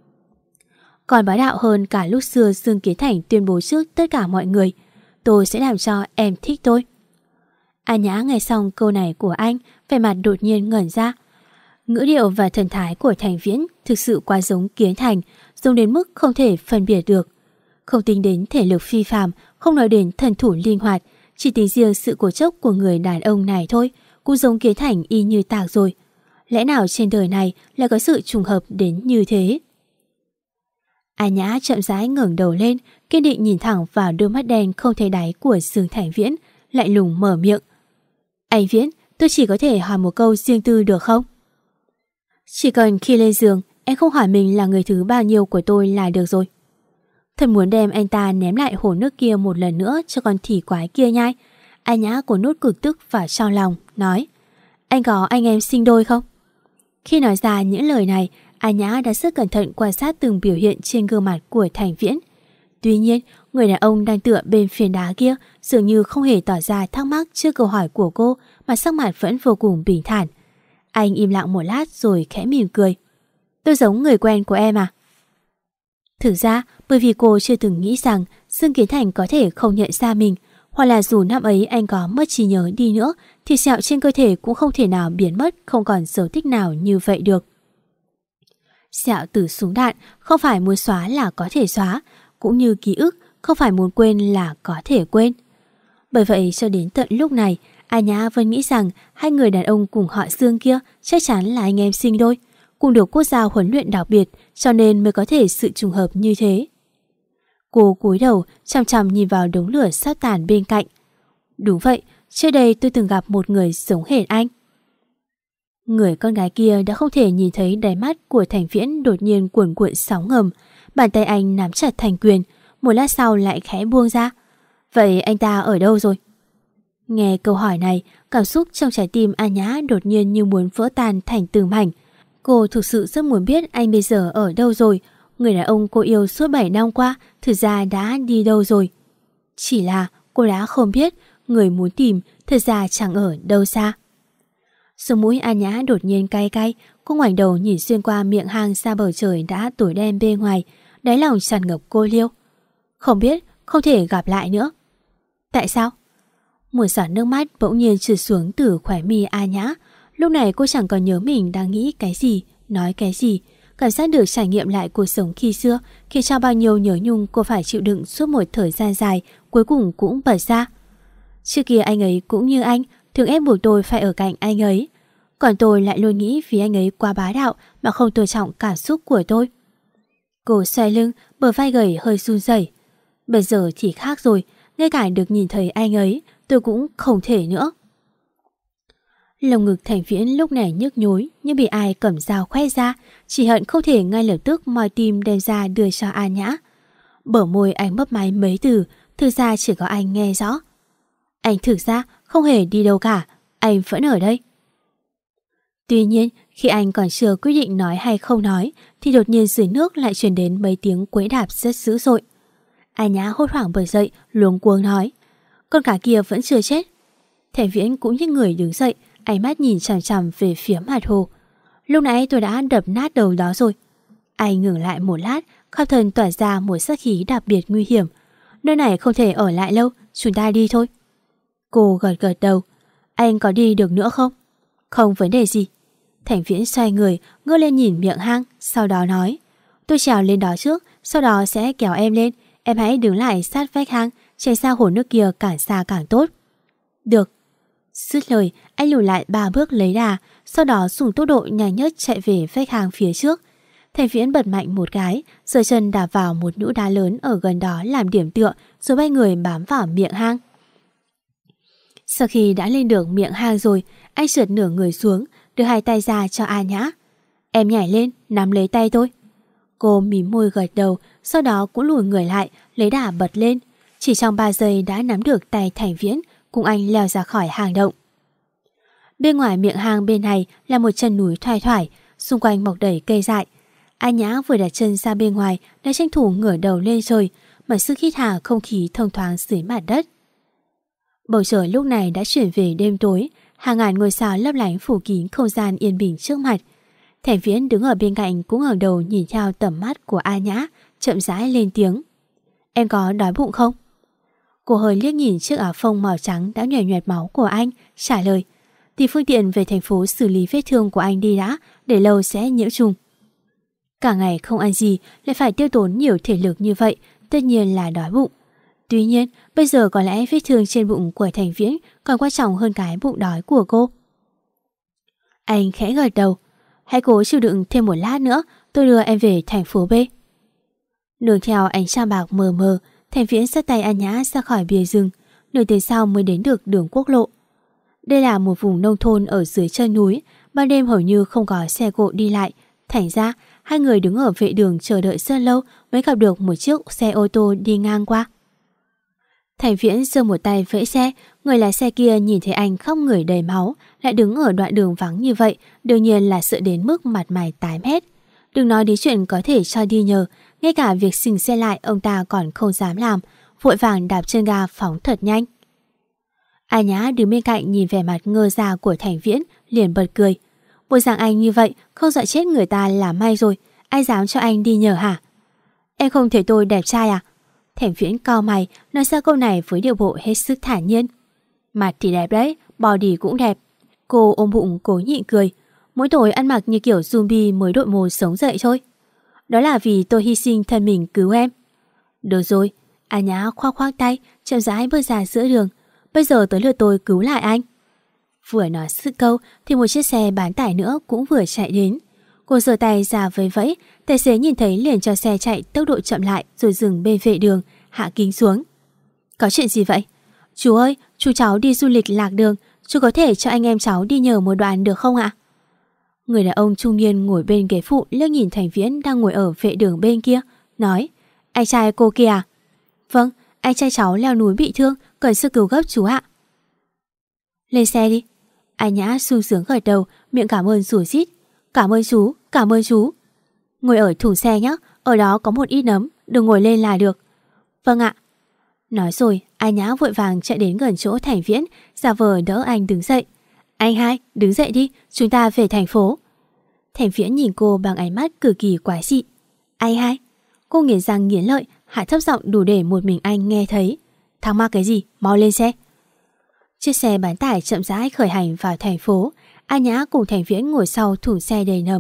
Còn bá đạo hơn cả lúc xưa Dương Kiến Thành tuyên bố trước tất cả mọi người, tôi sẽ làm cho em thích tôi. An Nhã nghe xong câu này của anh, vẻ mặt đột nhiên ngẩn ra. Ngữ điệu và thần thái của Thành Viễn thực sự quá giống Kiến Thành, giống đến mức không thể phân biệt được. Không tính đến thể lực phi phàm, không nói đến thần thủ linh hoạt, chỉ tính riêng sự cố chấp của người đàn ông này thôi, cũng giống Kiến Thành y như tạc rồi. Lẽ nào trên đời này lại có sự trùng hợp đến như thế? An Nhã chậm rãi ngẩng đầu lên, kiên định nhìn thẳng vào đôi mắt đen không thấy đáy của Dương Thành Viễn, lạnh lùng mở miệng. Anh Viễn, tôi chỉ có thể hỏi một câu riêng tư được không? Chỉ cần khi lên giường, em không hỏi mình là người thứ bao nhiêu của tôi là được rồi. Thật muốn đem anh ta ném lại hồ nước kia một lần nữa cho con thỉ quái kia nhai. An Nhã của nốt cực tức vào trong lòng, nói. Anh có anh em sinh đôi không? Khi nói ra những lời này, An Nhã đã rất cẩn thận quan sát từng biểu hiện trên gương mặt của Thành Viễn. Tuy nhiên, người đàn ông đang tựa bên phiến đá kia dường như không hề tỏ ra thắc mắc trước câu hỏi của cô, mà sắc mặt vẫn vô cùng bình thản. Anh im lặng một lát rồi khẽ mỉm cười. Tôi giống người quen của em à? Thực ra, bởi vì cô chưa từng nghĩ rằng Dương Kiến Thành có thể không nhận ra mình, hoặc là dù năm ấy anh có mất trí nhớ đi nữa thì sẹo trên cơ thể cũng không thể nào biến mất, không còn dấu tích nào như vậy được. Sẹo từ súng đạn không phải muốn xóa là có thể xóa, cũng như ký ức không phải muốn quên là có thể quên. Bởi vậy cho đến tận lúc này, An Nhã vẫn nghĩ rằng hai người đàn ông cùng họ Dương kia chắc chắn là anh em sinh đôi, cùng được quốc gia huấn luyện đặc biệt, cho nên mới có thể sự trùng hợp như thế. Cô cúi đầu chằm chằm nhìn vào đống lửa sắp tàn bên cạnh. Đúng vậy, trước đây tôi từng gặp một người giống hệt anh. Người con gái kia đã không thể nhìn thấy đáy mắt của Thành Viễn đột nhiên cuồn cuộn sóng ngầm. Bàn tay anh nắm chặt thành quyền, một lát sau lại khẽ buông ra. Vậy anh ta ở đâu rồi? Nghe câu hỏi này, cảm xúc trong trái tim An Nhã đột nhiên như muốn vỡ tan thành từng mảnh. Cô thực sự rất muốn biết anh bây giờ ở đâu rồi. Người đàn ông cô yêu suốt bảy năm qua thực ra đã đi đâu rồi. Chỉ là cô đã không biết người muốn tìm thực ra chẳng ở đâu xa. Sống mũi An Nhã đột nhiên cay cay. Cô ngoảnh đầu nhìn xuyên qua miệng hang ra bầu trời đã tối đen bên ngoài. Đáy lòng tràn ngập cô liêu. Không biết, không thể gặp lại nữa. Tại sao? Một giọt nước mắt bỗng nhiên trượt xuống từ khóe mi An Nhã. Lúc này cô chẳng còn nhớ mình đang nghĩ cái gì, nói cái gì. Cảm giác được trải nghiệm lại cuộc sống khi xưa, khi cho bao nhiêu nhớ nhung cô phải chịu đựng suốt một thời gian dài, cuối cùng cũng bật ra. Trước kia anh ấy cũng như anh, thường ép buộc tôi phải ở cạnh anh ấy. Còn tôi lại luôn nghĩ vì anh ấy quá bá đạo mà không tôn trọng cảm xúc của tôi. Cô xoay lưng, bờ vai gầy hơi run rẩy. Bây giờ thì khác rồi, ngay cả được nhìn thấy anh ấy, tôi cũng không thể nữa. Lồng ngực Thành Viễn lúc này nhức nhối như bị ai cầm dao khoét ra, chỉ hận không thể ngay lập tức moi tim đem ra đưa cho An Nhã. Bờ môi anh mấp máy mấy từ, thực ra chỉ có anh nghe rõ. Anh thực ra không hề đi đâu cả, anh vẫn ở đây. Tuy nhiên, khi anh còn chưa quyết định nói hay không nói, thì đột nhiên dưới nước lại truyền đến mấy tiếng quẫy đạp rất dữ dội. An Nhã hốt hoảng bật dậy, luống cuống nói: "Con cá kia vẫn chưa chết." Thành Viễn cũng như người đứng dậy, ánh mắt nhìn chằm chằm về phía mặt hồ. "Lúc nãy tôi đã đập nát đầu đó rồi." Anh ngừng lại một lát, khắp thân tỏa ra một sát khí đặc biệt nguy hiểm. "Nơi này không thể ở lại lâu, chúng ta đi thôi." Cô gật gật đầu. "Anh có đi được nữa không?" "Không vấn đề gì." Thành Viễn xoay người, ngước lên nhìn miệng hang, sau đó nói: "Tôi trèo lên đó trước, sau đó sẽ kéo em lên. Em hãy đứng lại sát vách hang, tránh xa hồ nước kia càng xa càng tốt." "Được." Dứt lời, anh lùi lại ba bước lấy đà, sau đó dùng tốc độ nhanh nhất chạy về vách hang phía trước. Thành Viễn bật mạnh một cái, giơ chân đạp vào một nhũ đá lớn ở gần đó làm điểm tựa, rồi bay người bám vào miệng hang. Sau khi đã lên được miệng hang rồi, anh trượt nửa người xuống, đưa hai tay ra cho An Nhã. "Em nhảy lên, nắm lấy tay tôi." Cô mím môi gật đầu, sau đó cũng lùi người lại, lấy đà bật lên. Chỉ trong ba giây đã nắm được tay Thành Viễn, cùng anh leo ra khỏi hang động. Bên ngoài miệng hang bên này là một chân núi thoai thoải, xung quanh mọc đầy cây dại. An Nhã vừa đặt chân ra bên ngoài đã tranh thủ ngửa đầu lên trời, mà sức hít hà không khí thông thoáng dưới mặt đất. Bầu trời lúc này đã chuyển về đêm tối, hàng ngàn ngôi sao lấp lánh phủ kín không gian yên bình trước mặt. Thành Viễn đứng ở bên cạnh cũng ngẩng đầu nhìn theo tầm mắt của An Nhã, chậm rãi lên tiếng: "Em có đói bụng không?" Cô hơi liếc nhìn chiếc áo phông màu trắng đã nhòe nhòe máu của anh, trả lời: "Thì phương tiện về thành phố xử lý vết thương của anh đi đã, để lâu sẽ nhiễm trùng." Cả ngày không ăn gì lại phải tiêu tốn nhiều thể lực như vậy, tất nhiên là đói bụng. Tuy nhiên, bây giờ có lẽ vết thương trên bụng của Thành Viễn còn quan trọng hơn cái bụng đói của cô. Anh khẽ gật đầu: "Hãy cố chịu đựng thêm một lát nữa, tôi đưa em về thành phố B." Nương theo ánh trăng bạc mờ mờ, Thành Viễn xách tay An Nhã ra khỏi bìa rừng, nửa tiếng sau mới đến được đường quốc lộ. Đây là một vùng nông thôn ở dưới chân núi, ban đêm hầu như không có xe cộ đi lại, thành ra hai người đứng ở vệ đường chờ đợi rất lâu mới gặp được một chiếc xe ô tô đi ngang qua. Thành Viễn giơ một tay vẫy xe, người lái xe kia nhìn thấy anh khắp người đầy máu, lại đứng ở đoạn đường vắng như vậy, đương nhiên là sợ đến mức mặt mày tái mét. Đừng nói đến chuyện có thể cho đi nhờ, ngay cả việc xình xe lại ông ta còn không dám làm, vội vàng đạp chân ga phóng thật nhanh. An Nhã đứng bên cạnh nhìn vẻ mặt ngơ ra của Thành Viễn, liền bật cười. Bộ dạng anh như vậy không dọa chết người ta là may rồi, ai dám cho anh đi nhờ hả? Em không thấy tôi đẹp trai à? Thành Viễn cau mày, nói ra câu này với điệu bộ hết sức thản nhiên. Mặt thì đẹp đấy, body cũng đẹp. Cô ôm bụng cố nhịn cười. Mỗi tối ăn mặc như kiểu zombie mới đội mồ sống dậy thôi. Đó là vì tôi hy sinh thân mình cứu em. Được rồi, An Nhã khoác khoác tay, chậm rãi bước ra giữa đường. Bây giờ tới lượt tôi cứu lại anh. Vừa nói sự câu thì một chiếc xe bán tải nữa cũng vừa chạy đến. Cô giơ tay ra vẫy vẫy, tài xế nhìn thấy liền cho xe chạy tốc độ chậm lại rồi dừng bên vệ đường, hạ kính xuống. Có chuyện gì vậy? Chú ơi, chú cháu đi du lịch lạc đường, chú có thể cho anh em cháu đi nhờ một đoạn được không ạ? Người đàn ông trung niên ngồi bên ghế phụ liếc nhìn Thành Viễn đang ngồi ở vệ đường bên kia, nói: Anh trai cô kia à? Vâng, anh trai cháu leo núi bị thương, cần sơ cứu gấp chú ạ. Lên xe đi. An Nhã sung sướng gật đầu, miệng cảm ơn rủa rít. Cảm ơn chú, cảm ơn chú. Ngồi ở thùng xe nhé, ở đó có một ít nấm, đừng ngồi lên là được. Vâng ạ. Nói rồi, An Nhã vội vàng chạy đến gần chỗ Thành Viễn, giả vờ đỡ anh đứng dậy. Anh hai, đứng dậy đi, chúng ta về thành phố. Thành Viễn nhìn cô bằng ánh mắt cực kỳ quái dị. Anh hai. Cô nghiến răng nghiến lợi, hạ thấp giọng đủ để một mình anh nghe thấy. Thắc mắc cái gì, mau lên xe. Chiếc xe bán tải chậm rãi khởi hành vào thành phố. An Nhã cùng Thành Viễn ngồi sau thùng xe đầy nấm,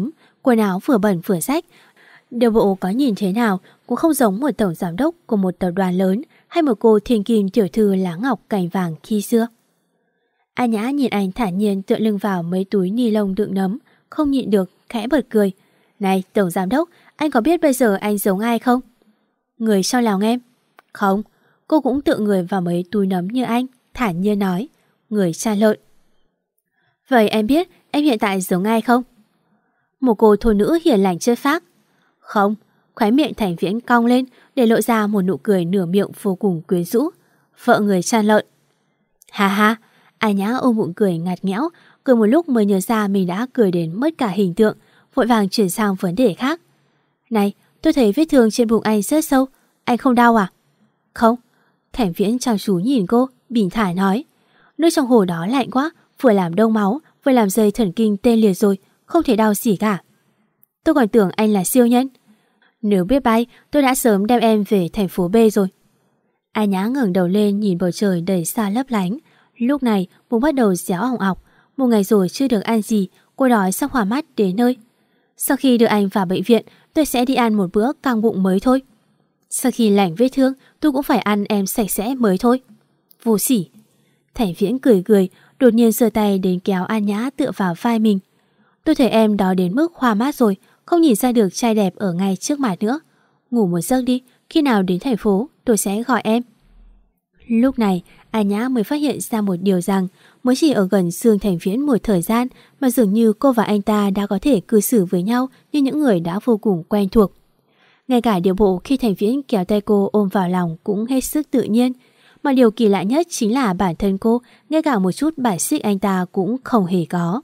Quần áo vừa bẩn vừa rách, điều bộ có nhìn thế nào cũng không giống một tổng giám đốc của một tập đoàn lớn hay một cô thiên kim tiểu thư lá ngọc cành vàng khi xưa. A Nhã nhìn anh thản nhiên tựa lưng vào mấy túi ni lông đựng nấm, không nhịn được khẽ bật cười. Này tổng giám đốc, anh có biết bây giờ anh giống ai không? Người sau lòng em. Không, cô cũng tựa người vào mấy túi nấm như anh, thản nhiên nói. Người cha lợn. Vậy em biết em hiện tại giống ai không? Một cô thôn nữ hiền lành chất phác. Không, khóe miệng Thành Viễn cong lên để lộ ra một nụ cười nửa miệng vô cùng quyến rũ. Vợ người cha lợn. Ha ha, A Nhã ôm bụng cười ngặt nghẽo, cười một lúc mới nhớ ra mình đã cười đến mất cả hình tượng, vội vàng chuyển sang vấn đề khác. Này, tôi thấy vết thương trên bụng anh rất sâu, anh không đau à? Không. Thành Viễn chăm chú nhìn cô, bình thản nói. Nước trong hồ đó lạnh quá, vừa làm đông máu, vừa làm dây thần kinh tê liệt rồi, không thể đau gì cả. Tôi còn tưởng anh là siêu nhân. Nếu biết bay, tôi đã sớm đem em về thành phố B rồi. A Nhã ngẩng đầu lên nhìn bầu trời đầy sao lấp lánh. Lúc này bụng bắt đầu réo ỏng ọc. Một ngày rồi chưa được ăn gì, cô đói sắp hòa mắt đến nơi. Sau khi đưa anh vào bệnh viện, tôi sẽ đi ăn một bữa căng bụng mới thôi. Sau khi lành vết thương, tôi cũng phải ăn em sạch sẽ mới thôi. Vô sỉ. Thành Viễn cười cười, đột nhiên giơ tay đến kéo A Nhã tựa vào vai mình. Tôi thấy em đó đến mức hoa mát rồi, không nhìn ra được trai đẹp ở ngay trước mặt nữa. Ngủ một giấc đi, khi nào đến thành phố tôi sẽ gọi em. Lúc này A Nhã mới phát hiện ra một điều rằng mới chỉ ở gần Dương Thành Viễn một thời gian mà dường như cô và anh ta đã có thể cư xử với nhau như những người đã vô cùng quen thuộc. Ngay cả điệu bộ khi Thành Viễn kéo tay cô ôm vào lòng cũng hết sức tự nhiên. Mà điều kỳ lạ nhất chính là bản thân cô, ngay cả một chút bài xích anh ta cũng không hề có.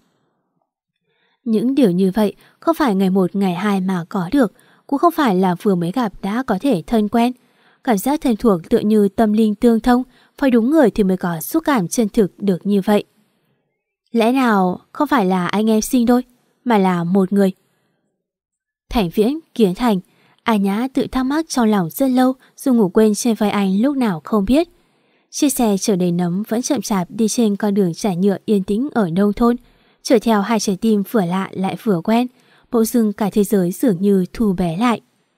Những điều như vậy không phải ngày một ngày hai mà có được, cũng không phải là vừa mới gặp đã có thể thân quen. Cảm giác thân thuộc tựa như tâm linh tương thông, phải đúng người thì mới có xúc cảm chân thực được như vậy. Lẽ nào không phải là anh em sinh đôi, mà là một người? Thành Viễn, Kiến Thành, A Nhã tự thắc mắc trong lòng rất lâu dù ngủ quên trên vai anh lúc nào không biết. Chiếc xe chở đầy nấm vẫn chậm chạp đi trên con đường trải nhựa yên tĩnh ở nông thôn, chở theo hai trái tim vừa lạ lại vừa quen, bỗng dưng cả thế giới dường như thu bé lại.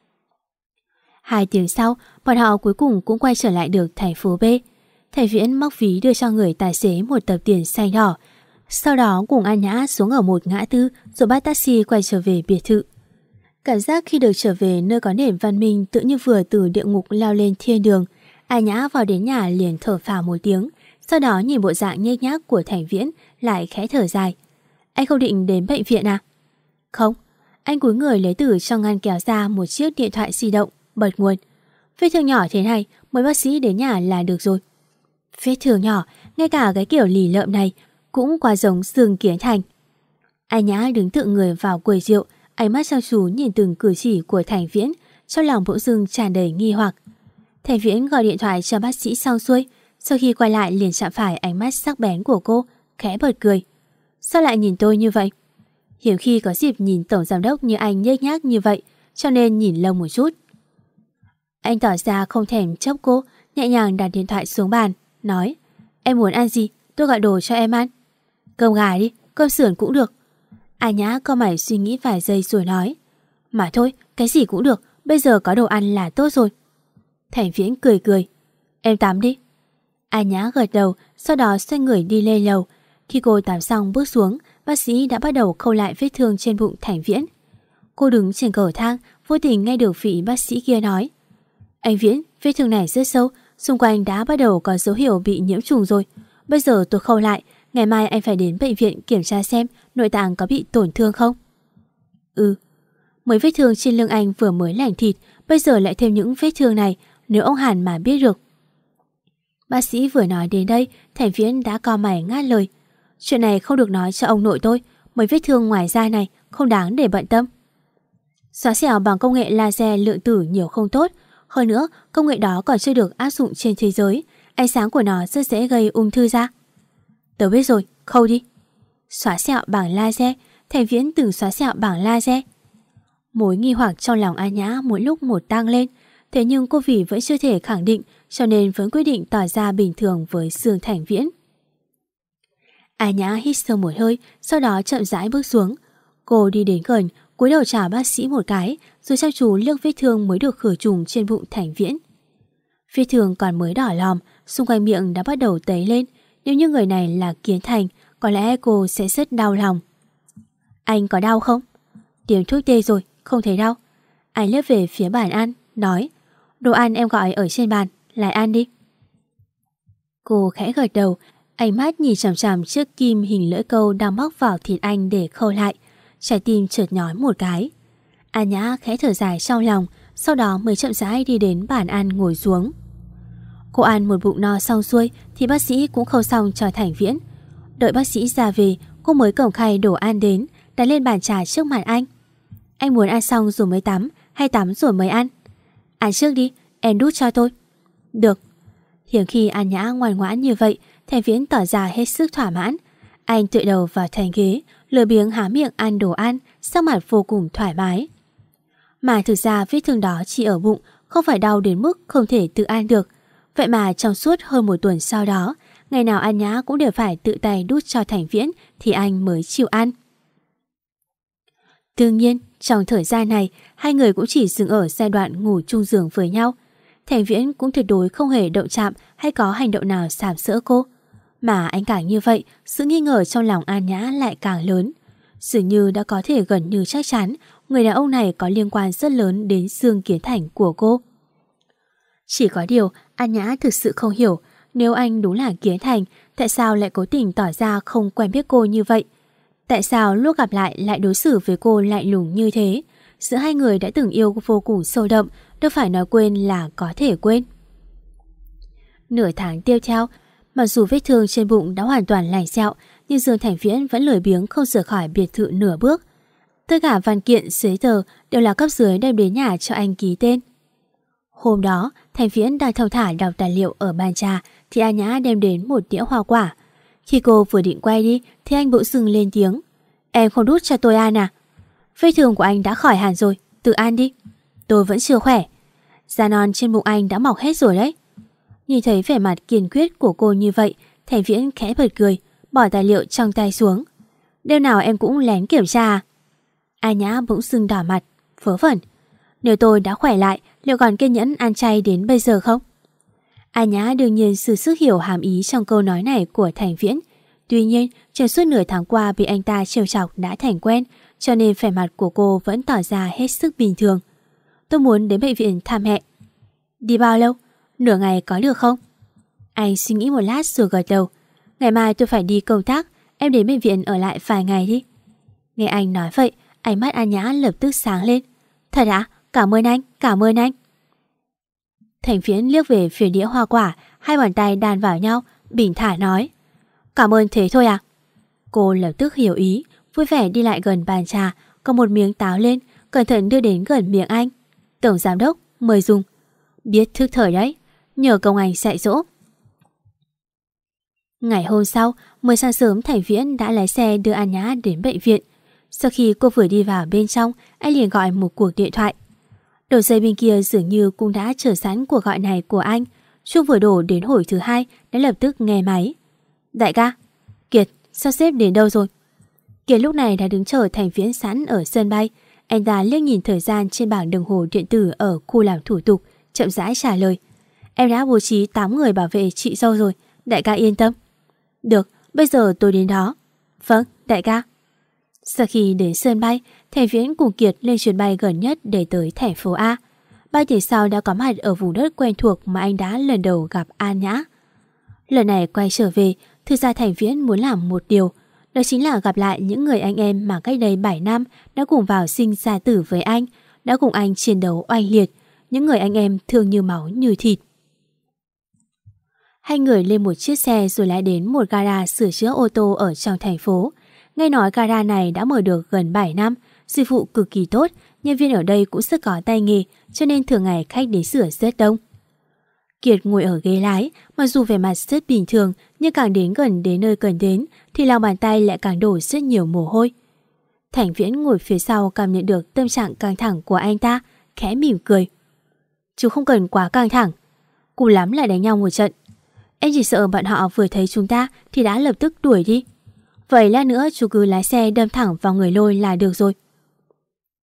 Hai tiếng sau, bọn họ cuối cùng cũng quay trở lại được thành phố B. Thành Viễn móc ví đưa cho người tài xế một tập tiền xanh đỏ, sau đó cùng A Nhã xuống ở một ngã tư rồi bắt taxi quay trở về biệt thự. Cảm giác khi được trở về nơi có nền văn minh tự như vừa từ địa ngục lao lên thiên đường. A Nhã vào đến nhà liền thở phào một tiếng, sau đó nhìn bộ dạng nhếch nhác của Thành Viễn lại khẽ thở dài. Anh không định đến bệnh viện à? Không. Anh cúi người lấy từ trong ngăn kéo ra một chiếc điện thoại di động, bật nguồn. Vết thương nhỏ thế này, mời bác sĩ đến nhà là được rồi. Vết thương nhỏ, ngay cả cái kiểu lì lợm này cũng quá giống Dương Kiến Thành. A Nhã đứng tựa người vào quầy rượu, ánh mắt chăm chú nhìn từng cử chỉ của Thành Viễn, trong lòng bỗng dưng tràn đầy nghi hoặc. Thành Viễn gọi điện thoại cho bác sĩ xong xuôi, sau khi quay lại liền chạm phải ánh mắt sắc bén của cô, khẽ bật cười. Sao lại nhìn tôi như vậy? Hiếm khi có dịp nhìn tổng giám đốc như anh nhếch nhác như vậy, cho nên nhìn lâu một chút. Anh tỏ ra không thèm chốc cô, nhẹ nhàng đặt điện thoại xuống bàn, nói: Em muốn ăn gì, tôi gọi đồ cho em ăn. Cơm gà đi, cơm sườn cũng được. A Nhã cau mày suy nghĩ vài giây rồi nói: Mà thôi, cái gì cũng được, bây giờ có đồ ăn là tốt rồi. Thành Viễn cười cười: Em tắm đi. A Nhã gật đầu, sau đó xoay người đi lên lầu. Khi cô tắm xong bước xuống, bác sĩ đã bắt đầu khâu lại vết thương trên bụng Thành Viễn. Cô đứng trên cầu thang, vô tình nghe được vị bác sĩ kia nói: Anh Viễn, vết thương này rất sâu, xung quanh đã bắt đầu có dấu hiệu bị nhiễm trùng rồi. Bây giờ tôi khâu lại, ngày mai anh phải đến bệnh viện kiểm tra xem nội tạng có bị tổn thương không. Ừ. Mấy vết thương trên lưng anh vừa mới lành thịt, bây giờ lại thêm những vết thương này, nếu ông Hàn mà biết được. Bác sĩ vừa nói đến đây, Thành Viễn đã cau mày ngắt lời: Chuyện này không được nói cho ông nội tôi, mấy vết thương ngoài da này không đáng để bận tâm. Xóa sẹo bằng công nghệ laser lượng tử nhiều không tốt, hơn nữa công nghệ đó còn chưa được áp dụng trên thế giới, ánh sáng của nó rất dễ gây ung thư da. Tớ biết rồi, khâu đi. Xóa sẹo bằng laser, Thành Viễn từng xóa sẹo bằng laser. Mối nghi hoặc trong lòng A Nhã mỗi lúc một tăng lên, thế nhưng cô vì vẫn chưa thể khẳng định, cho nên vẫn quyết định tỏ ra bình thường với Dương Thành Viễn. A Nhã hít sâu một hơi, sau đó chậm rãi bước xuống. Cô đi đến gần, cúi đầu chào bác sĩ một cái, rồi chăm chú liếc vết thương mới được khử trùng trên bụng Thành Viễn. Vết thương còn mới đỏ lòm, xung quanh miệng đã bắt đầu tấy lên. Nếu như người này là Kiến Thành, có lẽ cô sẽ rất đau lòng. Anh có đau không? Tiêm thuốc tê rồi, không thấy đau. Anh liếc về phía bàn ăn, nói: Đồ ăn em gọi ở trên bàn, lại ăn đi. Cô khẽ gật đầu, ánh mắt nhìn chằm chằm chiếc kim hình lưỡi câu đang móc vào thịt anh để khâu lại. Trái tim chợt nhói một cái. An Nhã khẽ thở dài trong lòng, sau đó mới chậm rãi đi đến bàn ăn ngồi xuống. Cô ăn một bụng no xong xuôi thì bác sĩ cũng khâu xong cho Thành Viễn. Đợi bác sĩ ra về, cô mới cầm khay đồ ăn đến, đặt lên bàn trà trước mặt anh. Anh muốn ăn xong rồi mới tắm, hay tắm rồi mới ăn? Ăn trước đi, em đút cho tôi. Được. Hiếm khi An Nhã ngoan ngoãn như vậy, Thành Viễn tỏ ra hết sức thỏa mãn. Anh tựa đầu vào thành ghế, lười biếng há miệng ăn đồ ăn, sắc mặt vô cùng thoải mái. Mà thực ra vết thương đó chỉ ở bụng, không phải đau đến mức không thể tự ăn được. Vậy mà trong suốt hơn một tuần sau đó, ngày nào An Nhã cũng đều phải tự tay đút cho Thành Viễn thì anh mới chịu ăn. Đương nhiên, trong thời gian này, hai người cũng chỉ dừng ở giai đoạn ngủ chung giường với nhau. Thành Viễn cũng tuyệt đối không hề động chạm hay có hành động nào sàm sỡ cô. Mà anh càng như vậy, sự nghi ngờ trong lòng An Nhã lại càng lớn. Dường như đã có thể gần như chắc chắn người đàn ông này có liên quan rất lớn đến Dương Kiến Thành của cô. Chỉ có điều, An Nhã thực sự không hiểu, nếu anh đúng là Kiến Thành, tại sao lại cố tình tỏ ra không quen biết cô như vậy? Tại sao lúc gặp lại lại đối xử với cô lạnh lùng như thế? Giữa hai người đã từng yêu vô cùng sâu đậm, đâu phải nói quên là có thể quên. Nửa tháng tiếp theo, mặc dù vết thương trên bụng đã hoàn toàn lành sẹo, nhưng Dương Thành Viễn vẫn lười biếng không rời khỏi biệt thự nửa bước. Tất cả văn kiện, giấy tờ đều là cấp dưới đem đến nhà cho anh ký tên. Hôm đó, Thành Viễn đang thong thả đọc tài liệu ở bàn trà thì An Nhã đem đến một đĩa hoa quả. Khi cô vừa định quay đi thì anh bỗng dưng lên tiếng: Em không đút cho tôi ăn à? Vết thương của anh đã khỏi hẳn rồi, tự ăn đi. Tôi vẫn chưa khỏe. Da non trên bụng anh đã mọc hết rồi đấy. Nhìn thấy vẻ mặt kiên quyết của cô như vậy, Thành Viễn khẽ bật cười, bỏ tài liệu trong tay xuống. Đêm nào em cũng lén kiểm tra à? An Nhã bỗng dưng đỏ mặt, vớ vẩn. Nếu tôi đã khỏe lại, liệu còn kiên nhẫn ăn chay đến bây giờ không? An Nhã đương nhiên sự sức hiểu hàm ý trong câu nói này của Thành Viễn. Tuy nhiên, trong suốt nửa tháng qua bị anh ta trêu chọc đã thành quen, cho nên vẻ mặt của cô vẫn tỏ ra hết sức bình thường. Tôi muốn đến bệnh viện thăm mẹ. Đi bao lâu? Nửa ngày có được không? Anh suy nghĩ một lát rồi gật đầu. Ngày mai tôi phải đi công tác, em đến bệnh viện ở lại vài ngày đi. Nghe anh nói vậy, ánh mắt An Nhã lập tức sáng lên. Thật ạ? Cảm ơn anh, cảm ơn anh. Thành Viễn liếc về phía đĩa hoa quả, hai bàn tay đan vào nhau, bình thản nói: Cảm ơn thế thôi à? Cô lập tức hiểu ý, vui vẻ đi lại gần bàn trà, cầm một miếng táo lên, cẩn thận đưa đến gần miệng anh. Tổng giám đốc, mời dùng. Biết thức thời đấy, nhờ công anh dạy dỗ. Ngày hôm sau, mới sáng sớm Thành Viễn đã lái xe đưa An Nhã đến bệnh viện. Sau khi cô vừa đi vào bên trong, anh liền gọi một cuộc điện thoại. Đầu dây bên kia dường như cũng đã chờ sẵn cuộc gọi này của anh. Chuông vừa đổ đến hồi thứ hai đã lập tức nghe máy. Đại ca, Kiệt, sắp xếp đến đâu rồi? Kiệt lúc này đã đứng chờ Thành Viễn sẵn ở sân bay. Anh ta liếc nhìn thời gian trên bảng đồng hồ điện tử ở khu làm thủ tục, chậm rãi trả lời. Em đã bố trí tám người bảo vệ chị dâu rồi, đại ca yên tâm. Được, bây giờ tôi đến đó. Vâng, đại ca. Sau khi đến sân bay, Thành Viễn cùng Kiệt lên chuyến bay gần nhất để tới thành phố A. Ba tiếng sau đã có mặt ở vùng đất quen thuộc mà anh đã lần đầu gặp An Nhã. Lần này quay trở về, thực ra Thành Viễn muốn làm một điều, đó chính là gặp lại những người anh em mà cách đây bảy năm đã cùng vào sinh ra tử với anh, đã cùng anh chiến đấu oanh liệt, những người anh em thương như máu như thịt. Hai người lên một chiếc xe rồi lái đến một gara sửa chữa ô tô ở trong thành phố. Nghe nói gara này đã mở được gần bảy năm, dịch vụ cực kỳ tốt, nhân viên ở đây cũng rất có tay nghề, cho nên thường ngày khách đến sửa rất đông. Kiệt ngồi ở ghế lái, mặc dù vẻ mặt rất bình thường, nhưng càng đến gần đến nơi cần đến thì lòng bàn tay lại càng đổ rất nhiều mồ hôi. Thành Viễn ngồi phía sau cảm nhận được tâm trạng căng thẳng của anh ta, khẽ mỉm cười. Chú không cần quá căng thẳng, cùng lắm lại đánh nhau một trận. Em chỉ sợ bọn họ vừa thấy chúng ta thì đã lập tức đuổi đi. Vậy lát nữa chú cứ lái xe đâm thẳng vào người Lôi là được rồi.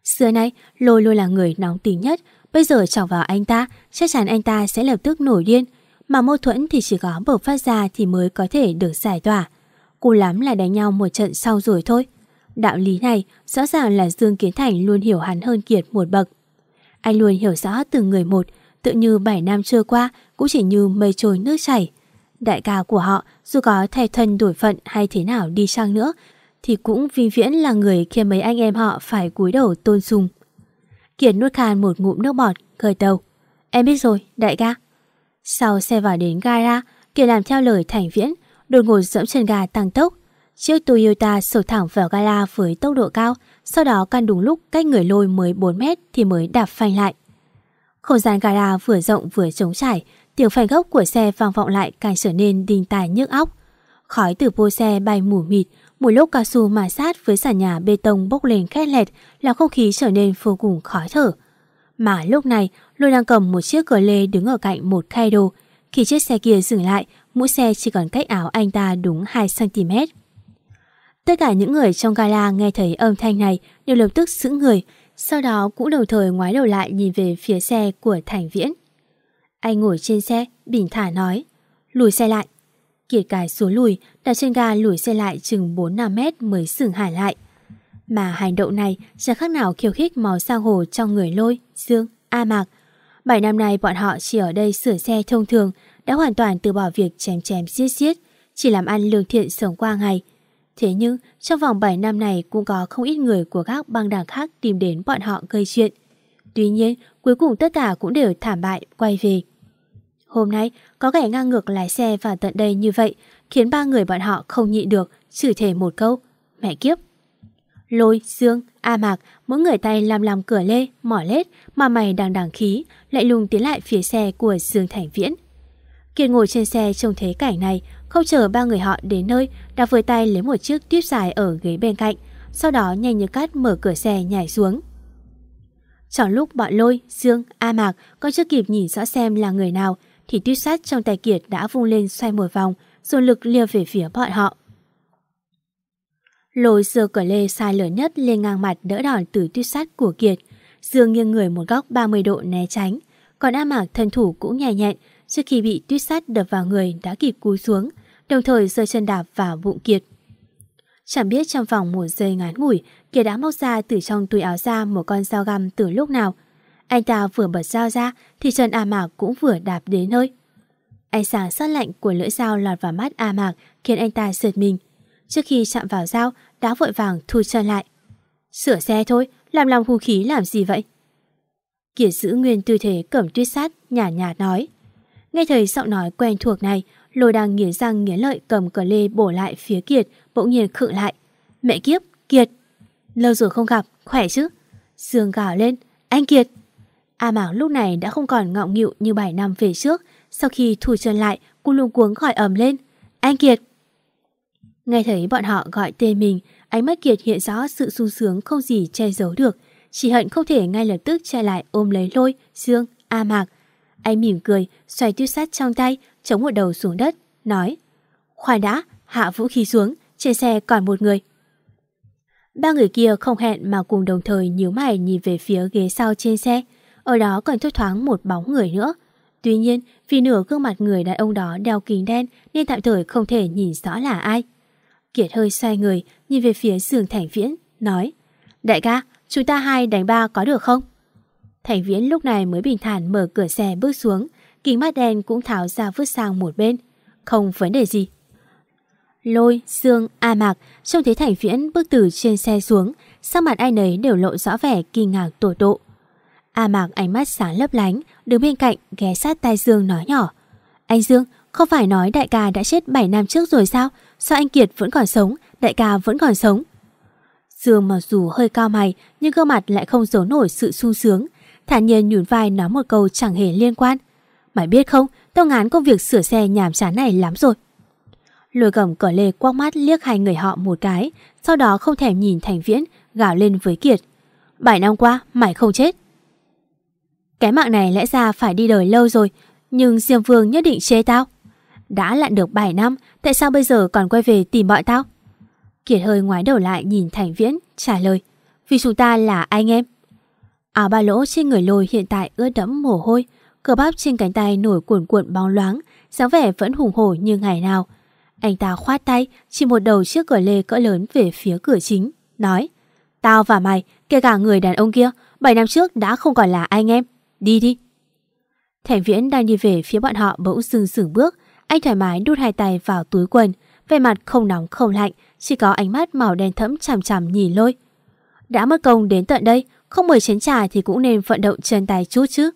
Xưa nay, Lôi luôn là người nóng tính nhất. Bây giờ chọc vào anh ta, chắc chắn anh ta sẽ lập tức nổi điên. Mà mâu thuẫn thì chỉ có bộc phát ra thì mới có thể được giải tỏa. Cùng lắm là đánh nhau một trận sau rồi thôi. Đạo lý này rõ ràng là Dương Kiến Thành luôn hiểu hắn hơn Kiệt một bậc. Anh luôn hiểu rõ từng người một, tự như bảy năm trôi qua cũng chỉ như mây trôi nước chảy. Đại ca của họ dù có thay thân đổi phận hay thế nào đi chăng nữa thì cũng vĩnh viễn là người khiến mấy anh em họ phải cúi đầu tôn sùng. Kiệt nuốt khan một ngụm nước bọt, gật đầu. Em biết rồi, đại ca. Sau xe vào đến gara, Kiệt làm theo lời Thành Viễn, đột ngột dẫm chân ga tăng tốc. Chiếc Toyota sổ thẳng vào gara với tốc độ cao, sau đó căn đúng lúc cách người Lôi mới bốn mét thì mới đạp phanh lại. Không gian gara vừa rộng vừa trống trải, tiếng phanh gốc của xe vang vọng lại càng trở nên đinh tai nhức óc. Khói từ pô xe bay mù mịt, một lốp cao su ma sát với sàn nhà bê tông bốc lên khét lẹt, làm không khí trở nên vô cùng khó thở. Mà lúc này, Lôi đang cầm một chiếc cờ lê đứng ở cạnh một khay đồ. Khi chiếc xe kia dừng lại, mũi xe chỉ còn cách áo anh ta đúng hai xăng-ti-mét. Tất cả những người trong gala nghe thấy âm thanh này đều lập tức sững người, sau đó cũng đồng thời ngoái đầu lại nhìn về phía xe của Thành Viễn. Anh ngồi trên xe, bình thản nói, lùi xe lại. Kiệt cài xuống lùi, đặt chân ga lùi xe lại chừng bốn năm mét mới dừng hẳn lại. Mà hành động này chẳng khác nào khiêu khích máu sang hồ trong người Lôi, Dương, A Mạc. Bảy năm nay bọn họ chỉ ở đây sửa xe thông thường, đã hoàn toàn từ bỏ việc chém chém giết giết, chỉ làm ăn lương thiện sống qua ngày. Thế nhưng trong vòng bảy năm này cũng có không ít người của các băng đảng khác tìm đến bọn họ gây chuyện. Tuy nhiên cuối cùng tất cả cũng đều thảm bại quay về. Hôm nay có kẻ ngang ngược lái xe vào tận đây như vậy, khiến ba người bọn họ không nhịn được, chửi thề một câu, mẹ kiếp. Lôi, Dương, A Mạc, mỗi người tay làm làm cửa lê, mỏ lết, mà mày đằng đằng khí, lại lùng tiến lại phía xe của Dương Thành Viễn. Kiệt ngồi trên xe trông thấy cảnh này, không chờ ba người họ đến nơi, đã với tay lấy một chiếc tuyếp dài ở ghế bên cạnh, sau đó nhanh như cắt mở cửa xe nhảy xuống. Trong lúc bọn Lôi, Dương, A Mạc còn chưa kịp nhìn rõ xem là người nào, thì tuyếp sắt trong tay Kiệt đã vung lên xoay một vòng, dồn lực liều về phía bọn họ. Lôi giơ cửa lê sai lớn nhất lên ngang mặt đỡ đòn từ tuyếp sắt của Kiệt. Dương nghiêng người một góc ba mươi độ né tránh, còn A Mạc thân thủ cũng nhẹ nhẹn, trước khi bị tuyết sắt đập vào người đã kịp cúi xuống, đồng thời giơ chân đạp vào bụng Kiệt. Chẳng biết trong vòng một giây ngắn ngủi, Kiệt đã móc ra từ trong túi áo ra một con dao găm từ lúc nào. Anh ta vừa bật dao ra thì chân A Mạc cũng vừa đạp đến nơi. Ánh sáng sắc lạnh của lưỡi dao lọt vào mắt A Mạc khiến anh ta giật mình. Trước khi chạm vào dao, đã vội vàng thu chân lại. Sửa xe thôi, làm lòng hung khí làm gì vậy? Kiệt giữ nguyên tư thế cầm tuyết sắt, nhả nhạt nói. Nghe thấy giọng nói quen thuộc này, Lôi đang nghiến răng nghiến lợi cầm cờ lê bổ lại phía Kiệt, bỗng nhiên khựng lại. Mẹ kiếp, Kiệt! Lâu rồi không gặp, khỏe chứ? Dương gào lên, anh Kiệt! A Mạc lúc này đã không còn ngọng nghịu như bảy năm về trước, sau khi thu chân lại, cô luống cuống gọi ầm lên. Anh Kiệt! Nghe thấy bọn họ gọi tên mình, ánh mắt Kiệt hiện rõ sự sung sướng không gì che giấu được, chỉ hận không thể ngay lập tức chạy lại ôm lấy Lôi, Dương, A Mạc. Anh mỉm cười, xoay tuyết sắt trong tay, chống một đầu xuống đất, nói: Khoan đã, hạ vũ khí xuống, trên xe còn một người. Ba người kia không hẹn mà cùng đồng thời nhíu mày nhìn về phía ghế sau trên xe, ở đó còn thốt thoáng một bóng người nữa. Tuy nhiên, vì nửa gương mặt người đàn ông đó đeo kính đen nên tạm thời không thể nhìn rõ là ai. Kiệt hơi xoay người, nhìn về phía Dương Thành Viễn, nói: Đại ca, chúng ta hai đánh ba có được không? Thành Viễn lúc này mới bình thản mở cửa xe bước xuống, kính mắt đen cũng tháo ra vứt sang một bên. Không vấn đề gì. Lôi, Dương, A Mạc trông thấy Thành Viễn bước từ trên xe xuống, sắc mặt ai nấy đều lộ rõ vẻ kinh ngạc tột độ. A Mạc ánh mắt sáng lấp lánh, đứng bên cạnh ghé sát tai Dương nói nhỏ: Anh Dương, không phải nói đại ca đã chết bảy năm trước rồi sao? Sao anh Kiệt vẫn còn sống, đại ca vẫn còn sống? Dương mặc dù hơi cao mày, nhưng gương mặt lại không giấu nổi sự sung sướng, thản nhiên nhún vai nói một câu chẳng hề liên quan: Mày biết không, tao ngán công việc sửa xe nhàm chán này lắm rồi. Lôi cầm cờ lê quắc mắt liếc hai người họ một cái, sau đó không thèm nhìn Thành Viễn, gào lên với Kiệt: Bảy năm qua mày không chết. Cái mạng này lẽ ra phải đi đời lâu rồi, nhưng Diêm Vương nhất định chê tao. Đã lặn được bảy năm, tại sao bây giờ còn quay về tìm bọn tao? Kiệt hơi ngoái đầu lại nhìn Thành Viễn, trả lời: Vì chúng ta là anh em, Áo ba lỗ trên người Lôi hiện tại ướt đẫm mồ hôi, cơ bắp trên cánh tay nổi cuộn cuộn bóng loáng, dáng vẻ vẫn hùng hổ như ngày nào. Anh ta khoát tay, chỉ một đầu chiếc cờ lê cỡ lớn về phía cửa chính, nói: Tao và mày, kể cả người đàn ông kia, bảy năm trước đã không còn là anh em. Đi đi. Thành Viễn đang đi về phía bọn họ bỗng dưng dừng bước. Anh thoải mái đút hai tay vào túi quần, vẻ mặt không nóng không lạnh, chỉ có ánh mắt màu đen thẫm chằm chằm nhìn Lôi. Đã mất công đến tận đây, không mời chén trà thì cũng nên vận động chân tay chút chứ.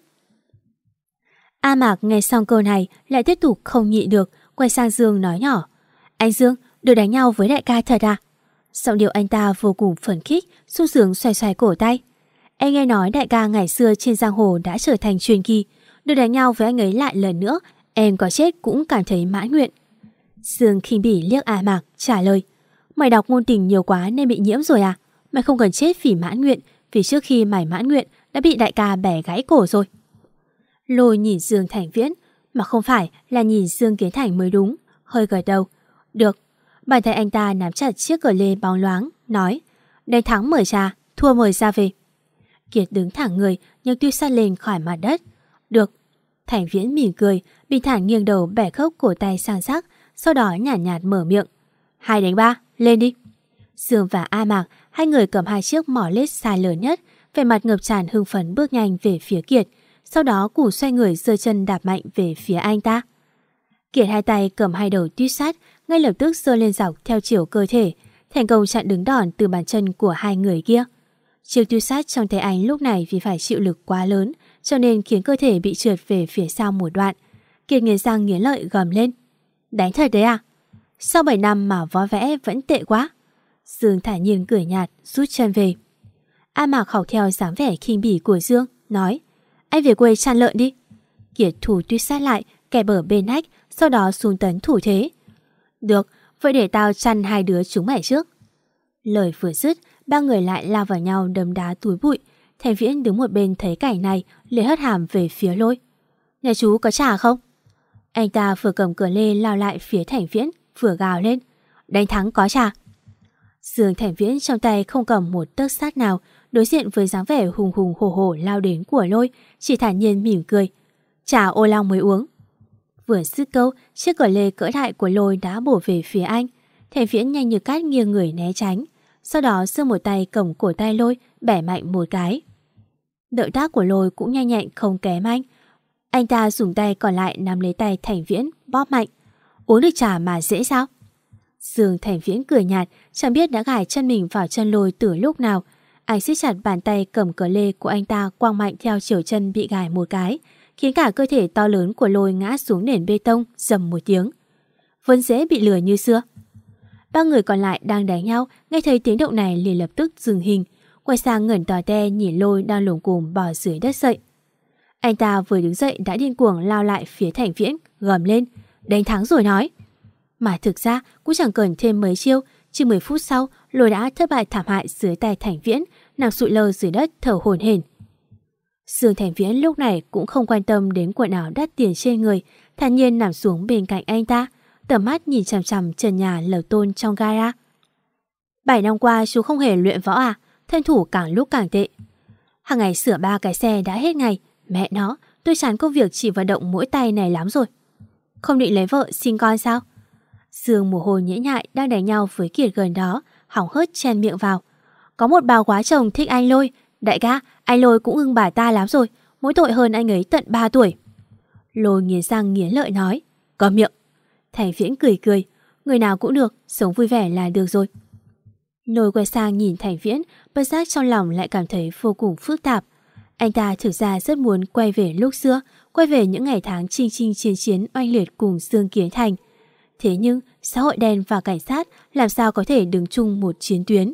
A Mạc nghe xong câu này lại tiếp tục không nhịn được, quay sang Dương nói nhỏ: Anh Dương, được đánh nhau với đại ca thật à? Giọng điệu anh ta vô cùng phấn khích, sung sướng xoay xoay cổ tay. Em nghe nói đại ca ngày xưa trên giang hồ đã trở thành truyền kỳ, được đánh nhau với anh ấy lại lần nữa, em có chết cũng cảm thấy mãn nguyện. Dương khinh bỉ liếc A Mạc trả lời: Mày đọc ngôn tình nhiều quá nên bị nhiễm rồi à? Mày không cần chết vì mãn nguyện, vì trước khi mày mãn nguyện đã bị đại ca bẻ gãy cổ rồi. Lôi nhìn Dương Thành Viễn, mà không phải là nhìn Dương Kiến Thành mới đúng, hơi gật đầu. Được. Bàn tay anh ta nắm chặt chiếc cờ lê bóng loáng, nói: Đánh thắng mời trà, thua mời ra về. Kiệt đứng thẳng người, nhưng tuy sát lên khỏi mặt đất. Được. Thành Viễn mỉm cười, bình thản nghiêng đầu bẻ khớp cổ tay sang sắc, sau đó nhàn nhạt, nhạt mở miệng: Hai đánh ba, lên đi. Dương và A Mạc, hai người cầm hai chiếc mỏ lết size lớn nhất, vẻ mặt ngập tràn hưng phấn bước nhanh về phía Kiệt, sau đó củ xoay người giơ chân đạp mạnh về phía anh ta. Kiệt hai tay cầm hai đầu tuyết sắt, ngay lập tức giơ lên dọc theo chiều cơ thể, thành công chặn đứng đòn từ bàn chân của hai người kia. Chiếc tuyết sắt trong tay anh lúc này vì phải chịu lực quá lớn, cho nên khiến cơ thể bị trượt về phía sau một đoạn. Kiệt nghiến răng nghiến lợi gầm lên: Đánh thật đấy à? Sau bảy năm mà vó vẽ vẫn tệ quá. Dương thản nhiên cười nhạt, rút chân về. A Mạc học theo dáng vẻ khinh bỉ của Dương, nói: Anh về quê chăn lợn đi. Kiệt thủ tuyết sắt lại, kẹp ở bên nách, sau đó xuống tấn thủ thế. Được, vậy để tao chăn hai đứa chúng mày trước. Lời vừa dứt, ba người lại lao vào nhau đấm đá túi bụi. Thành Viễn đứng một bên thấy cảnh này, liền hất hàm về phía Lôi. Nhà chú có trà không? Anh ta vừa cầm cờ lê lao lại phía Thành Viễn, vừa gào lên: Đánh thắng có trà. Dương Thành Viễn trong tay không cầm một tấc sắt nào, đối diện với dáng vẻ hùng hùng hổ hổ lao đến của Lôi, chỉ thản nhiên mỉm cười: Trà ô long mới uống. Vừa dứt câu, chiếc cờ lê cỡ đại của Lôi đã bổ về phía anh. Thành Viễn nhanh như cát nghiêng người né tránh, sau đó giơ một tay cầm cổ tay Lôi, bẻ mạnh một cái. Động tác của Lôi cũng nhanh nhẹn không kém anh. Anh ta dùng tay còn lại nắm lấy tay Thành Viễn, bóp mạnh. Uống được trà mà dễ sao? Dương Thành Viễn cười nhạt, chẳng biết đã gài chân mình vào chân Lôi từ lúc nào. Anh siết chặt bàn tay cầm cờ lê của anh ta quăng mạnh theo chiều chân bị gài một cái, khiến cả cơ thể to lớn của Lôi ngã xuống nền bê tông, rầm một tiếng. Vẫn dễ bị lừa như xưa. Ba người còn lại đang đánh nhau, nghe thấy tiếng động này liền lập tức dừng hình, quay sang ngẩn tò te nhìn Lôi đang lủng cùm bò dưới đất dậy. Anh ta vừa đứng dậy đã điên cuồng lao lại phía Thành Viễn, gầm lên: Đánh thắng rồi nói. Mà thực ra cũng chẳng cần thêm mấy chiêu, chỉ mười phút sau Lôi đã thất bại thảm hại dưới tay Thành Viễn, nằm sụi lơ dưới đất thở hổn hển. Dương Thành Viễn lúc này cũng không quan tâm đến quần áo đắt tiền trên người, thản nhiên nằm xuống bên cạnh anh ta, tầm mắt nhìn chằm chằm trần nhà lầu tôn trong gara. Bảy năm qua chú không hề luyện võ à? Thân thủ càng lúc càng tệ. Hàng ngày sửa ba cái xe đã hết ngày. Mẹ nó, tôi chán công việc chỉ vận động mỗi tay này lắm rồi. Không định lấy vợ sinh con sao? Dương mồ hôi nhễ nhại đang đánh nhau với Kiệt gần đó, hỏng hớt chen miệng vào. Có một bà quá chồng thích anh Lôi. Đại ca, anh Lôi cũng ưng bà ta lắm rồi, mỗi tội hơn anh ấy tận ba tuổi. Lôi nghiến răng nghiến lợi nói: Câm miệng. Thành Viễn cười cười: Người nào cũng được, sống vui vẻ là được rồi. Lôi quay sang nhìn Thành Viễn, bất giác trong lòng lại cảm thấy vô cùng phức tạp. Anh ta thực ra rất muốn quay về lúc xưa, quay về những ngày tháng chinh chinh chiến chiến oanh liệt cùng Dương Kiến Thành. Thế nhưng xã hội đen và cảnh sát làm sao có thể đứng chung một chiến tuyến?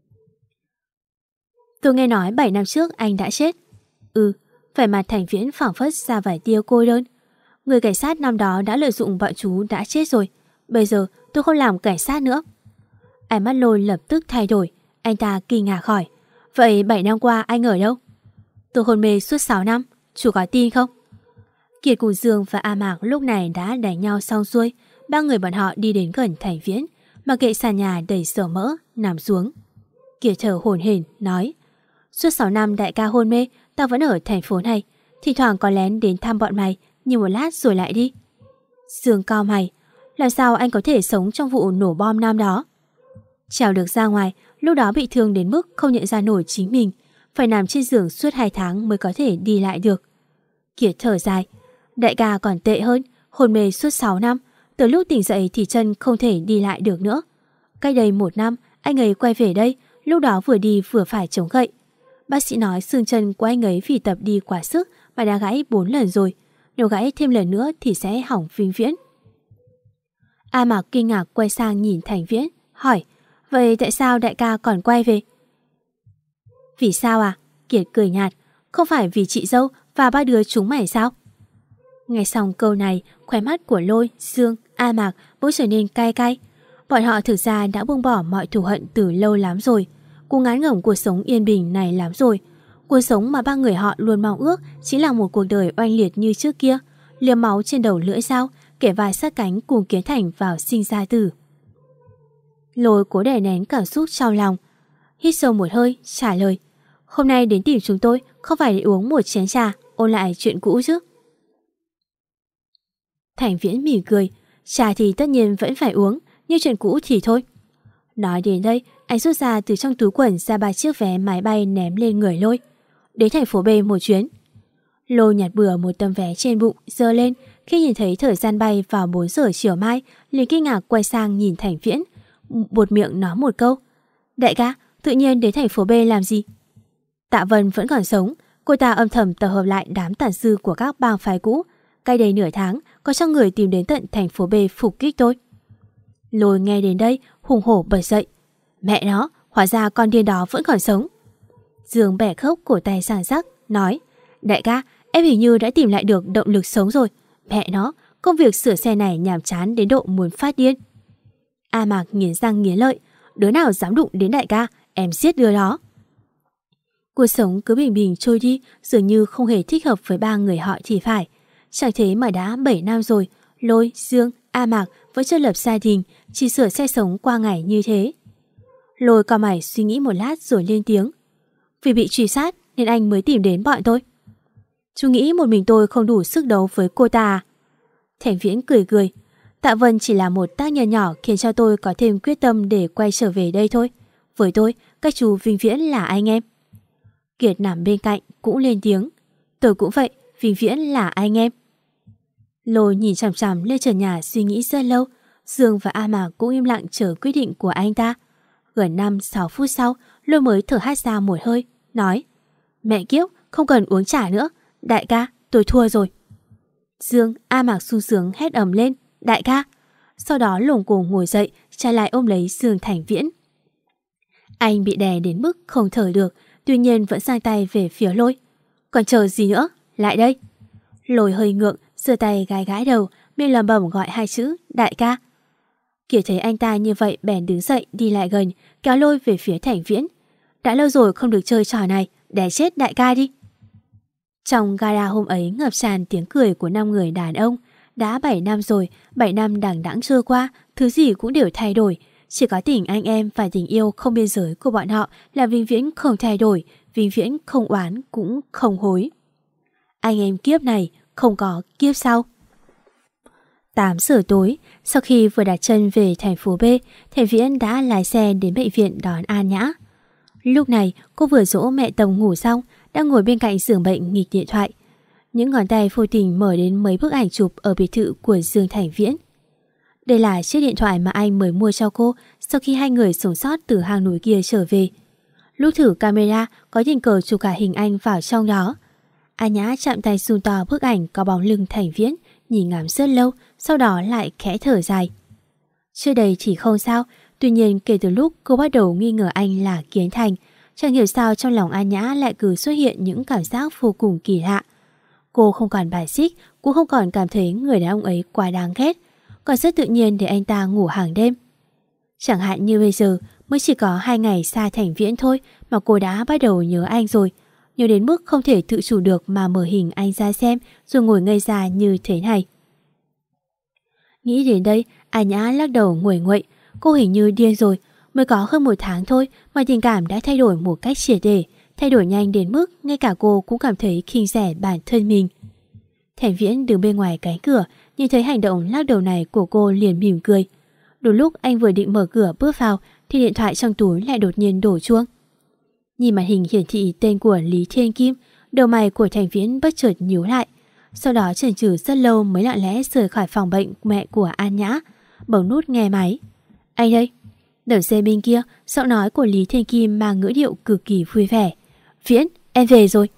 Tôi nghe nói bảy năm trước anh đã chết. Ừ, vẻ mặt Thành Viễn phảng phất ra vài tia cô đơn. Người cảnh sát năm đó đã lợi dụng bọn chú đã chết rồi. Bây giờ tôi không làm cảnh sát nữa. Ánh mắt Lôi lập tức thay đổi. Anh ta kinh ngạc hỏi: Vậy bảy năm qua anh ở đâu? Tôi hôn mê suốt sáu năm, chú có tin không? Kiệt cùng Dương và A Mạc lúc này đã đánh nhau xong xuôi. Ba người bọn họ đi đến gần Thành Viễn, mặc kệ sàn nhà đầy dầu mỡ, nằm xuống. Kiệt thở hổn hển nói: Suốt sáu năm đại ca hôn mê, tao vẫn ở thành phố này. Thỉnh thoảng có lén đến thăm bọn mày, nhưng một lát rồi lại đi. Dương cau mày. Làm sao anh có thể sống trong vụ nổ bom năm đó? Trèo được ra ngoài, lúc đó bị thương đến mức không nhận ra nổi chính mình, phải nằm trên giường suốt hai tháng mới có thể đi lại được. Kiệt thở dài. Đại ca còn tệ hơn, hôn mê suốt sáu năm, từ lúc tỉnh dậy thì chân không thể đi lại được nữa. Cách đây một năm, anh ấy quay về đây, lúc đó vừa đi vừa phải chống gậy. Bác sĩ nói xương chân của anh ấy vì tập đi quá sức mà đã gãy bốn lần rồi, nếu gãy thêm lần nữa thì sẽ hỏng vĩnh viễn. A Mạc kinh ngạc quay sang nhìn Thành Viễn, hỏi, vậy tại sao đại ca còn quay về? Vì sao à? Kiệt cười nhạt, không phải vì chị dâu và ba đứa chúng mày sao? Nghe xong câu này, khóe mắt của Lôi, Dương, A Mạc bỗng trở nên cay cay. Bọn họ thực ra đã buông bỏ mọi thù hận từ lâu lắm rồi, cũng ngán ngẩm cuộc sống yên bình này lắm rồi. Cuộc sống mà ba người họ luôn mong ước chính là một cuộc đời oanh liệt như trước kia, liếm máu trên đầu lưỡi dao, kể vai sát cánh cùng Kiến Thành vào sinh ra tử. Lôi cố đè nén cảm xúc trong lòng, hít sâu một hơi, trả lời, hôm nay đến tìm chúng tôi không phải để uống một chén trà, ôn lại chuyện cũ chứ? Thành Viễn mỉm cười, trà thì tất nhiên vẫn phải uống, nhưng chuyện cũ thì thôi. Nói đến đây, anh rút ra từ trong túi quần ra ba chiếc vé máy bay ném lên người Lôi. Đến thành phố B một chuyến. Lôi nhặt bừa một tấm vé trên bụng, giơ lên. Khi nhìn thấy thời gian bay vào bốn giờ chiều mai, liền kinh ngạc quay sang nhìn Thành Viễn, buột miệng nói một câu, đại ca, tự nhiên đến thành phố B làm gì? Tạ Vân vẫn còn sống, cô ta âm thầm tập hợp lại đám tàn dư của các bang phái cũ. Cách đây nửa tháng, có cho người tìm đến tận thành phố B phục kích tôi. Lôi nghe đến đây, hùng hổ bật dậy. Mẹ nó, hóa ra con điên đó vẫn còn sống. Dương bẻ khớp cổ tay sàn sắc, nói, đại ca, em hình như đã tìm lại được động lực sống rồi. Mẹ nó, công việc sửa xe này nhàm chán đến độ muốn phát điên. A Mạc nghiến răng nghiến lợi, đứa nào dám đụng đến đại ca, em giết đứa đó. Cuộc sống cứ bình bình trôi đi, dường như không hề thích hợp với ba người họ thì phải. Chẳng thế mà đã bảy năm rồi, Lôi, Dương, A Mạc vẫn chưa lập gia đình, chỉ sửa xe sống qua ngày như thế. Lôi cau mày suy nghĩ một lát rồi lên tiếng, vì bị truy sát nên anh mới tìm đến bọn tôi. Chú nghĩ một mình tôi không đủ sức đấu với cô ta à? Thành Viễn cười cười, Tạ Vân chỉ là một tác nhân nhỏ khiến cho tôi có thêm quyết tâm để quay trở về đây thôi. Với tôi, các chú Vinh Viễn là anh em. Kiệt nằm bên cạnh cũng lên tiếng, tôi cũng vậy, Vinh Viễn là anh em. Lôi nhìn chằm chằm lên trần nhà suy nghĩ rất lâu. Dương và A Mạc cũng im lặng chờ quyết định của anh ta. Gần năm sáu phút sau, Lôi mới thở hắt ra một hơi, nói, mẹ kiếp, không cần uống trà nữa, đại ca, tôi thua rồi. Dương, A Mạc sung sướng hét ầm lên, đại ca. Sau đó lồm cồm ngồi dậy, chạy lại ôm lấy Dương Thành Viễn. Anh bị đè đến mức không thở được, tuy nhiên vẫn giang tay về phía Lôi. Còn chờ gì nữa, lại đây. Lôi hơi ngượng, giơ tay gãi gãi đầu, miệng lẩm bẩm gọi hai chữ đại ca. Kiệt thấy anh ta như vậy bèn đứng dậy đi lại gần, kéo Lôi về phía Thành Viễn. Đã lâu rồi không được chơi trò này, đè chết đại ca đi. Trong gara hôm ấy ngập tràn tiếng cười của năm người đàn ông. Đã bảy năm rồi, bảy năm đằng đẵng trôi qua, thứ gì cũng đều thay đổi. Chỉ có tình anh em và tình yêu không biên giới của bọn họ là vĩnh viễn không thay đổi, vĩnh viễn không oán cũng không hối. Anh em kiếp này không có kiếp sau. tám giờ tối, sau khi vừa đặt chân về thành phố B, Thành Viễn đã lái xe đến bệnh viện đón An Nhã. Lúc này, cô vừa dỗ mẹ Tông ngủ xong, đang ngồi bên cạnh giường bệnh nghịch điện thoại. Những ngón tay vô tình mở đến mấy bức ảnh chụp ở biệt thự của Dương Thành Viễn. Đây là chiếc điện thoại mà anh mới mua cho cô sau khi hai người sống sót từ hang núi kia trở về. Lúc thử camera, có tình cờ chụp cả hình anh vào trong đó. An Nhã chạm tay zoom to bức ảnh có bóng lưng Thành Viễn, nhìn ngắm rất lâu, sau đó lại khẽ thở dài. Trước đây thì không sao, tuy nhiên kể từ lúc cô bắt đầu nghi ngờ anh là Kiến Thành, chẳng hiểu sao trong lòng An Nhã lại cứ xuất hiện những cảm giác vô cùng kỳ lạ. Cô không còn bài xích, cũng không còn cảm thấy người đàn ông ấy quá đáng ghét, còn rất tự nhiên để anh ta ngủ hàng đêm. Chẳng hạn như bây giờ, mới chỉ có hai ngày xa Thành Viễn thôi mà cô đã bắt đầu nhớ anh rồi. Nhớ đến mức không thể tự chủ được mà mở hình anh ra xem rồi ngồi ngây ra như thế này. Nghĩ đến đây, An Nhã lắc đầu nguội nguậy. Cô hình như điên rồi, mới có hơn một tháng thôi mà tình cảm đã thay đổi một cách triệt để, thay đổi nhanh đến mức ngay cả cô cũng cảm thấy khinh rẻ bản thân mình. Thành Viễn đứng bên ngoài cánh cửa, nhìn thấy hành động lắc đầu này của cô liền mỉm cười. Đúng lúc anh vừa định mở cửa bước vào thì điện thoại trong túi lại đột nhiên đổ chuông. Nhìn màn hình hiển thị tên của Lý Thiên Kim, đầu mày của Thành Viễn bất chợt nhíu lại. Sau đó chần chừ rất lâu mới lặng lẽ rời khỏi phòng bệnh mẹ của An Nhã, bấm nút nghe máy. Anh đây. Đầu dây bên kia, giọng nói của Lý Thiên Kim mang ngữ điệu cực kỳ vui vẻ. Viễn, em về rồi.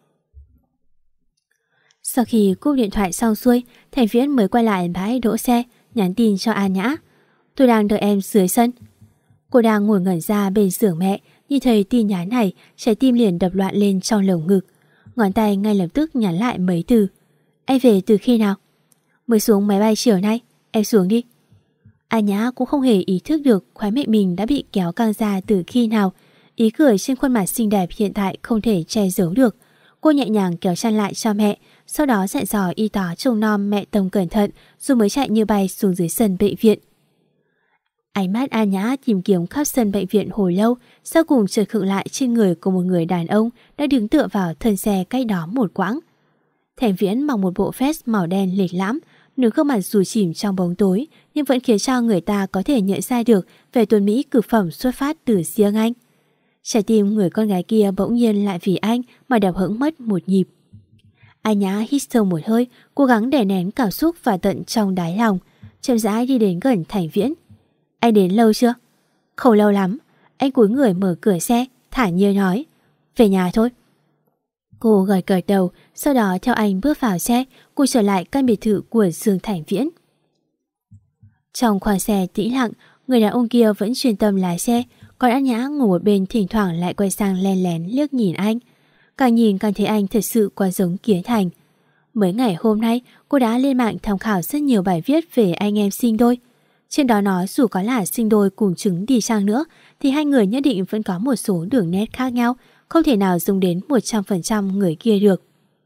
Sau khi cúp điện thoại xong xuôi, Thành Viễn mới quay lại bãi đỗ xe, nhắn tin cho An Nhã. Tôi đang đợi em dưới sân. Cô đang ngồi ngẩn ra bên giường mẹ, nhìn thấy tin nhắn này, trái tim liền đập loạn lên trong lồng ngực. Ngón tay ngay lập tức nhắn lại mấy từ. Anh về từ khi nào? Mới xuống máy bay chiều nay, em xuống đi. An Nhã cũng không hề ý thức được khóe miệng mình đã bị kéo căng ra từ khi nào. Ý cười trên khuôn mặt xinh đẹp hiện tại không thể che giấu được. Cô nhẹ nhàng kéo chăn lại cho mẹ, sau đó dặn dò y tá trông nom mẹ Tông cẩn thận, rồi mới chạy như bay xuống dưới sân bệnh viện. Ánh mắt An Nhã tìm kiếm khắp sân bệnh viện hồi lâu, sau cùng chợt khựng lại trên người của một người đàn ông đã đứng tựa vào thân xe cách đó một quãng. Thành Viễn mặc một bộ vest màu đen lịch lãm, nửa gương mặt dù chìm trong bóng tối nhưng vẫn khiến cho người ta có thể nhận ra được vẻ tuấn mỹ cực phẩm xuất phát từ riêng anh. Trái tim người con gái kia bỗng nhiên lại vì anh mà đập hững mất một nhịp. An Nhã hít sâu một hơi, cố gắng đè nén cảm xúc vào tận trong đáy lòng, chậm rãi đi đến gần Thành Viễn. Anh đến lâu chưa? Không lâu lắm. Anh cúi người mở cửa xe, thản nhiên nói. Về nhà thôi. Cô gật gật đầu, sau đó theo anh bước vào xe, cô trở lại căn biệt thự của Dương Thành Viễn. Trong khoang xe tĩnh lặng, người đàn ông kia vẫn chuyên tâm lái xe, còn An Nhã ngồi một bên thỉnh thoảng lại quay sang len lén liếc nhìn anh. Càng nhìn càng thấy anh thật sự quá giống Kiến Thành. Mấy ngày hôm nay, cô đã lên mạng tham khảo rất nhiều bài viết về anh em sinh đôi. Trên đó nói dù có là sinh đôi cùng trứng đi chăng nữa thì hai người nhất định vẫn có một số đường nét khác nhau, không thể nào dùng đến một trăm phần trăm người kia được.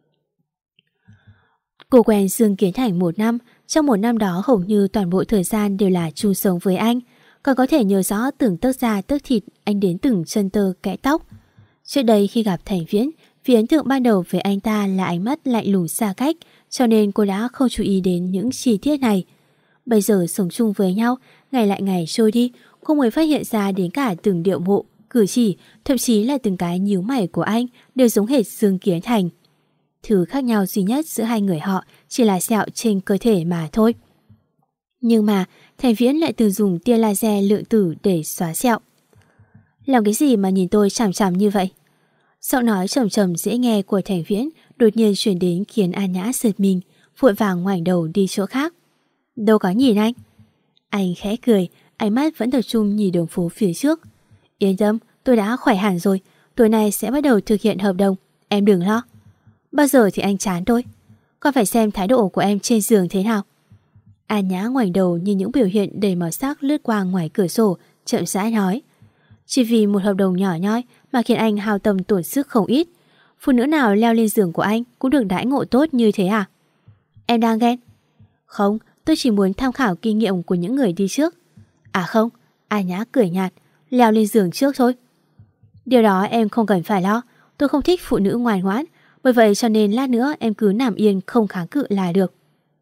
Cô quen Dương Kiến Thành một năm, trong một năm đó hầu như toàn bộ thời gian đều là chung sống với anh, còn có thể nhớ rõ từng tấc da tấc thịt anh đến từng chân tơ kẽ tóc. Trước đây khi gặp Thành Viễn, vì ấn tượng ban đầu về anh ta là ánh mắt lạnh lùng xa cách, cho nên cô đã không chú ý đến những chi tiết này. Bây giờ sống chung với nhau, ngày lại ngày trôi đi, cô mới phát hiện ra đến cả từng điệu bộ, cử chỉ, thậm chí là từng cái nhíu mày của anh đều giống hệt Dương Kiến Thành. Thứ khác nhau duy nhất giữa hai người họ chỉ là sẹo trên cơ thể mà thôi. Nhưng mà Thành Viễn lại từng dùng tia laser lượng tử để xóa sẹo. Làm cái gì mà nhìn tôi chằm chằm như vậy? Giọng nói trầm trầm dễ nghe của Thành Viễn đột nhiên truyền đến khiến An Nhã giật mình, vội vàng ngoảnh đầu đi chỗ khác. Đâu có nhìn anh. Anh khẽ cười, ánh mắt vẫn tập trung nhìn đường phố phía trước. Yên tâm, tôi đã khỏe hẳn rồi, tối nay sẽ bắt đầu thực hiện hợp đồng, em đừng lo. Bao giờ thì anh chán tôi? Còn phải xem thái độ của em trên giường thế nào. An Nhã ngoảnh đầu nhìn những biểu hiện đầy màu sắc lướt qua ngoài cửa sổ, chậm rãi nói. Chỉ vì một hợp đồng nhỏ nhoi mà khiến anh hao tâm tổn sức không ít. Phụ nữ nào leo lên giường của anh cũng được đãi ngộ tốt như thế à? Em đang ghen? Không, tôi chỉ muốn tham khảo kinh nghiệm của những người đi trước. À không, An Nhã cười nhạt, leo lên giường trước thôi. Điều đó em không cần phải lo, tôi không thích phụ nữ ngoan ngoãn, bởi vậy cho nên lát nữa em cứ nằm yên không kháng cự là được.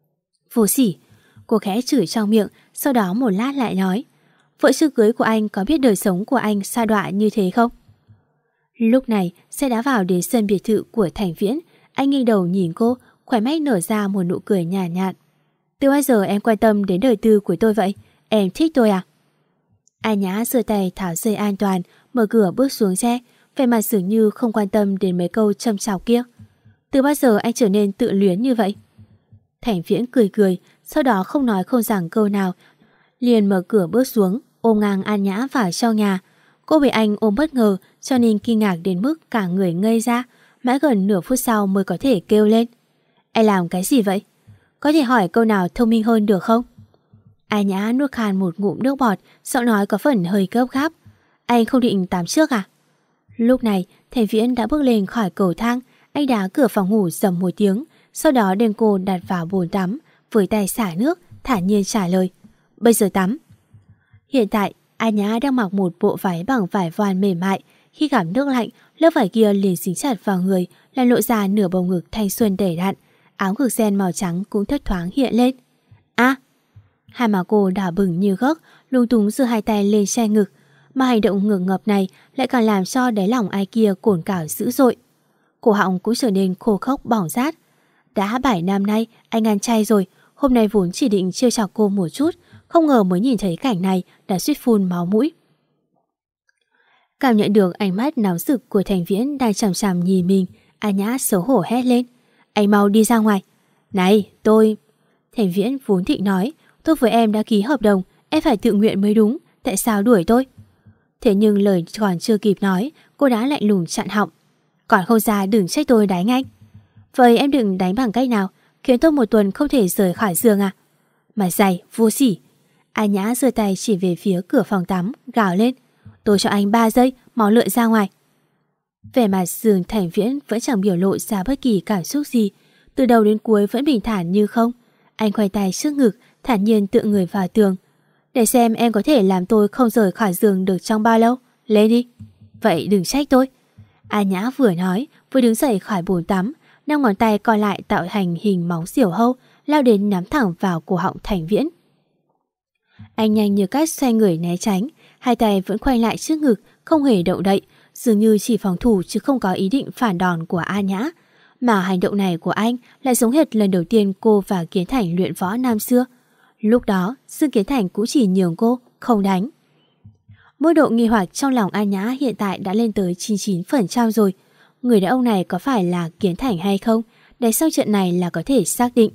Vô sỉ, cô khẽ chửi trong miệng, sau đó một lát lại nói. Vợ sư cưới của anh có biết đời sống của anh sa đọa như thế không? Lúc này xe đã vào đến sân biệt thự của Thành Viễn. Anh nghiêng đầu nhìn cô, khóe mắt nở ra một nụ cười nhàn nhạt, nhạt. Từ bao giờ em quan tâm đến đời tư của tôi vậy? Em thích tôi à? An Nhã giơ tay tháo dây an toàn, mở cửa bước xuống xe, vẻ mặt dường như không quan tâm đến mấy câu châm chọc kia. Từ bao giờ anh trở nên tự luyến như vậy? Thành Viễn cười cười, sau đó không nói không rằng câu nào, liền mở cửa bước xuống, ôm ngang An Nhã vào trong nhà. Cô bị anh ôm bất ngờ cho nên kinh ngạc đến mức cả người ngây ra, mãi gần nửa phút sau mới có thể kêu lên. Anh làm cái gì vậy? Có thể hỏi câu nào thông minh hơn được không? An Nhã nuốt khan một ngụm nước bọt, giọng nói có phần hơi gấp gáp. Anh không định tắm trước à? Lúc này Thành Viễn đã bước lên khỏi cầu thang. Anh đá cửa phòng ngủ dầm một tiếng, sau đó đem cô đặt vào bồn tắm, với tay xả nước, thản nhiên trả lời. Bây giờ tắm. Hiện tại An Nhã đang mặc một bộ váy bằng vải voan mềm mại, Khi gặp nước lạnh, lớp vải kia liền dính chặt vào người, làm lộ ra nửa bầu ngực thanh xuân đầy đặn. Áo ngực ren màu trắng cũng thất thoáng hiện lên. A! Hai má cô đỏ bừng như gấc, lung túng giơ hai tay lên che ngực, mà hành động ngượng ngập này lại càng làm cho đáy lòng ai kia cồn cào dữ dội. Cổ họng cũng trở nên khô khốc bỏng rát. Đã bảy năm nay anh ăn chay rồi, hôm nay vốn chỉ định trêu chọc cô một chút, không ngờ mới nhìn thấy cảnh này đã suýt phun máu mũi. Cảm nhận được ánh mắt nóng rực của Thành Viễn đang chằm chằm nhìn mình, A Nhã xấu hổ hét lên. Anh mau đi ra ngoài. Này, tôi... Thành Viễn vốn định nói, tôi với em đã ký hợp đồng, em phải tự nguyện mới đúng, tại sao đuổi tôi? Thế nhưng lời còn chưa kịp nói, cô đã lạnh lùng chặn họng. Còn không ra đừng trách tôi đánh anh. Vậy em đừng đánh bằng cách nào, khiến tôi một tuần không thể rời khỏi giường à? Mà dày, vô sỉ. A Nhã giơ tay chỉ về phía cửa phòng tắm, gào lên. Tôi cho anh ba giây, máu lượn ra ngoài. Vẻ mặt Dương Thành Viễn vẫn chẳng biểu lộ ra bất kỳ cảm xúc gì, từ đầu đến cuối vẫn bình thản như không. Anh khoanh tay trước ngực, thản nhiên tựa người vào tường. Để xem em có thể làm tôi không rời khỏi giường được trong bao lâu. Lên đi. Vậy đừng trách tôi. A Nhã vừa nói, vừa đứng dậy khỏi bồn tắm, năm ngón tay còn lại tạo thành hình móng diều hâu, lao đến nắm thẳng vào cổ họng Thành Viễn. Anh nhanh như cát xoay người né tránh, hai tay vẫn khoanh lại trước ngực, không hề động đậy, dường như chỉ phòng thủ chứ không có ý định phản đòn của A Nhã. Mà hành động này của anh lại giống hệt lần đầu tiên cô và Kiến Thành luyện võ năm xưa. Lúc đó, Dương Kiến Thành cũng chỉ nhường cô, không đánh. Mức độ nghi hoặc trong lòng A Nhã hiện tại đã lên tới chín mươi chín phần trăm rồi. Người đàn ông này có phải là Kiến Thành hay không, để sau trận này là có thể xác định.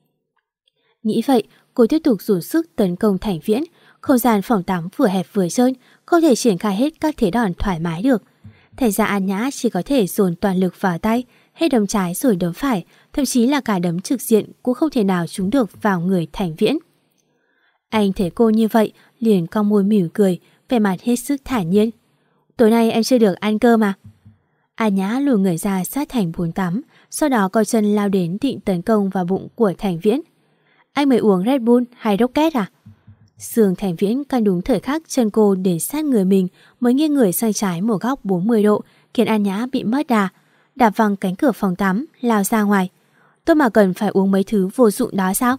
Nghĩ vậy, cô tiếp tục dồn sức tấn công Thành Viễn. Không gian phòng tắm vừa hẹp vừa trơn, không thể triển khai hết các thế đòn thoải mái được. Thành ra A Nhã chỉ có thể dồn toàn lực vào tay, hết đấm trái rồi đấm phải, thậm chí là cả đấm trực diện cũng không thể nào trúng được vào người Thành Viễn. Anh thấy cô như vậy, liền cong môi mỉm cười, vẻ mặt hết sức thản nhiên. Tối nay em chưa được ăn cơm mà. A Nhã lùi người ra sát thành bồn tắm, sau đó co chân lao đến định tấn công vào bụng của Thành Viễn. Anh mới uống Red Bull hay Rocket à? Dương Thành Viễn căn đúng thời khắc chân cô đến sát người mình mới nghiêng người sang trái một góc bốn mươi độ, khiến A Nhã bị mất đà, đạp văng cánh cửa phòng tắm, lao ra ngoài. Tôi mà cần phải uống mấy thứ vô dụng đó sao?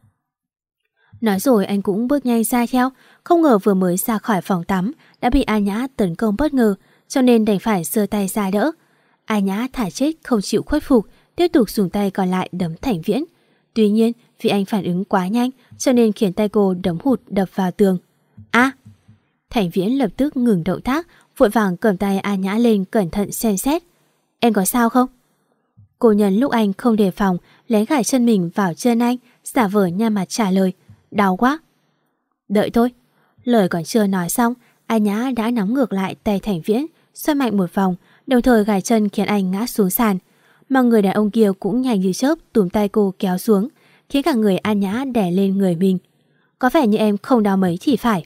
Nói rồi anh cũng bước nhanh ra theo, không ngờ vừa mới ra khỏi phòng tắm đã bị A Nhã tấn công bất ngờ, cho nên đành phải giơ tay ra đỡ. A Nhã thả chết không chịu khuất phục, tiếp tục dùng tay còn lại đấm Thành Viễn. Tuy nhiên, vì anh phản ứng quá nhanh, cho nên khiến tay cô đấm hụt đập vào tường. A! Thành Viễn lập tức ngừng động tác, vội vàng cầm tay A Nhã lên cẩn thận xem xét. Em có sao không? Cô nhân lúc anh không đề phòng, lén gài chân mình vào chân anh, giả vờ nhăn mặt trả lời. Đau quá. Đợi thôi. Lời còn chưa nói xong, A Nhã đã nắm ngược lại tay Thành Viễn, xoay mạnh một vòng, đồng thời gài chân khiến anh ngã xuống sàn. Mà người đàn ông kia cũng nhanh như chớp túm tay cô kéo xuống, khiến cả người A Nhã đè lên người mình. Có vẻ như em không đau mấy thì phải.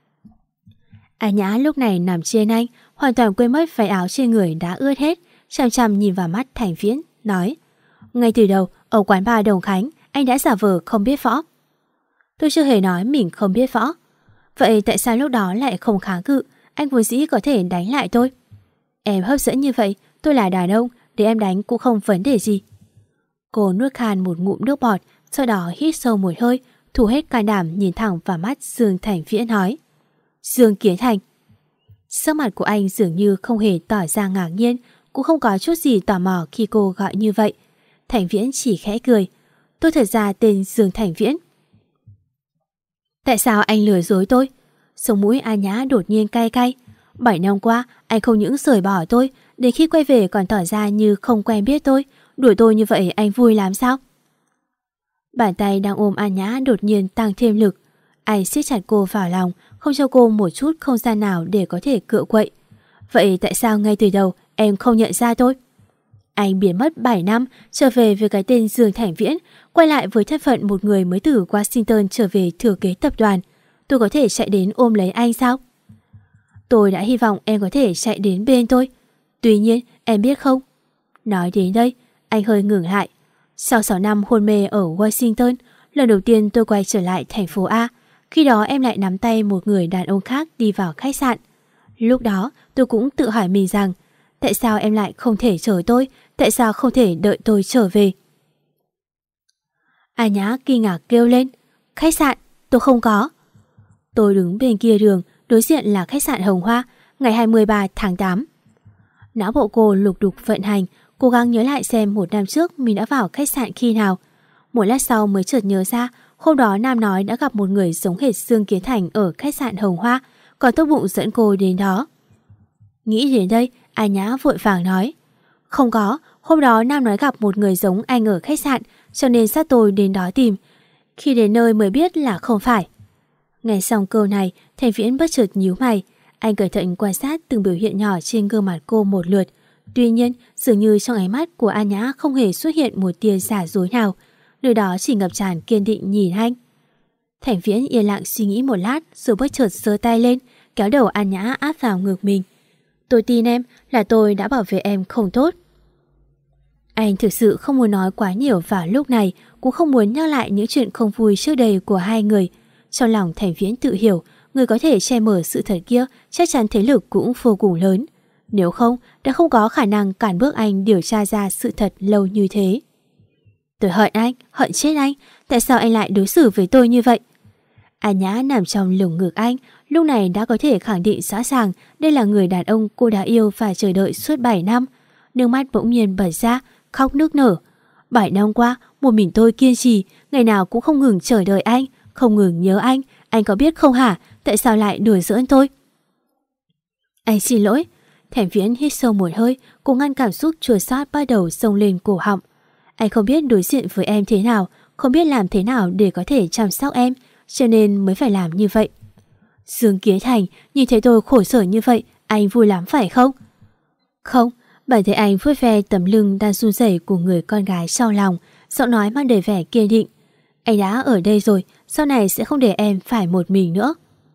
A Nhã lúc này nằm trên anh, hoàn toàn quên mất váy áo trên người đã ướt hết, chằm chằm nhìn vào mắt Thành Viễn, nói: ngay từ đầu ở quán bar Đồng Khánh, anh đã giả vờ không biết võ. Tôi chưa hề nói mình không biết võ. Vậy tại sao lúc đó lại không kháng cự? Anh vốn dĩ có thể đánh lại tôi. Em hấp dẫn như vậy, tôi là đàn ông, để em đánh cũng không vấn đề gì. Cô nuốt khan một ngụm nước bọt, sau đó hít sâu một hơi, thu hết can đảm nhìn thẳng vào mắt Dương Thành Viễn nói: Dương Kiến Thành. Sắc mặt của anh dường như không hề tỏ ra ngạc nhiên, cũng không có chút gì tò mò khi cô gọi như vậy. Thành Viễn chỉ khẽ cười. Tôi thật ra tên Dương Thành Viễn. Tại sao anh lừa dối tôi? Sống mũi A Nhã đột nhiên cay cay. Bảy năm qua anh không những rời bỏ tôi, đến khi quay về còn tỏ ra như không quen biết tôi. Đuổi tôi như vậy anh vui lắm sao? Bàn tay đang ôm A Nhã đột nhiên tăng thêm lực. Anh siết chặt cô vào lòng, không cho cô một chút không gian nào để có thể cựa quậy. Vậy tại sao ngay từ đầu em không nhận ra tôi? Anh biến mất bảy năm, trở về với cái tên Dương Thành Viễn, quay lại với thân phận một người mới từ Washington trở về thừa kế tập đoàn. Tôi có thể chạy đến ôm lấy anh sao? Tôi đã hy vọng em có thể chạy đến bên tôi. Tuy nhiên, em biết không? Nói đến đây, anh hơi ngừng lại. Sau sáu năm hôn mê ở Washington, lần đầu tiên tôi quay trở lại thành phố A. Khi đó em lại nắm tay một người đàn ông khác đi vào khách sạn. Lúc đó tôi cũng tự hỏi mình rằng tại sao em lại không thể chờ tôi, tại sao không thể đợi tôi trở về. A Nhã kinh ngạc kêu lên, khách sạn, tôi không có. Tôi đứng bên kia đường, đối diện là khách sạn Hồng Hoa, ngày hai mươi ba tháng tám. Não bộ cô lục đục vận hành, cố gắng nhớ lại xem một năm trước mình đã vào khách sạn khi nào. Một lát sau mới chợt nhớ ra, hôm đó Nam nói đã gặp một người giống hệt Dương Kiến Thành ở khách sạn Hồng Hoa, còn tốt bụng dẫn cô đến đó. Nghĩ đến đây, A Nhã vội vàng nói, không có, hôm đó Nam nói gặp một người giống anh ở khách sạn, cho nên sát tôi đến đó tìm. Khi đến nơi mới biết là không phải. Nghe xong câu này, Thành Viễn bất chợt nhíu mày. Anh cẩn thận quan sát từng biểu hiện nhỏ trên gương mặt cô một lượt. Tuy nhiên, dường như trong ánh mắt của A Nhã không hề xuất hiện một tia giả dối nào. Nơi đó chỉ ngập tràn kiên định nhìn anh. Thành Viễn yên lặng suy nghĩ một lát rồi bất chợt giơ tay lên, kéo đầu A Nhã áp vào ngực mình. Tôi tin em, là tôi đã bảo vệ em không tốt. Anh thực sự không muốn nói quá nhiều vào lúc này, cũng không muốn nhắc lại những chuyện không vui trước đây của hai người. Trong lòng Thành Viễn tự hiểu, người có thể che mở sự thật kia chắc chắn thế lực cũng vô cùng lớn. Nếu không, đã không có khả năng cản bước anh điều tra ra sự thật lâu như thế. Tôi hận anh, hận chết anh. Tại sao anh lại đối xử với tôi như vậy? A Nhã nằm trong lồng ngực anh, lúc này đã có thể khẳng định rõ ràng đây là người đàn ông cô đã yêu và chờ đợi suốt bảy năm. Nước mắt bỗng nhiên bật ra, khóc nức nở. bảy năm qua, một mình tôi kiên trì, ngày nào cũng không ngừng chờ đợi anh, không ngừng nhớ anh. Anh có biết không hả? Tại sao lại đùa giỡn tôi? Anh xin lỗi. Thành Viễn hít sâu một hơi, cố ngăn cảm xúc chua xót bắt đầu xông lên cổ họng. Anh không biết đối diện với em thế nào, không biết làm thế nào để có thể chăm sóc em, cho nên mới phải làm như vậy. Dương Kiến Thành, nhìn thấy tôi khổ sở như vậy, anh vui lắm phải không? Không, bản thấy anh vuốt ve tấm lưng đang run rẩy của người con gái sau lòng, giọng nói mang đầy vẻ kiên định. Anh đã ở đây rồi, sau này sẽ không để em phải một mình nữa.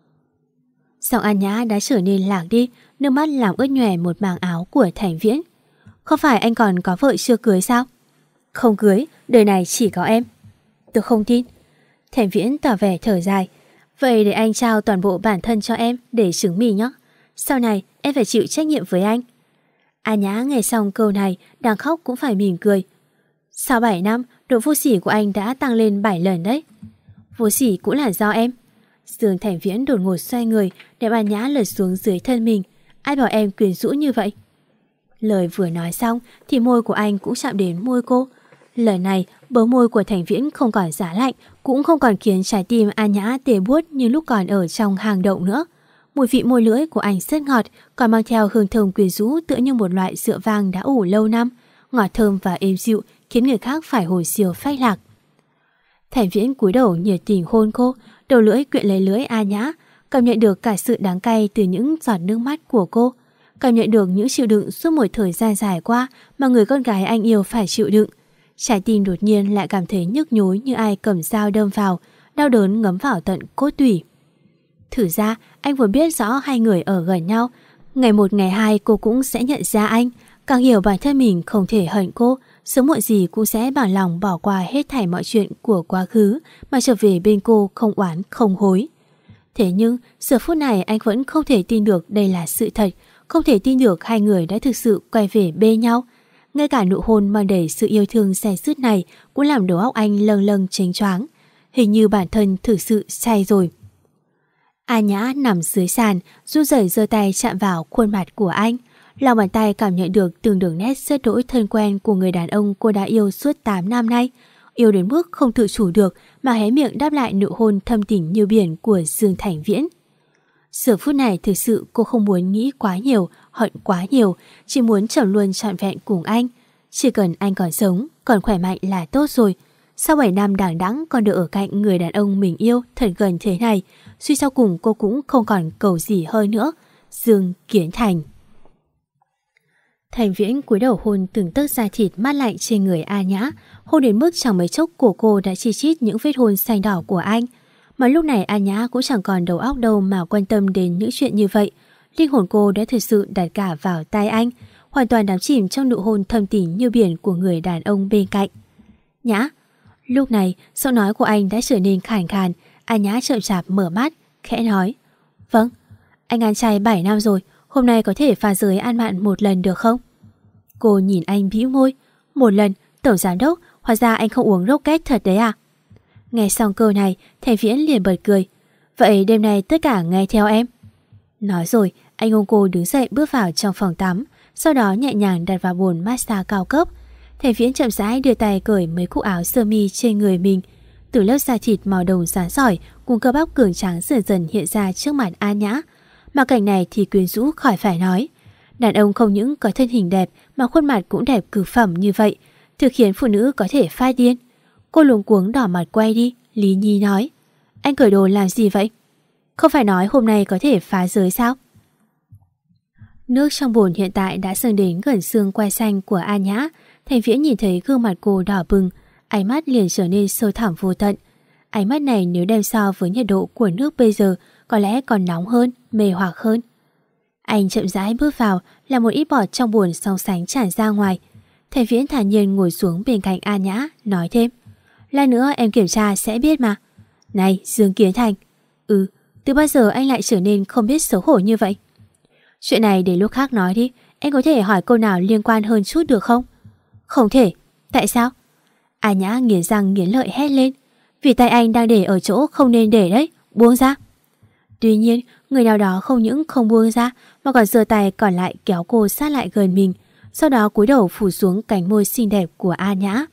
Giọng A Nhã đã trở nên lạc đi, nước mắt làm ướt nhòe một mảng áo của Thành Viễn. Không phải anh còn có vợ chưa cưới sao? Không cưới, đời này chỉ có em. Tôi không tin. Thành Viễn tỏ vẻ thở dài. Vậy để anh trao toàn bộ bản thân cho em để chứng minh nhé. Sau này em phải chịu trách nhiệm với anh. A Nhã nghe xong câu này, đang khóc cũng phải mỉm cười. Sau bảy năm, độ vô sỉ của anh đã tăng lên bảy lần đấy. Vô sỉ cũng là do em. Dương Thành Viễn đột ngột xoay người, để A Nhã lật xuống dưới thân mình. Ai bảo em quyến rũ như vậy? Lời vừa nói xong thì môi của anh cũng chạm đến môi cô. Lời này, bờ môi của Thành Viễn không còn giá lạnh, cũng không còn khiến trái tim A Nhã tê buốt như lúc còn ở trong hang động nữa. Mùi vị môi lưỡi của anh rất ngọt, còn mang theo hương thơm quyến rũ tựa như một loại rượu vang đã ủ lâu năm, ngọt thơm và êm dịu khiến người khác phải hồi siêu phách lạc. Thành Viễn cúi đầu nhiệt tình hôn cô, đầu lưỡi quyện lấy lưỡi A Nhã, cảm nhận được cả sự đắng cay từ những giọt nước mắt của cô, cảm nhận được những chịu đựng suốt một thời gian dài qua mà người con gái anh yêu phải chịu đựng. Trái tim đột nhiên lại cảm thấy nhức nhối như ai cầm dao đâm vào, đau đớn ngấm vào tận cốt tủy. Thử ra, anh vừa biết rõ hai người ở gần nhau. Ngày một ngày hai cô cũng sẽ nhận ra anh. Càng hiểu bản thân mình không thể hận cô, sớm muộn gì cũng sẽ bằng lòng bỏ qua hết thảy mọi chuyện của quá khứ mà trở về bên cô không oán không hối. Thế nhưng, giờ phút này anh vẫn không thể tin được đây là sự thật, không thể tin được hai người đã thực sự quay về bên nhau. Ngay cả nụ hôn mang đầy sự yêu thương say sứt này cũng làm đầu óc anh lâng lâng chênh choáng. Hình như bản thân thực sự say rồi. A Nhã nằm dưới sàn, run rẩy giơ tay chạm vào khuôn mặt của anh. Lòng bàn tay cảm nhận được từng đường nét rất đỗi thân quen của người đàn ông cô đã yêu suốt tám năm nay. Yêu đến mức không tự chủ được mà hé miệng đáp lại nụ hôn thâm tình như biển của Dương Thành Viễn. Giờ phút này thực sự cô không muốn nghĩ quá nhiều, hận quá nhiều, chỉ muốn trở luôn trọn vẹn cùng anh. Chỉ cần anh còn sống, còn khỏe mạnh là tốt rồi. Sau bảy năm đằng đẵng còn được ở cạnh người đàn ông mình yêu thật gần thế này, suy sau cùng cô cũng không còn cầu gì hơn nữa. Dương Kiến Thành. Thành Viễn cúi đầu hôn từng tấc da thịt mát lạnh trên người A Nhã, hôn đến mức chẳng mấy chốc của cô đã chi chít những vết hôn xanh đỏ của anh. Mà lúc này A Nhã cũng chẳng còn đầu óc đâu mà quan tâm đến những chuyện như vậy. Linh hồn cô đã thực sự đặt cả vào tay anh, hoàn toàn đắm chìm trong nụ hôn thâm tình như biển của người đàn ông bên cạnh. Nhã. Lúc này, giọng nói của anh đã trở nên khàn khàn. A Nhã chậm chạp mở mắt, khẽ nói: Vâng. Anh ăn chay bảy năm rồi, hôm nay có thể phá giới ăn mặn một lần được không? Cô nhìn anh bĩu môi. Một lần, tổng giám đốc, hóa ra anh không uống Rocket thật đấy à? Nghe xong câu này, Thành Viễn liền bật cười. Vậy đêm nay tất cả nghe theo em. Nói rồi, anh ôm cô đứng dậy bước vào trong phòng tắm, sau đó nhẹ nhàng đặt vào bồn massage cao cấp. Thành Viễn chậm rãi đưa tay cởi mấy cúc áo sơ mi trên người mình. Từ lớp da thịt màu đồng sáng sỏi cùng cơ bắp cường tráng dần dần hiện ra trước mặt An Nhã. Mà cảnh này thì quyến rũ khỏi phải nói. Đàn ông không những có thân hình đẹp mà khuôn mặt cũng đẹp cực phẩm như vậy, thực khiến phụ nữ có thể phát điên. Cô luống cuống đỏ mặt quay đi. Lý Nhi nói, anh cởi đồ làm gì vậy? Không phải nói hôm nay có thể phá giới sao? Nước trong bồn hiện tại đã dâng đến gần xương quai xanh của An Nhã. Thành Viễn nhìn thấy gương mặt cô đỏ bừng, ánh mắt liền trở nên sâu thẳm vô tận. Ánh mắt này nếu đem so với nhiệt độ của nước bây giờ, có lẽ còn nóng hơn, mê hoặc hơn. Anh chậm rãi bước vào, là một ít bọt trong bồn song sánh tràn ra ngoài. Thành Viễn thản nhiên ngồi xuống bên cạnh An Nhã, nói thêm, lát nữa em kiểm tra sẽ biết mà. Này Dương Kiến Thành. Ừ, từ bao giờ anh lại trở nên không biết xấu hổ như vậy? Chuyện này để lúc khác nói đi, em có thể hỏi câu nào liên quan hơn chút được không? Không thể. Tại sao? An Nhã nghiến răng nghiến lợi hét lên. Vì tay anh đang để ở chỗ không nên để đấy, buông ra. Tuy nhiên, người nào đó không những không buông ra mà còn giơ tay còn lại kéo cô sát lại gần mình, sau đó cúi đầu phủ xuống cánh môi xinh đẹp của An Nhã.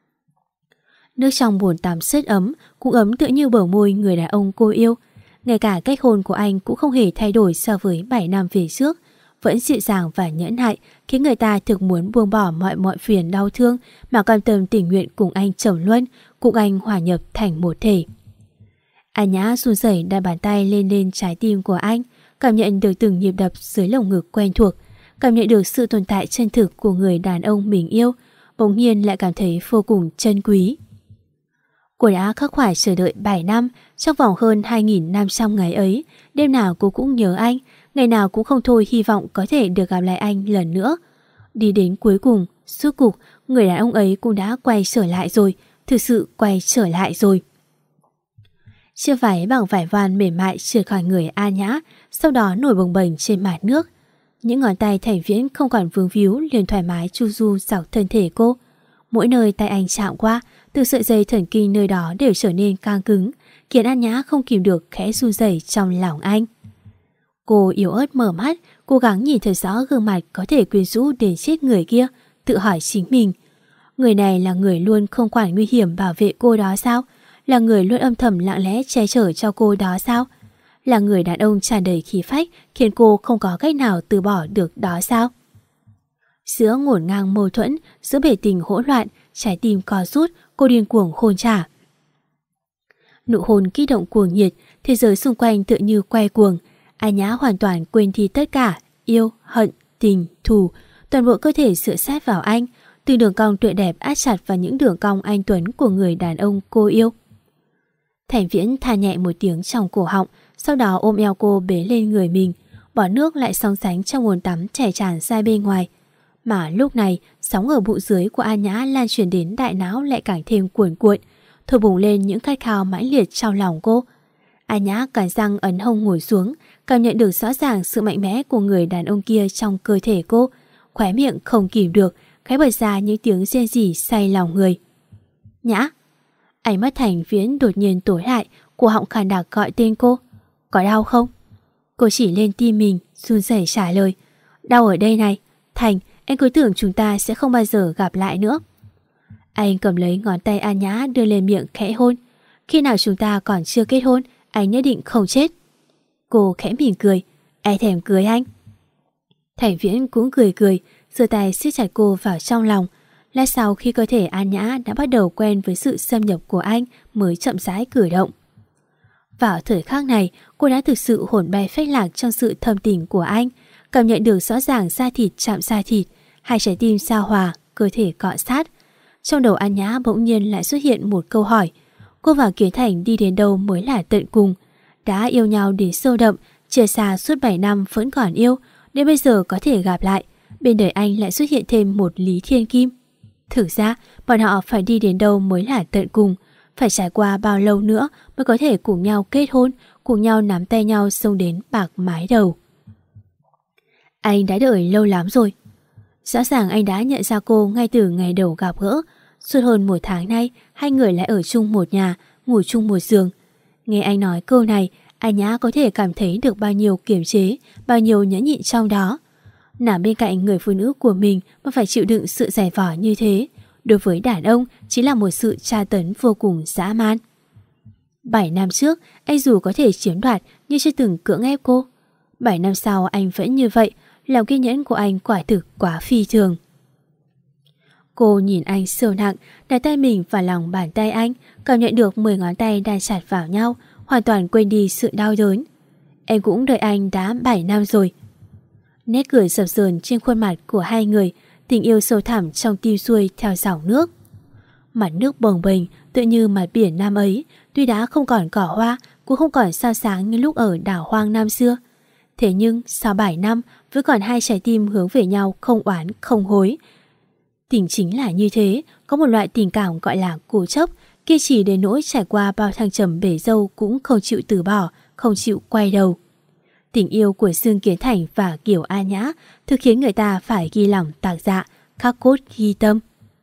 Nước trong bồn tắm rất ấm, cũng ấm tựa như bờ môi người đàn ông cô yêu. Ngay cả cách hôn của anh cũng không hề thay đổi so với bảy năm về trước, vẫn dịu dàng và nhẫn nại, khiến người ta thực muốn buông bỏ mọi mọi phiền đau thương mà cam tâm tình nguyện cùng anh chồng luân, cùng anh hòa nhập thành một thể. An Nhã run rẩy đặt bàn tay lên lên trái tim của anh, cảm nhận được từng nhịp đập dưới lồng ngực quen thuộc, cảm nhận được sự tồn tại chân thực của người đàn ông mình yêu, bỗng nhiên lại cảm thấy vô cùng trân quý. Cô đã khắc khoải chờ đợi bảy năm, trong vòng hơn hai nghìn năm trăm ngày ấy, đêm nào cô cũng nhớ anh, ngày nào cũng không thôi hy vọng có thể được gặp lại anh lần nữa. Đi đến cuối cùng, suốt cục, người đàn ông ấy cũng đã quay trở lại rồi, thực sự quay trở lại rồi. Chiếc váy bằng vải voan mềm mại trượt khỏi người An Nhã, sau đó nổi bồng bềnh trên mặt nước. Những ngón tay Thành Viễn không còn vướng víu liền thoải mái chu du dọc thân thể cô. Mỗi nơi tay anh chạm qua, từ sợi dây thần kinh nơi đó đều trở nên căng cứng, khiến An Nhã không kìm được khẽ run rẩy trong lòng anh. Cô yếu ớt mở mắt, cố gắng nhìn thật rõ gương mặt có thể quyến rũ đến chết người kia, tự hỏi chính mình. Người này là người luôn không quản nguy hiểm bảo vệ cô đó sao? Là người luôn âm thầm lặng lẽ che chở cho cô đó sao? Là người đàn ông tràn đầy khí phách khiến cô không có cách nào từ bỏ được đó sao? Giữa ngổn ngang mâu thuẫn, giữa bể tình hỗn loạn, trái tim co rút, cô điên cuồng hôn trả. Nụ hôn kích động cuồng nhiệt, thế giới xung quanh tựa như quay cuồng. An Nhã hoàn toàn quên đi tất cả, yêu, hận, tình, thù, toàn bộ cơ thể dựa sát vào anh, từ đường cong tuyệt đẹp áp chặt vào những đường cong anh tuấn của người đàn ông cô yêu. Thành Viễn than nhẹ một tiếng trong cổ họng, sau đó ôm eo cô bế lên người mình, bỏ nước lại song sánh trong bồn tắm chảy tràn ra bên ngoài. Mà lúc này, sóng ở bụng dưới của An Nhã lan truyền đến đại não lại càng thêm cuồn cuộn, thổi bùng lên những khát khao mãnh liệt trong lòng cô. An Nhã cắn răng ấn hông ngồi xuống, cảm nhận được rõ ràng sự mạnh mẽ của người đàn ông kia trong cơ thể cô, khóe miệng không kìm được, khẽ bật ra những tiếng rên rỉ say lòng người. Nhã! Ánh mắt Thành Viễn đột nhiên tối lại, cổ họng khàn đặc gọi tên cô. Có đau không? Cô chỉ lên tim mình, run rẩy trả lời. Đau ở đây này. Thành, anh cứ tưởng chúng ta sẽ không bao giờ gặp lại nữa. Anh cầm lấy ngón tay An Nhã đưa lên miệng khẽ hôn. Khi nào chúng ta còn chưa kết hôn, anh nhất định không chết. Cô khẽ mỉm cười. Ai thèm cưới anh? Thành Viễn cũng cười cười, giơ tay siết chặt cô vào trong lòng. Lát sau khi cơ thể An Nhã đã bắt đầu quen với sự xâm nhập của anh mới chậm rãi cử động. Vào thời khắc này, cô đã thực sự hồn bay phách lạc trong sự thâm tình của anh, cảm nhận được rõ ràng da thịt chạm da thịt, hai trái tim giao hòa, cơ thể cọ sát. Trong đầu An Nhã bỗng nhiên lại xuất hiện một câu hỏi. Cô và Kiến Thành đi đến đâu mới là tận cùng? Đã yêu nhau đến sâu đậm, chia xa suốt bảy năm vẫn còn yêu, đến bây giờ có thể gặp lại. Bên đời anh lại xuất hiện thêm một Lý Thiên Kim. Thực ra, bọn họ phải đi đến đâu mới là tận cùng, phải trải qua bao lâu nữa mới có thể cùng nhau kết hôn, cùng nhau nắm tay nhau xông đến bạc mái đầu. Anh đã đợi lâu lắm rồi. Rõ ràng anh đã nhận ra cô ngay từ ngày đầu gặp gỡ. Suốt hơn một tháng nay, hai người lại ở chung một nhà, ngủ chung một giường. Nghe anh nói câu này, A Nhã có thể cảm thấy được bao nhiêu kiềm chế, bao nhiêu nhẫn nhịn trong đó. Nằm bên cạnh người phụ nữ của mình mà phải chịu đựng sự dày vò như thế, đối với đàn ông chỉ là một sự tra tấn vô cùng dã man. Bảy năm trước, anh dù có thể chiếm đoạt nhưng chưa từng cưỡng ép cô. Bảy năm sau anh vẫn như vậy, lòng kiên nhẫn của anh quả thực quá phi thường. Cô nhìn anh sâu nặng, đặt tay mình vào lòng bàn tay anh, cảm nhận được mười ngón tay đan chặt vào nhau, hoàn toàn quên đi sự đau đớn. Em cũng đợi anh đã bảy năm rồi. Nét cười sập sờn trên khuôn mặt của hai người, tình yêu sâu thẳm trong tim xuôi theo dòng nước. Mặt nước bồng bềnh tựa như mặt biển năm ấy, tuy đã không còn cỏ hoa, cũng không còn sao sáng như lúc ở đảo hoang năm xưa. Thế nhưng sau bảy năm vẫn còn hai trái tim hướng về nhau, không oán không hối. Tình chính là như thế, có một loại tình cảm gọi là cố chấp, kiên trì đến nỗi trải qua bao thăng trầm bể dâu cũng không chịu từ bỏ, không chịu quay đầu. Tình yêu của Dương Kiến Thành và Kiều A Nhã thực khiến người ta phải ghi lòng tạc dạ, khắc cốt ghi tâm.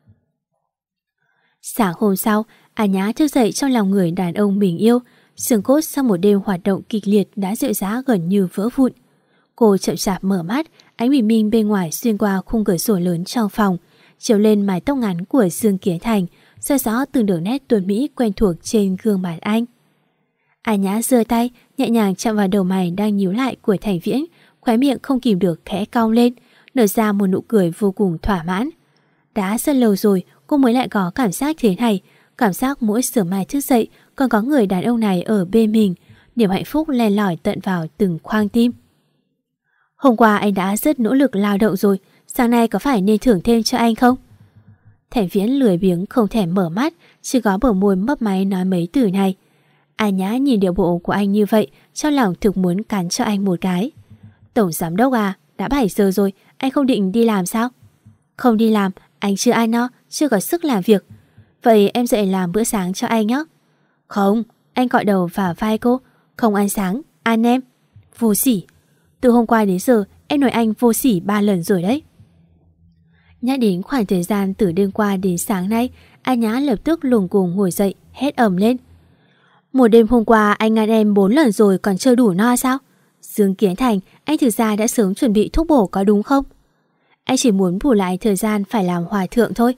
Sáng hôm sau, A Nhã thức dậy trong lòng người đàn ông mình yêu. Xương cốt sau một đêm hoạt động kịch liệt đã dịu giá gần như vỡ vụn. Cô chậm chạp mở mắt, ánh bình minh bên ngoài xuyên qua khung cửa sổ lớn trong phòng, chiếu lên mái tóc ngắn của Dương Kiến Thành, soi rõ từng đường nét tuấn mỹ quen thuộc trên gương mặt anh. A Nhã giơ tay, nhẹ nhàng chạm vào đầu mày đang nhíu lại của Thành Viễn, khóe miệng không kìm được khẽ cong lên, nở ra một nụ cười vô cùng thỏa mãn. Đã rất lâu rồi cô mới lại có cảm giác thế này, cảm giác mỗi sớm mai thức dậy còn có người đàn ông này ở bên mình, niềm hạnh phúc len lỏi tận vào từng khoang tim. Hôm qua anh đã rất nỗ lực lao động rồi, sáng nay có phải nên thưởng thêm cho anh không? Thành Viễn lười biếng không thèm mở mắt, chỉ có bờ môi mấp máy nói mấy từ này. A Nhã nhìn điệu bộ của anh như vậy, trong lòng thực muốn cắn cho anh một cái. Tổng giám đốc à, đã bảy giờ rồi, anh không định đi làm sao? Không đi làm, anh chưa ăn no, chưa có sức làm việc. Vậy em dậy làm bữa sáng cho anh nhé. Không, anh cọ đầu vào vai cô. Không ăn sáng, ăn em. Vô sỉ. Từ hôm qua đến giờ em nói anh vô sỉ ba lần rồi đấy. Nhắc đến khoảng thời gian từ đêm qua đến sáng nay, A Nhã lập tức lùng cùng ngồi dậy, hét ầm lên. Một đêm hôm qua anh ăn em bốn lần rồi còn chưa đủ no sao? Dương Kiến Thành, anh thực ra đã sớm chuẩn bị thuốc bổ có đúng không? Anh chỉ muốn bù lại thời gian phải làm hòa thượng thôi.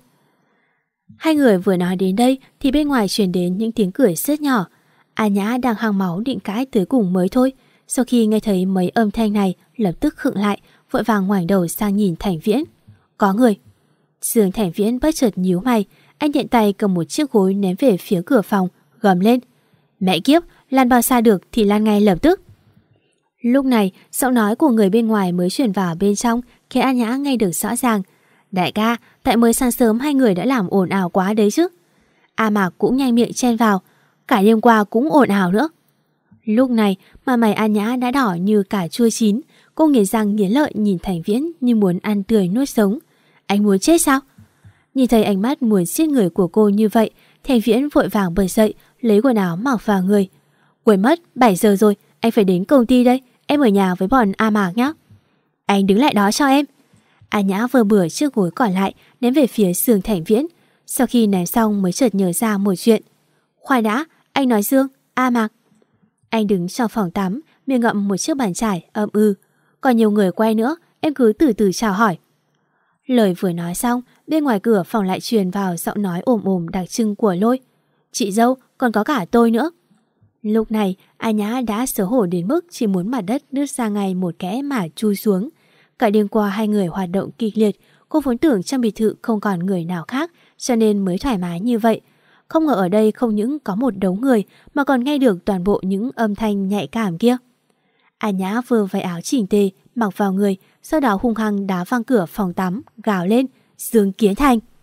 Hai người vừa nói đến đây thì bên ngoài truyền đến những tiếng cười rất nhỏ. A Nhã đang hăng máu định cãi tới cùng mới thôi. Sau khi nghe thấy mấy âm thanh này, lập tức khựng lại, vội vàng ngoảnh đầu sang nhìn Thành Viễn. Có người. Dương Thành Viễn bất chợt nhíu mày, anh tiện tay cầm một chiếc gối ném về phía cửa phòng, gầm lên. Mẹ kiếp, lăn bao xa được thì lăn ngay lập tức. Lúc này, giọng nói của người bên ngoài mới truyền vào bên trong, khiến A Nhã nghe được rõ ràng. Đại ca, tại mới sáng sớm hai người đã làm ồn ào quá đấy chứ. A Mạc cũng nhanh miệng chen vào. Cả đêm qua cũng ồn ào nữa. Lúc này mà mày A Nhã đã đỏ như cà chua chín. Cô nghiến răng nghiến lợi nhìn Thành Viễn như muốn ăn tươi nuốt sống. Anh muốn chết sao? Nhìn thấy ánh mắt muốn giết người của cô như vậy, Thành Viễn vội vàng bật dậy, lấy quần áo mặc vào người. Quên mất, bảy giờ rồi, anh phải đến công ty đây. Em ở nhà với bọn A Mạc nhé. Anh đứng lại đó cho em. A Nhã vừa bừa chiếc gối còn lại ném về phía Dương Thành Viễn. Sau khi ném xong mới chợt nhớ ra một chuyện. Khoan đã, anh nói Dương, A Mạc. Anh đứng trong phòng tắm, miệng ngậm một chiếc bàn chải, âm ư. Còn nhiều người quay nữa, em cứ từ từ chào hỏi. Lời vừa nói xong, bên ngoài cửa phòng lại truyền vào giọng nói ồm ồm đặc trưng của Lôi. Chị dâu, còn có cả tôi nữa. Lúc này, A Nhã đã xấu hổ đến mức chỉ muốn mặt đất nứt ra ngay một kẽ mà chui xuống. Cả đêm qua hai người hoạt động kịch liệt, cô vốn tưởng trong biệt thự không còn người nào khác, cho nên mới thoải mái như vậy. Không ngờ ở đây không những có một đống người mà còn nghe được toàn bộ những âm thanh nhạy cảm kia. A Nhã vừa váy áo chỉnh tề, mặc vào người, sau đó hung hăng đá văng cửa phòng tắm, gào lên. Dương Kiến Thành!